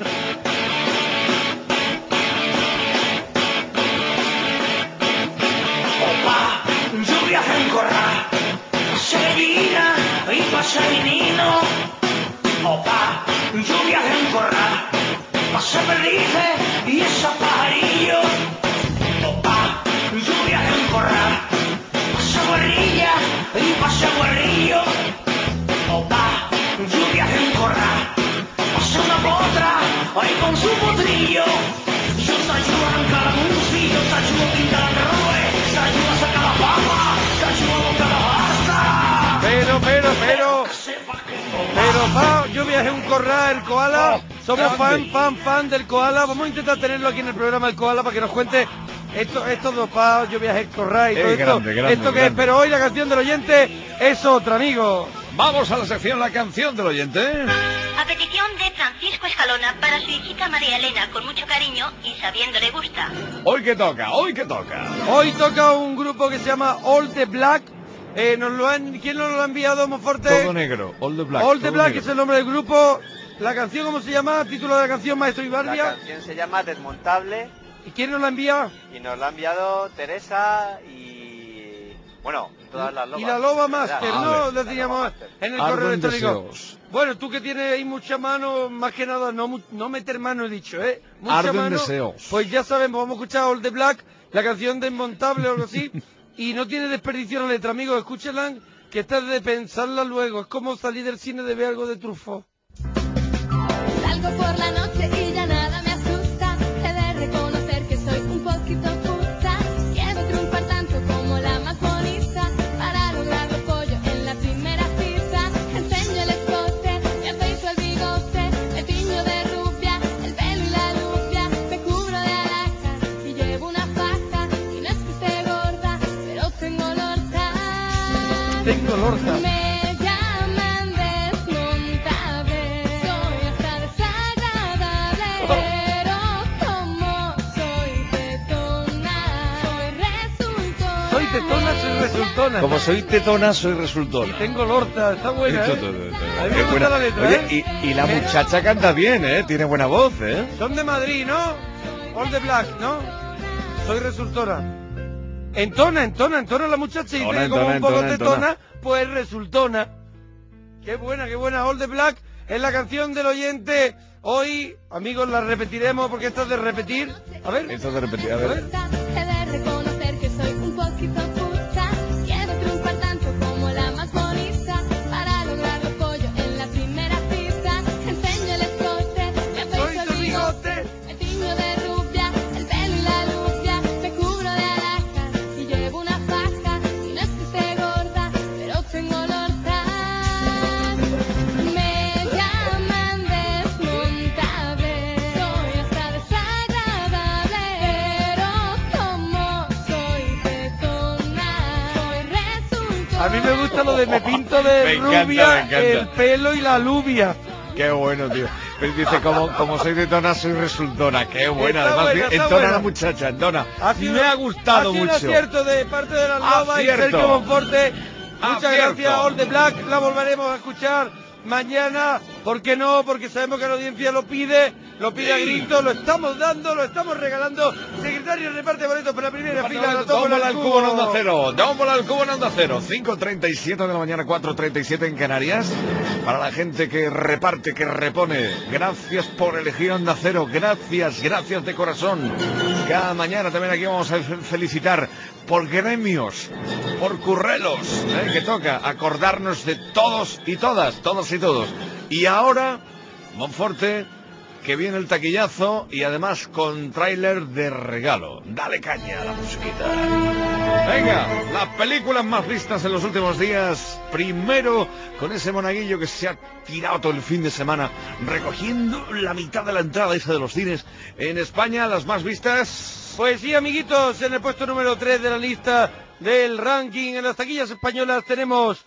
Yo viajé en corral, Sevillina y pasé vinino. Opa, yo viajé en corral, pasé perdices y esos pajarillos. Opa, yo viajé en corral, pasé guarrilla y pasé guarrillo. Opa, yo viajé en corral, Viaje un Corral, el koala. Oh, Somos fan, grande. fan, fan del koala. Vamos a intentar tenerlo aquí en el programa el koala para que nos cuente esto, estos dos pasos, Yo Viaje en Corral y Es todo esto. grande, grande, esto que es, grande. pero hoy la canción del oyente es otra, amigo. Vamos a la sección La Canción del Oyente. A petición de Francisco Escalona para su hijita María Elena, con mucho cariño y sabiendo le gusta. Hoy que toca, hoy que toca. Hoy toca un grupo que se llama All the Black. Eh, nos lo han, ¿Quién nos lo ha enviado, Monforte? Todo negro, All the Black. All the todo Black negro. es el nombre del grupo. La canción, ¿cómo se llama? Título de la canción, Maestro La Ibarria. canción se llama Desmontable ¿Y quién nos la envía? y nos la ha enviado Teresa y... bueno, todas las lobas. Y la Loba en realidad. Master, Vale. ¿no? Lo La teníamos Loba Master. en el Arden correo electrónico. deseos. Bueno, tú que tienes ahí mucha mano, más que nada, no, mu- no meter mano he dicho, ¿eh? Mucha Arden mano. deseos. Pues ya sabemos, vamos a escuchar All the Black, la canción Desmontable o algo así. Y no tiene desperdicio la letra, amigos, escúchenla, que está de pensarla luego. Es como salir del cine de ver algo de Truffaut. Salgo por la noche y ya nada me asusta. He de reconocer que soy un poquito puta. Quiero triunfar tanto como la más bonita. Para lograrlo pollo en la primera cita. Enseño el escote, me afeito el bigote. Me tiño de rubia, el pelo y la lupia. Me cubro de alhajas y llevo una faja. Y no es que esté gorda, pero tengo lorza. Tengo lorza. Me llaman desmontable, soy hasta desagradable, pero como soy tetona, soy resultona. Soy tetona, soy resultona. Como soy tetona, soy resultona. Tengo lorza, está buena, Esto, ¿eh? todo, todo, todo. A mí me Qué gusta buena. la letra, Oye, ¿eh? y, y la muchacha canta bien, ¿eh? Tiene buena voz, ¿eh? Son de Madrid, ¿no? All the Black, ¿no? Soy resultona. Entona, entona, entona la muchacha y Entona, tiene como entona, un poco entona, tetona, entona. pues resultona. Qué buena, qué buena. All the Black es la canción del oyente. Hoy, amigos, la repetiremos porque esta es de repetir. A ver. Esto de repetir, a A ver. ver. He de reconocer que soy un poquito puta. Quiero triunfar tanto como la más bonita. Para lograrlo pollo en la primera cita. Enseño el escote, me afeito el bigote. Me tiño de rubia, el pelo y la lupia. Me cubro de alhajas y llevo una faja. Y no es que esté gorda, pero tengo lorza. Me llaman desmontable, soy hasta desagradable, pero como soy tetona, soy resultona. A mí me gusta lo de me pinto de Me encanta, rubia, me encanta. el pelo y la lubia. Qué bueno, tío. Pero dice, como, como soy tetona, soy resultona. Qué buena. Está Además, buena, bien, está entona buena. la muchacha, entona. Ha sido- Me ha gustado ha sido mucho. un acierto de parte de las lobas y Acierto. Sergio Monforte. Muchas Acierto. gracias, All the Black. La volveremos a escuchar mañana. ¿Por qué no? Porque sabemos que la audiencia lo pide, lo pide a Sí. gritos, lo estamos dando, lo estamos regalando. Secretario reparte boletos para la primera fila. La tómbola Tómbola al al cubo en Onda cubo. Cero. Tómbola al cubo en Onda Cero. cinco treinta y siete de la mañana, cuatro treinta y siete en Canarias. Para la gente que reparte, que repone. Gracias por elegir Onda Cero. Gracias, gracias de corazón. Cada mañana también aquí vamos a fe- felicitar por gremios, por currelos, ¿eh? Que toca acordarnos de todos y todas, todos y todos. Y ahora, Monforte, que viene el taquillazo y además con tráiler de regalo. Dale caña a la musiquita. Venga, las películas más vistas en los últimos días. Primero, con ese monaguillo que se ha tirado todo el fin de semana recogiendo la mitad de la entrada esa de los cines. En España, las más vistas... Pues sí, amiguitos, en el puesto número tres de la lista del ranking en las taquillas españolas tenemos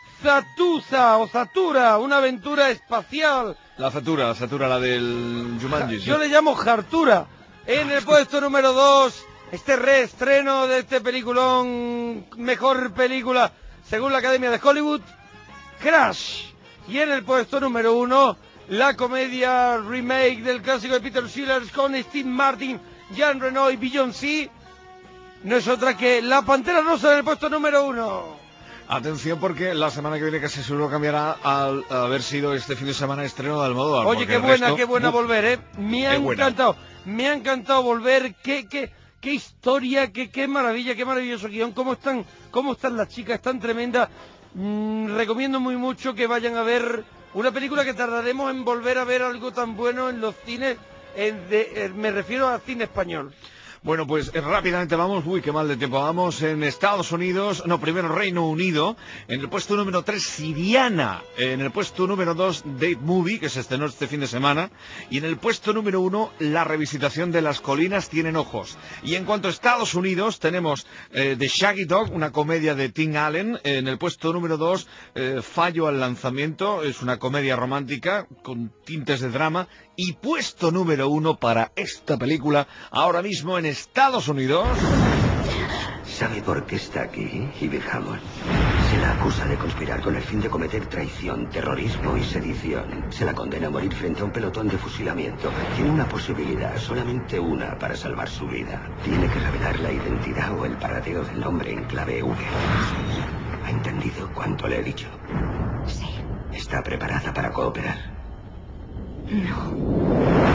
Zatuza o Zatura, una aventura espacial. La Zatura, la Zatura, la del Jumanji. ¿sí? Yo le llamo Hartura. En el puesto número dos, este reestreno de este peliculón, mejor película según la Academia de Hollywood, Crash. Y en el puesto número uno, la comedia remake del clásico de Peter Sellers con Steve Martin, Jean Reno y Beyoncé, no es otra que La Pantera Rosa en el puesto número uno. Atención porque la semana que viene casi seguro cambiará al haber sido este fin de semana estreno de Almodóvar. Oye, porque qué el buena, resto, qué buena uf, volver, ¿eh? Me ha qué buena. encantado, me ha encantado volver, qué, qué, qué historia, qué, qué maravilla, qué maravilloso guión, cómo están, cómo están las chicas, están tremendas. Mm, recomiendo muy mucho que vayan a ver una película que tardaremos en volver a ver algo tan bueno en los cines, en de- eh, me refiero al cine español. Bueno, pues eh, rápidamente vamos, uy, qué mal de tiempo, vamos en Estados Unidos, no, primero Reino Unido, en el puesto número tres, Siriana, en el puesto número dos, Date Movie, que se estrenó este fin de semana, y en el puesto número uno, la revisitación de Las colinas tienen ojos. Y en cuanto a Estados Unidos, tenemos eh, The Shaggy Dog, una comedia de Tim Allen, en el puesto número dos, eh, Fallo al lanzamiento, es una comedia romántica con tintes de drama, y puesto número uno para esta película, ahora mismo en Estados Unidos. ¿Sabe por qué está aquí, Ivy Hammond? Se la acusa de conspirar con el fin de cometer traición, terrorismo y sedición. Se la condena a morir frente a un pelotón de fusilamiento. Tiene una posibilidad, solamente una, para salvar su vida. Tiene que revelar la identidad o el paradero del hombre en clave V. ¿Ha entendido cuánto le he dicho? Sí. ¿Está preparada para cooperar? No.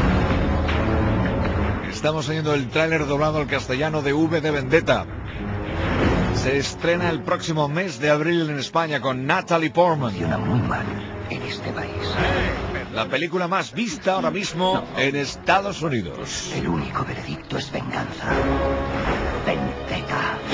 Estamos oyendo el tráiler doblado al castellano de V de Vendetta. Se estrena el próximo mes de abril en España con Natalie Portman. Funciona muy mal en este país. La película más vista ahora mismo en Estados Unidos. El único veredicto es venganza. Vendetta.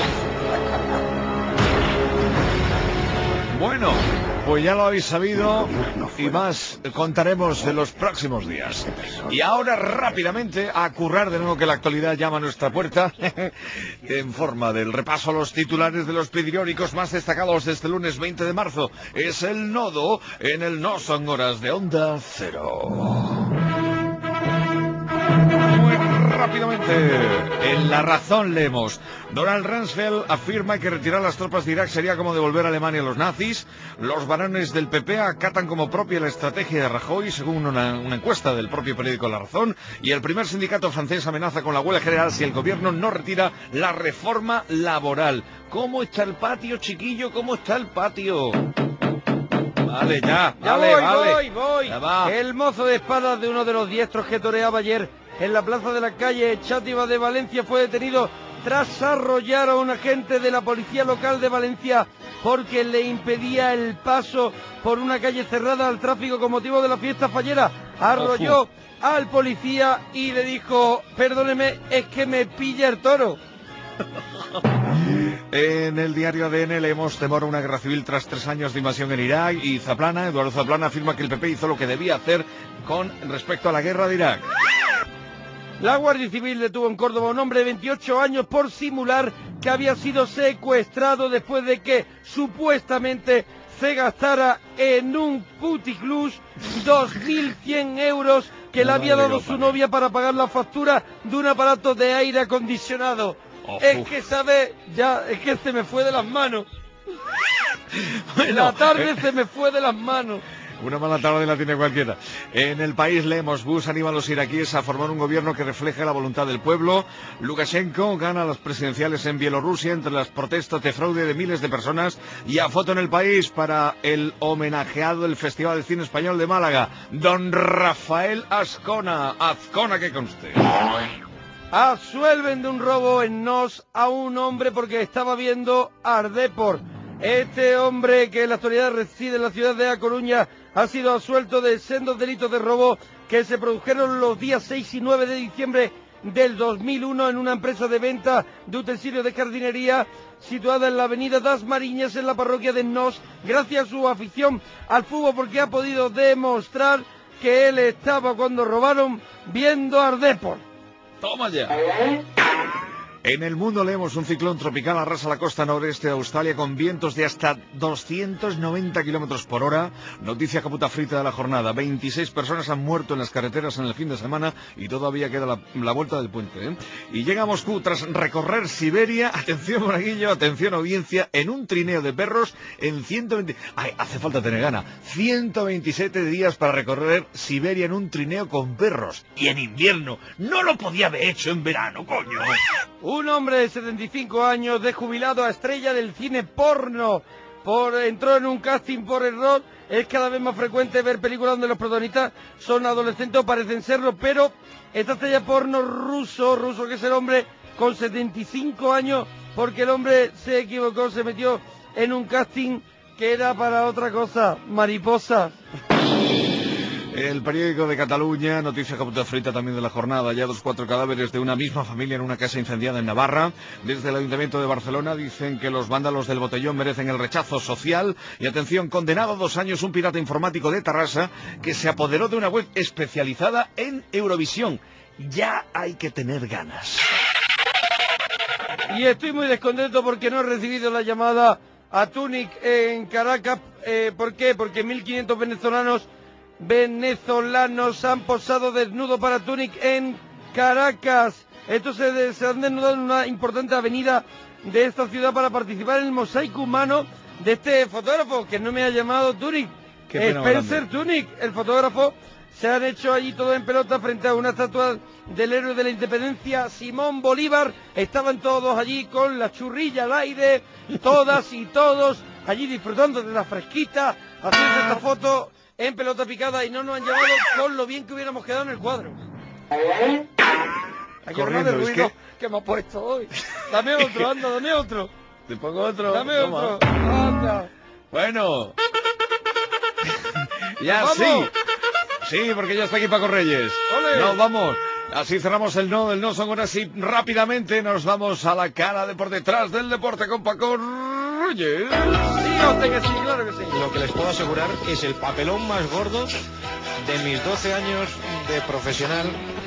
Bueno, pues ya lo habéis sabido y más contaremos en los próximos días. Y ahora rápidamente a currar de nuevo que la actualidad llama a nuestra puerta en forma del repaso a los titulares de los periódicos más destacados de este lunes veinte de marzo. Es el nodo en el No Son Horas de Onda Cero. Muy rápidamente, en La Razón leemos: Donald Rumsfeld afirma que retirar las tropas de Irak sería como devolver a Alemania a los nazis. Los varones del P P acatan como propia la estrategia de Rajoy, según una, una encuesta del propio periódico La Razón. Y el primer sindicato francés amenaza con la huelga general si el gobierno no retira la reforma laboral. ¿Cómo está el patio, chiquillo? ¿Cómo está el patio? Vale, ya, ya vale, voy, vale. voy, voy. Ya va. El mozo de espadas de uno de los diestros que toreaba ayer en la plaza de la calle Chátiva de Valencia fue detenido tras arrollar a un agente de la policía local de Valencia porque le impedía el paso por una calle cerrada al tráfico con motivo de la fiesta fallera. Arrolló al policía y le dijo: perdóneme, es que me pilla el toro. En el diario A D N leemos: temor a una guerra civil tras tres años de invasión en Irak. Y Zaplana, Eduardo Zaplana, afirma que el P P hizo lo que debía hacer con respecto a la guerra de Irak. La Guardia Civil detuvo en Córdoba a un hombre de veintiocho años por simular que había sido secuestrado después de que supuestamente se gastara en un puticlub dos mil cien euros que le había dado su novia para pagar la factura de un aparato de aire acondicionado. Oh, es uf. que, ¿sabes? Ya, es que se me fue de las manos. Bueno, la tarde eh. se me fue de las manos. Una mala tarde la tiene cualquiera. En El País leemos: Bush anima a los iraquíes a formar un gobierno que refleje la voluntad del pueblo. Lukashenko gana las presidenciales en Bielorrusia entre las protestas de fraude de miles de personas. Y a foto en El País para el homenajeado del Festival de Cine Español de Málaga, don Rafael Azcona. Azcona, que conste. Absuelven de un robo en Nos a un hombre porque estaba viendo Ardepor. Este hombre, que en la actualidad reside en la ciudad de A Coruña, ha sido absuelto de sendos delitos de robo que se produjeron los días seis y nueve de diciembre del dos mil uno en una empresa de venta de utensilios de jardinería situada en la avenida Das Mariñas, en la parroquia de Nos, gracias a su afición al fútbol, porque ha podido demostrar que él estaba, cuando robaron, viendo Ardepor. ¡Toma ya! En El Mundo leemos: un ciclón tropical arrasa la costa noreste de Australia con vientos de hasta doscientos noventa kilómetros por hora. Noticia caputa frita de la jornada: veintiséis personas han muerto en las carreteras en el fin de semana y todavía queda la, la vuelta del puente, ¿eh? Y llega a Moscú tras recorrer Siberia. Atención, Monaguillo, atención, audiencia, en un trineo de perros en ciento veinte... Ay, hace falta tener gana. ciento veintisiete días para recorrer Siberia en un trineo con perros. Y en invierno. No lo podía haber hecho en verano, coño. Un hombre de setenta y cinco años, de jubilado a estrella del cine porno, por entró en un casting por error. Es cada vez más frecuente ver películas donde los protagonistas son adolescentes o parecen serlo, pero esta estrella porno ruso, ruso que es el hombre con setenta y cinco años, porque el hombre se equivocó, se metió en un casting que era para otra cosa, mariposa. El periódico de Cataluña, noticia capota frita también de la jornada, hallados cuatro cadáveres de una misma familia en una casa incendiada en Navarra. Desde el Ayuntamiento de Barcelona dicen que los vándalos del botellón merecen el rechazo social. Y atención, condenado a dos años un pirata informático de Tarrasa que se apoderó de una web especializada en Eurovisión. Ya hay que tener ganas. Y estoy muy descontento porque no he recibido la llamada a Túnez en Caracas. Eh, ¿Por qué? Porque mil quinientos venezolanos venezolanos han posado desnudo para Túnez en Caracas. Estos se, se han desnudado en una importante avenida de esta ciudad para participar en el mosaico humano de este fotógrafo que no me ha llamado Túnez. Spencer Túnez, el fotógrafo. Se han hecho allí todo en pelota frente a una estatua del héroe de la independencia, Simón Bolívar. Estaban todos allí con la churrilla al aire, todas y todos allí disfrutando de la fresquita, haciendo esta foto en pelota picada, y no nos han llamado con lo bien que hubiéramos quedado en el cuadro. Hay Corriendo, de ruido es que... que me ha puesto hoy. Dame otro, anda, dame otro. Te pongo otro. Dame Toma. otro, anda. Bueno. Ya ¡Vamos! sí. Sí, porque ya está aquí Paco Reyes. ¡Ole! Nos vamos. Así cerramos el no del no son ahora sí. Rápidamente nos vamos a la cara de por detrás del deporte con Paco Reyes. Sí, usted que sí, claro que sí. Lo que les puedo asegurar es el papelón más gordo de mis doce años de profesional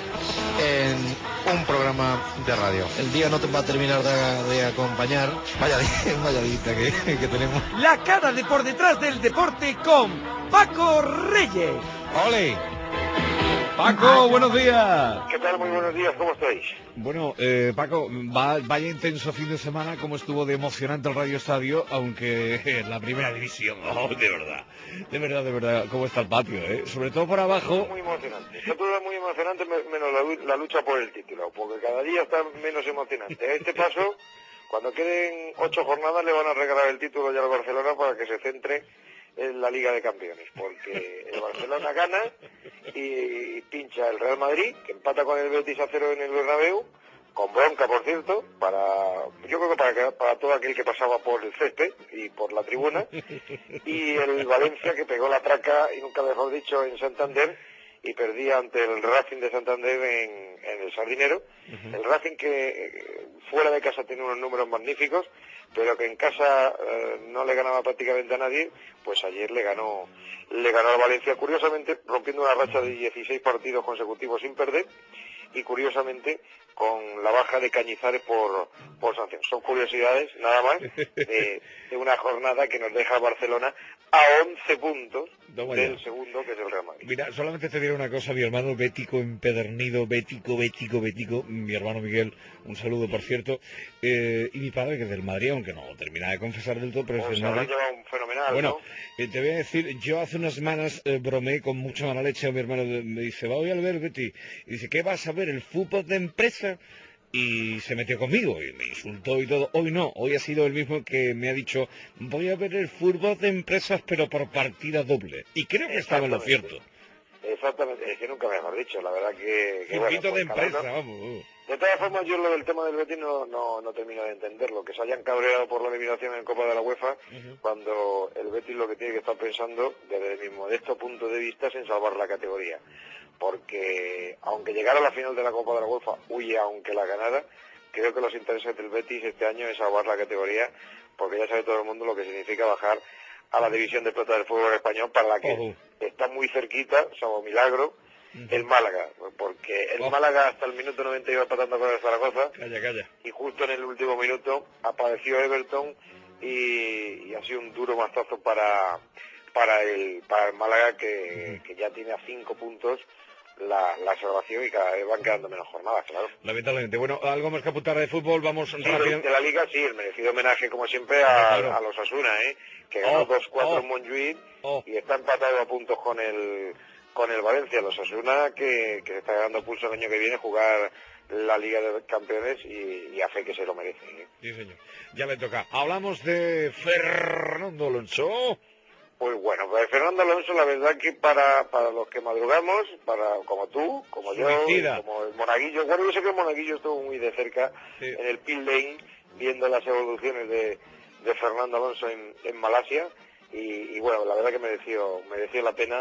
en un programa de radio. El día no te va a terminar de, de acompañar. Vaya, vaya dita que, que tenemos. La cara de por detrás del deporte con Paco Reyes. ¡Ole! Paco, buenos días. ¿Qué tal? Muy buenos días, ¿cómo estáis? Bueno, eh, Paco, va, vaya intenso fin de semana, como estuvo de emocionante el Radio Estadio, aunque en la primera división, oh, de verdad, de verdad, de verdad, cómo está el patio, ¿eh? Sobre todo por abajo. Muy emocionante, está todo muy emocionante, menos la, la lucha por el título, porque cada día está menos emocionante. A este paso, cuando queden ocho jornadas, le van a regalar el título ya al Barcelona para que se centre en la Liga de Campeones, porque el Barcelona gana y pincha el Real Madrid, que empata con el Betis a cero en el Bernabéu, con bronca, por cierto, para yo creo que para, para todo aquel que pasaba por el césped y por la tribuna, y el Valencia, que pegó la traca, y nunca mejor dicho, en Santander, y perdía ante el Racing de Santander en, en el Sardinero. Uh-huh. El Racing que eh, fuera de casa tiene unos números magníficos, pero que en casa eh, no le ganaba prácticamente a nadie, pues ayer le ganó le ganó al Valencia, curiosamente rompiendo una racha de dieciséis partidos consecutivos sin perder, y curiosamente con la baja de Cañizares por, por sanción. Son curiosidades, nada más, de, de una jornada que nos deja a Barcelona a once puntos no del segundo, que es el Real Madrid. Mira, solamente te diré una cosa, mi hermano bético empedernido, bético, bético, bético, mi hermano Miguel, un saludo por cierto, eh, y mi padre que es del Madrid, aunque no termina de confesar del todo, pero pues es del Madrid. Un fenomenal, bueno, ¿no? eh, te voy a decir, yo hace unas semanas eh, bromeé con mucha mala leche a mi hermano, me dice, voy a ver Betty, y dice, ¿qué vas a ver, el fútbol de empresa? Y se metió conmigo y me insultó y todo. Hoy no, hoy ha sido el mismo que me ha dicho, voy a ver el fútbol de empresas pero por partida doble. Y creo que estaba en lo cierto. Exactamente, es que nunca mejor dicho, la verdad que... que bueno, pues, de empresa, uno... vamos. De todas formas, yo lo del tema del Betis no, no, no termino de entenderlo, que se hayan cabreado por la eliminación en Copa de la UEFA, uh-huh. cuando el Betis lo que tiene que estar pensando, desde mi modesto punto de vista, es en salvar la categoría. Porque, aunque llegara a la final de la Copa de la UEFA, huye aunque la ganara, creo que los intereses del Betis este año es salvar la categoría, porque ya sabe todo el mundo lo que significa bajar a la división de plata del fútbol español, para la que uh-huh. está muy cerquita, salvo milagro, uh-huh. el Málaga, porque el uh-huh. Málaga hasta el minuto noventa iba empatando con el Zaragoza, calla, calla. y justo en el último minuto apareció Everton y, y ha sido un duro mazazo para para el para el Málaga, que, uh-huh. que ya tiene a cinco puntos la, la salvación, y cada vez van quedando menos jornadas, claro. Lamentablemente. Bueno, algo más que apuntar de fútbol, vamos sí, rápido. De, de la Liga, sí, el merecido homenaje, como siempre, a, claro. a los Osasuna, ¿eh? Que ganó dos cuatro oh, oh, en Montjuïc oh. y está empatado a puntos con el con el Valencia. Los Osasuna que, que se está ganando pulso el año que viene jugar la Liga de Campeones, y, y a fe que se lo merecen, ¿eh? Sí, señor. Ya me toca. Hablamos de Fernando Alonso. Pues bueno, pues Fernando Alonso, la verdad que para, para los que madrugamos, para como tú, como Suicida. yo, como el Monaguillo, bueno, yo sé que el Monaguillo estuvo muy de cerca sí. en el pit lane, viendo las evoluciones de, de Fernando Alonso en, en Malasia, y, y bueno, la verdad que mereció, mereció la pena,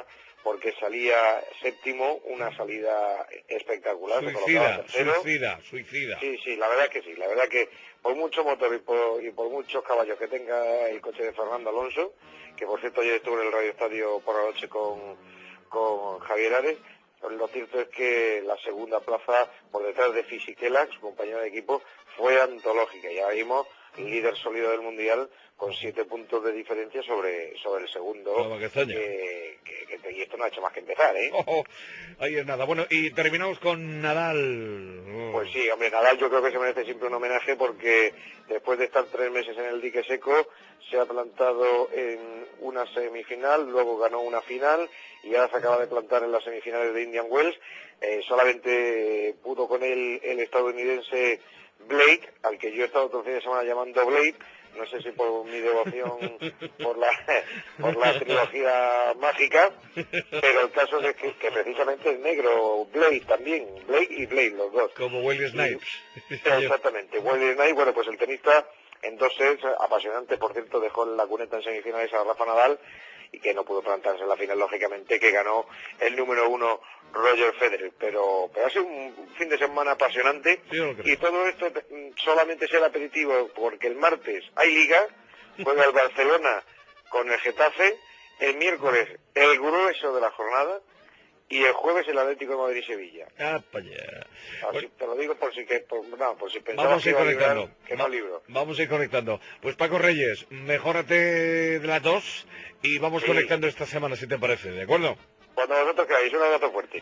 porque salía séptimo, una salida espectacular. Suicida, suicida, suicida. Sí, sí, la verdad que sí, la verdad que por mucho motor y por, y por muchos caballos que tenga el coche de Fernando Alonso, que por cierto ayer estuve en el Radio Estadio por la noche con, con Javier Ares, lo cierto es que la segunda plaza por detrás de Fisichella, su compañero de equipo, fue antológica. Ya vimos líder sólido del Mundial con siete puntos de diferencia sobre sobre el segundo, que, que, que, y esto no ha hecho más que empezar, ¿eh? Oh, oh, ahí es nada. Bueno, y terminamos con Nadal. Oh. Pues sí, hombre, Nadal yo creo que se merece siempre un homenaje porque después de estar tres meses en el dique seco, se ha plantado en una semifinal, luego ganó una final y ahora se acaba de plantar en las semifinales de Indian Wells. Eh, solamente pudo con él el estadounidense Blake, al que yo he estado todo el fin de semana llamando Blake, no sé si por mi devoción por la por la trilogía mágica, pero el caso es que, que precisamente es negro, Blake también, Blake y Blake, los dos. Como Wesley Snipes. Exactamente, Wesley Snipes, bueno, pues el tenista en dos sets, apasionante, por cierto, dejó en la cuneta en semifinales a Rafa Nadal, y que no pudo plantarse en la final, lógicamente, que ganó el número uno Roger Federer, pero, pero ha sido un fin de semana apasionante, y todo esto solamente será aperitivo porque el martes hay liga, juega el Barcelona con el Getafe, el miércoles el grueso de la jornada, y el jueves el Atlético de Madrid-Sevilla. Ah, para allá. Así Bueno, te lo digo por si que por, no, por si pensabas vamos a que ir iba a librar, conectando. que no libro. Vamos a ir conectando. Pues Paco Reyes, mejórate de las dos y vamos Sí. conectando esta semana, si te parece, ¿de acuerdo? Cuando vosotros queráis, un abrazo fuerte.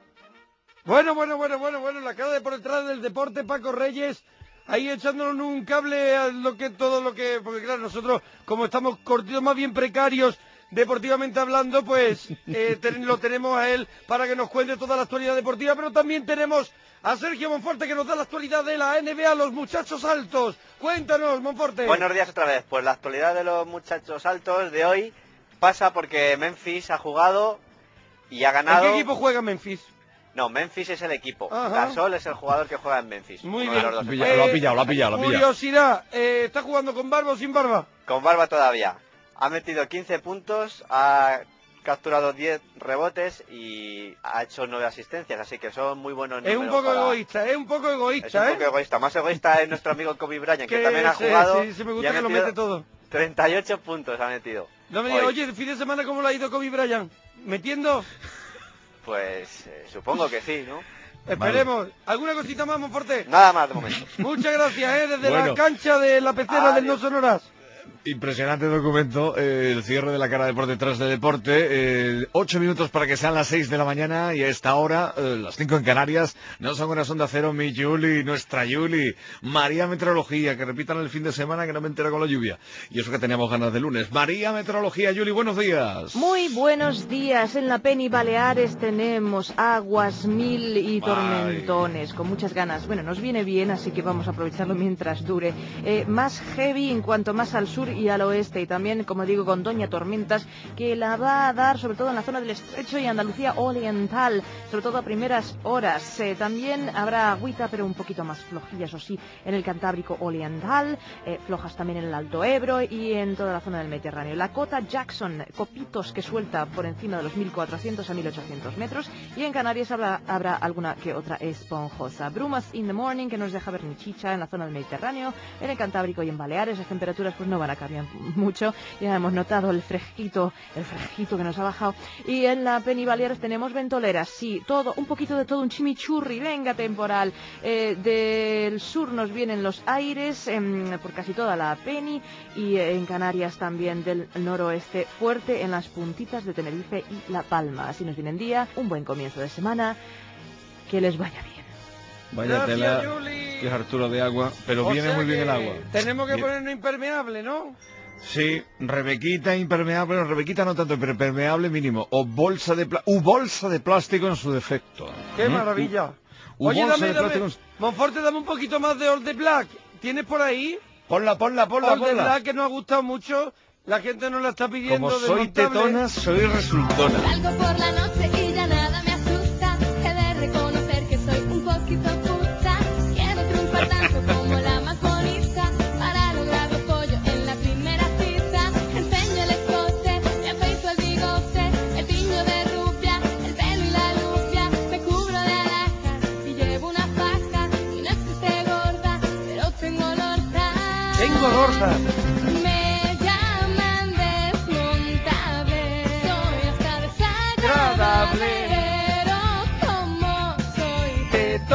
Bueno, bueno, bueno, bueno, bueno, la cara de por detrás del deporte, Paco Reyes, ahí echándonos un cable a lo que todo lo que, porque claro, nosotros como estamos cortitos, más bien precarios, deportivamente hablando, pues eh, ten- lo tenemos a él para que nos cuente toda la actualidad deportiva, pero también tenemos a Sergio Monforte que nos da la actualidad de la N B A, los muchachos altos. Cuéntanos, Monforte. Buenos días otra vez. Pues la actualidad de los muchachos altos de hoy pasa porque Memphis ha jugado y ha ganado... ¿En qué equipo juega Memphis? No, Memphis es el equipo. Ajá. Gasol es el jugador que juega en Memphis. Muy Uno de bien. los dos Pilla- equipos. lo ha pillado, lo ha pillado, lo ha pillado. Curiosidad, eh, ¿está jugando con barba o sin barba? Con barba todavía. Ha metido quince puntos, ha capturado diez rebotes y ha hecho nueve asistencias, así que son muy buenos Es números un poco para- egoísta, es un poco egoísta, Es un ¿eh? poco egoísta. Más egoísta es nuestro amigo Kobe Bryant, que, Que también ha sí, jugado sí, sí, me y gusta ha que lo metido mete todo. treinta y ocho puntos ha metido. No me Hoy. digas, oye, el fin de semana, ¿cómo le ha ido Kobe Bryant? ¿Metiendo? Pues eh, supongo que sí, ¿no? Esperemos. ¿Alguna cosita más, Monforte? Nada más de momento. Muchas gracias, ¿eh? Desde Bueno. la cancha de la pecera del No Adiós. Sonoras. Impresionante documento, eh, el cierre de la cara de por detrás de deporte. Eh, ocho minutos para que sean las seis de la mañana y a esta hora, eh, las cinco en Canarias, no son horas onda cero, mi Yuli, nuestra Yuli, María Meteorología, que repitan el fin de semana que no me entero con la lluvia. Y eso que teníamos ganas de lunes. María Meteorología, Yuli, buenos días. Muy buenos días. En la Peni Baleares tenemos aguas mil y tormentones, con muchas ganas. Bueno, nos viene bien, así que vamos a aprovecharlo mientras dure. Eh, más heavy en cuanto más al sur y al oeste, y también, como digo, con Doña Tormentas, que la va a dar sobre todo en la zona del Estrecho y Andalucía Oriental, sobre todo a primeras horas. Eh, también habrá agüita, pero un poquito más flojillas, o sí, en el Cantábrico Oriental, eh, flojas también en el Alto Ebro y en toda la zona del Mediterráneo. La cota Jackson, copitos que suelta por encima de los mil cuatrocientos a mil ochocientos metros, y en Canarias habrá, habrá alguna que otra esponjosa. Brumas in the morning, que nos deja ver ni chicha en la zona del Mediterráneo, en el Cantábrico y en Baleares. Las temperaturas pues no van a cambiar mucho, ya hemos notado el fresquito, el fresquito que nos ha bajado. Y en la Peni Baleares tenemos ventoleras, sí, todo, un poquito de todo, un chimichurri, venga temporal. Eh, del sur nos vienen los aires em, por casi toda la Peni, y eh, en Canarias también del noroeste fuerte en las puntitas de Tenerife y La Palma. Así nos viene el día, un buen comienzo de semana, que les vaya bien. Vaya Gracias, tela, Yuli. que es hartura de agua, pero O viene sea muy bien que el agua. Tenemos que Bien. ponernos impermeable, ¿no? Sí, Rebequita impermeable, no, Rebequita no tanto, pero impermeable mínimo. O bolsa de pla- u bolsa de plástico en su defecto. ¡Qué ¿Mm? maravilla! U, u Oye, bolsa dame, de dame, plástico en- Monforte, dame un poquito más de All the Black. ¿Tienes por ahí? Ponla, ponla, ponla, All the ponla. Black, que nos ha gustado mucho. La gente nos la está pidiendo. Como soy desmontable. tetona, soy resultona. Salgo por la noche y ya nada me asusta. He de reconocer que soy un poquito puta. Quiero triunfar tanto como la más bonita. Para lograrlo pollo en la primera cita. Enseño el escote, me afeito el bigote. El piño de rubia Tengo dorsas. Me llaman desmontable, soy hasta desagradable, pero como soy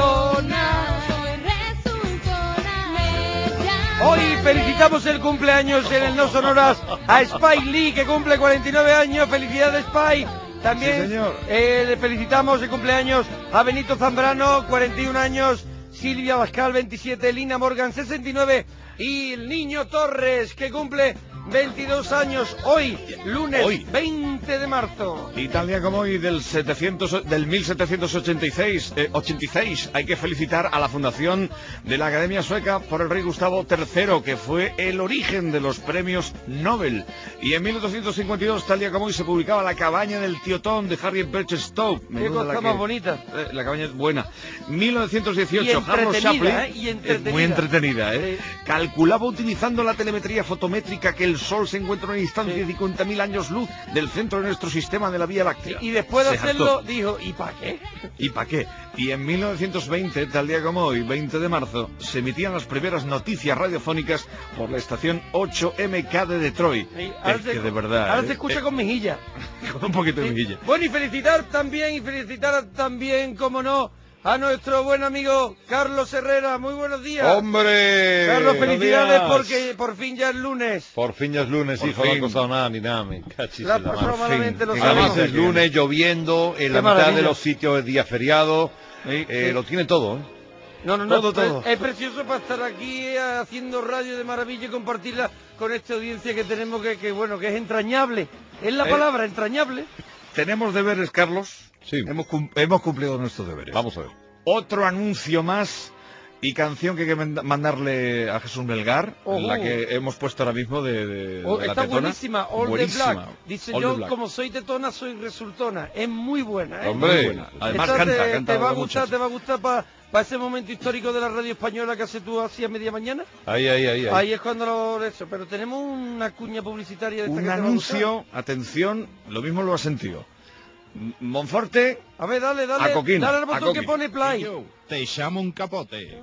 tetona, soy resultona. Me llaman Hoy felicitamos el cumpleaños en el No Sonoras a Spike Lee, que cumple cuarenta y nueve años. Felicidades, Spike. También Sí, señor. eh, le felicitamos el cumpleaños a Benito Zambrano, cuarenta y un años. Silvia Bascal, veintisiete. Lina Morgan, sesenta y nueve. Y el Niño Torres, que cumple veintidós años hoy, lunes Hoy. veinte de marzo. Y tal día como hoy del, setecientos, del mil setecientos ochenta y seis, eh, ochenta y seis hay que felicitar a la fundación de la Academia Sueca por el rey Gustavo tercero, que fue el origen de los premios Nobel. Y en mil ochocientos cincuenta y dos, tal día como hoy, se publicaba La cabaña del tío Tom de Harriet Beecher Stowe. Qué Menuda cosa la más que- bonita. eh, la cabaña es buena. mil novecientos dieciocho, Y Harlow entretenida, Shapley, ¿eh? Y es entretenida. muy entretenida, ¿eh? Calculaba utilizando la telemetría fotométrica que el Sol se encuentra a una distancia de cincuenta mil años luz del centro de nuestro sistema de la Vía Láctea. Y después de Se hacerlo, hartó. dijo, ¿y para qué? ¿Y para qué? Y en mil novecientos veinte, tal día como hoy, veinte de marzo, se emitían las primeras noticias radiofónicas por la estación ocho M K de Detroit. ahora Es se- que de verdad... Ahora ¿eh? se escucha Eh, con mejilla. con un poquito de mejilla. Bueno, y felicitar también, y felicitar también, como no, a nuestro buen amigo Carlos Herrera. Muy buenos días. ¡Hombre! Carlos, felicidades Buenos días. porque por fin ya es lunes. Por fin ya es lunes, Por hijo, no fin. ha costado nada ni nada, me cachis La en la has pasado mano. malamente, lo Además sabemos. es lunes, lloviendo, en Qué la mitad maravilla. de los sitios es día feriado, eh, sí. lo tiene todo, ¿eh? No, no, no, Todo, es- todo. es precioso para estar aquí eh, haciendo radio de maravilla y compartirla con esta audiencia que tenemos que, que bueno, que es entrañable. Es la Eh. palabra, entrañable. Tenemos deberes, Carlos. Sí. Hemos, cum- hemos cumplido nuestros deberes. Vamos a ver. Otro anuncio más y canción que hay que manda- mandarle a Jesús Melgar, Ojo. la que hemos puesto ahora mismo de, de- Oh, de la está tetona. buenísima, All Buenísima. the Black. Dice All yo, the Black. como soy tetona, soy resultona. Es muy buena, ¿eh? Hombre. Muy buena. Además Esta canta, te, canta te va a mucho. gustar, te va a gustar para ese momento histórico de la radio española que hace tú hacía media mañana. Ahí, ahí, ahí. ahí. Ahí es cuando lo eso. Pero tenemos una cuña publicitaria de esta Un que te va a gustar. anuncio, atención, lo mismo lo has sentido. M- Monforte, A ver, dale, dale. A Coquín, dale al a botón que Coquín. pone play. Te llamo un capote.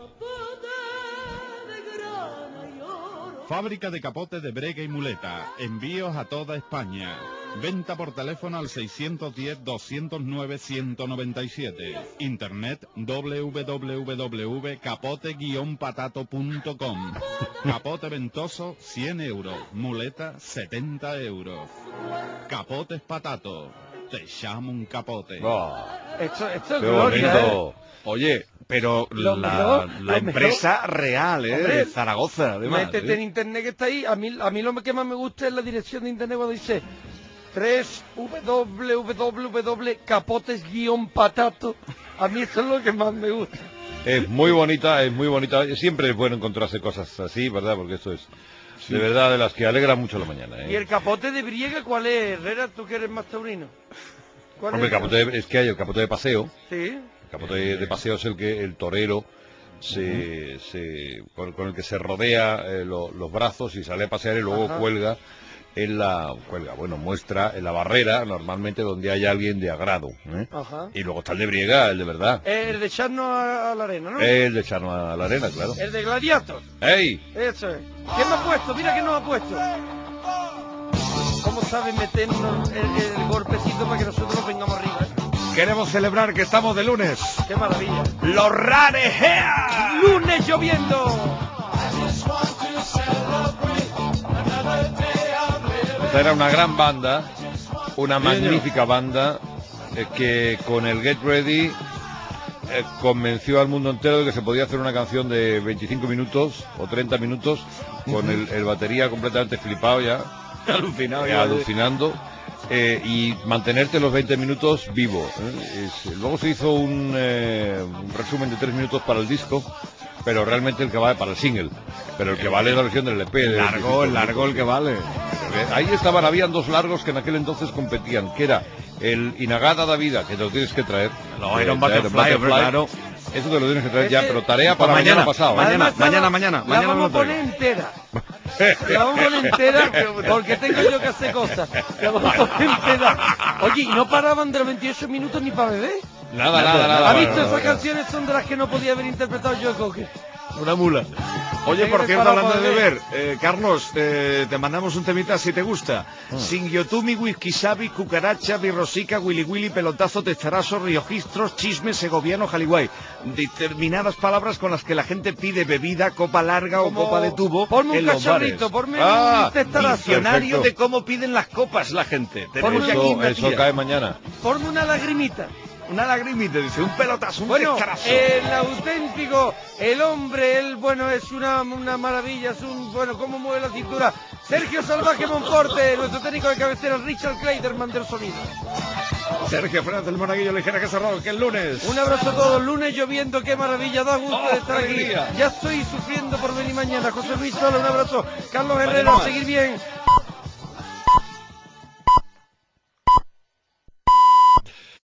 Fábrica de capotes de brega y muleta. Envíos a toda España. Venta por teléfono al seiscientos diez, doscientos nueve, ciento noventa y siete. Internet w w w punto capote guion patato punto com. Capote ventoso cien euros. Muleta setenta euros. Capotes patato. Te llamo un capote. Esto, esto es Qué gloria, bonito. ¿eh? oye, pero Lo la, mejor, la lo empresa mejor. real, ¿eh? Hombre, de Zaragoza, además. Métete ¿eh? en internet que está ahí. A mí, a mí lo que más me gusta es la dirección de internet cuando dice tres w w w punto capotes guion patato. A mí eso es lo que más me gusta. Es muy bonita, es muy bonita. Siempre es bueno encontrarse cosas así, ¿verdad? Porque esto es de verdad de las que alegra mucho la mañana, ¿eh? ¿Y el capote de Briega cuál es, Herrera? Tú que eres más taurino. ¿Cuál Hombre, el es? capote de- es que hay el capote de paseo. Sí. El capote de, de paseo es el que el torero se, se con, con el que se rodea eh, lo- los brazos y sale a pasear y luego Ajá. cuelga en la cuelga, bueno, muestra en la barrera normalmente donde hay alguien de agrado, ¿eh? Ajá. Y luego está el de Briega, el de verdad. El de echarnos a, a la arena, ¿no? El de echarnos a la arena, claro. El de Gladiator. ¡Ey! Eso es. ¿Quién me ha puesto? Mira que nos ha puesto. ¿Cómo sabe meternos el, el golpecito para que nosotros vengamos arriba? ¿eh? Queremos celebrar que estamos de lunes. ¡Qué maravilla! ¡Los Rarejea! ¡Lunes lloviendo! Esta era una gran banda, una Sí, magnífica banda eh, que con el Get Ready eh, convenció al mundo entero de que se podía hacer una canción de veinticinco minutos o treinta minutos con el, el batería completamente flipado ya, Alucinado. eh, ya, alucinando. eh, y mantenerte los veinte minutos vivo. ¿eh? Es- luego se hizo un, eh, un resumen de tres minutos para el disco, pero realmente el que vale para el single. Pero el que vale es la versión del E P. de El largo, veinticinco el largo minutos, el que sí. vale. Eh, Ahí estaban, habían dos largos que en aquel entonces competían, que era el Inagada da Vida, que te lo tienes que traer. No, eh, Iron traer Butterfly, hombre, claro. Eso te lo tienes que traer ya, Ese- pero tarea para Pues mañana, mañana, pasado. ¿eh? mañana. Además, la- mañana, mañana, La mañana vamos a me lo poner entera. La vamos a poner entera porque tengo yo que hacer cosas. La vamos a poner entera. Oye, ¿y no paraban de los veintiocho minutos ni para beber? Nada, nada, nada. ¿Has nada, visto nada, esas nada. canciones? Son de las que no podía haber interpretado yo, Coque. Una mula. Oye, por Venga, cierto, para hablando de poder. beber, eh, Carlos, eh, te mandamos un temita si te gusta. Mm. Sin Yotumi, Whisky Sabi, Cucaracha, Birrosica, Willy Willy, Pelotazo, Testarazo, Riojistros, Chisme, Segoviano, Jaliguay. Determinadas palabras con las que la gente pide bebida, copa larga Como- o copa de tubo ponme un en los cacharrito, bares. ponme ah, un testarazo. diccionario Perfecto. de cómo piden las copas la gente. Tenemos Ponme ya aquí Eso, una eso tía. cae mañana. Ponme una lagrimita. Una lagrimita, dice, un pelotazo, un Bueno, testarazo. el auténtico, el hombre, él, bueno, es una, una maravilla, es un, bueno, cómo mueve la cintura. Sergio Salvaje Monforte, nuestro técnico de cabecera, Richard Kleiderman del sonido. Sergio Fernández del Monaguillo, Ligera que cerró, que el lunes. Un abrazo a todos, lunes lloviendo, qué maravilla, da gusto Oh, de estar qué aquí. alegría. Ya estoy sufriendo por venir mañana. José Luis Sola, un abrazo. Carlos Mañana Herrera, más. seguir bien.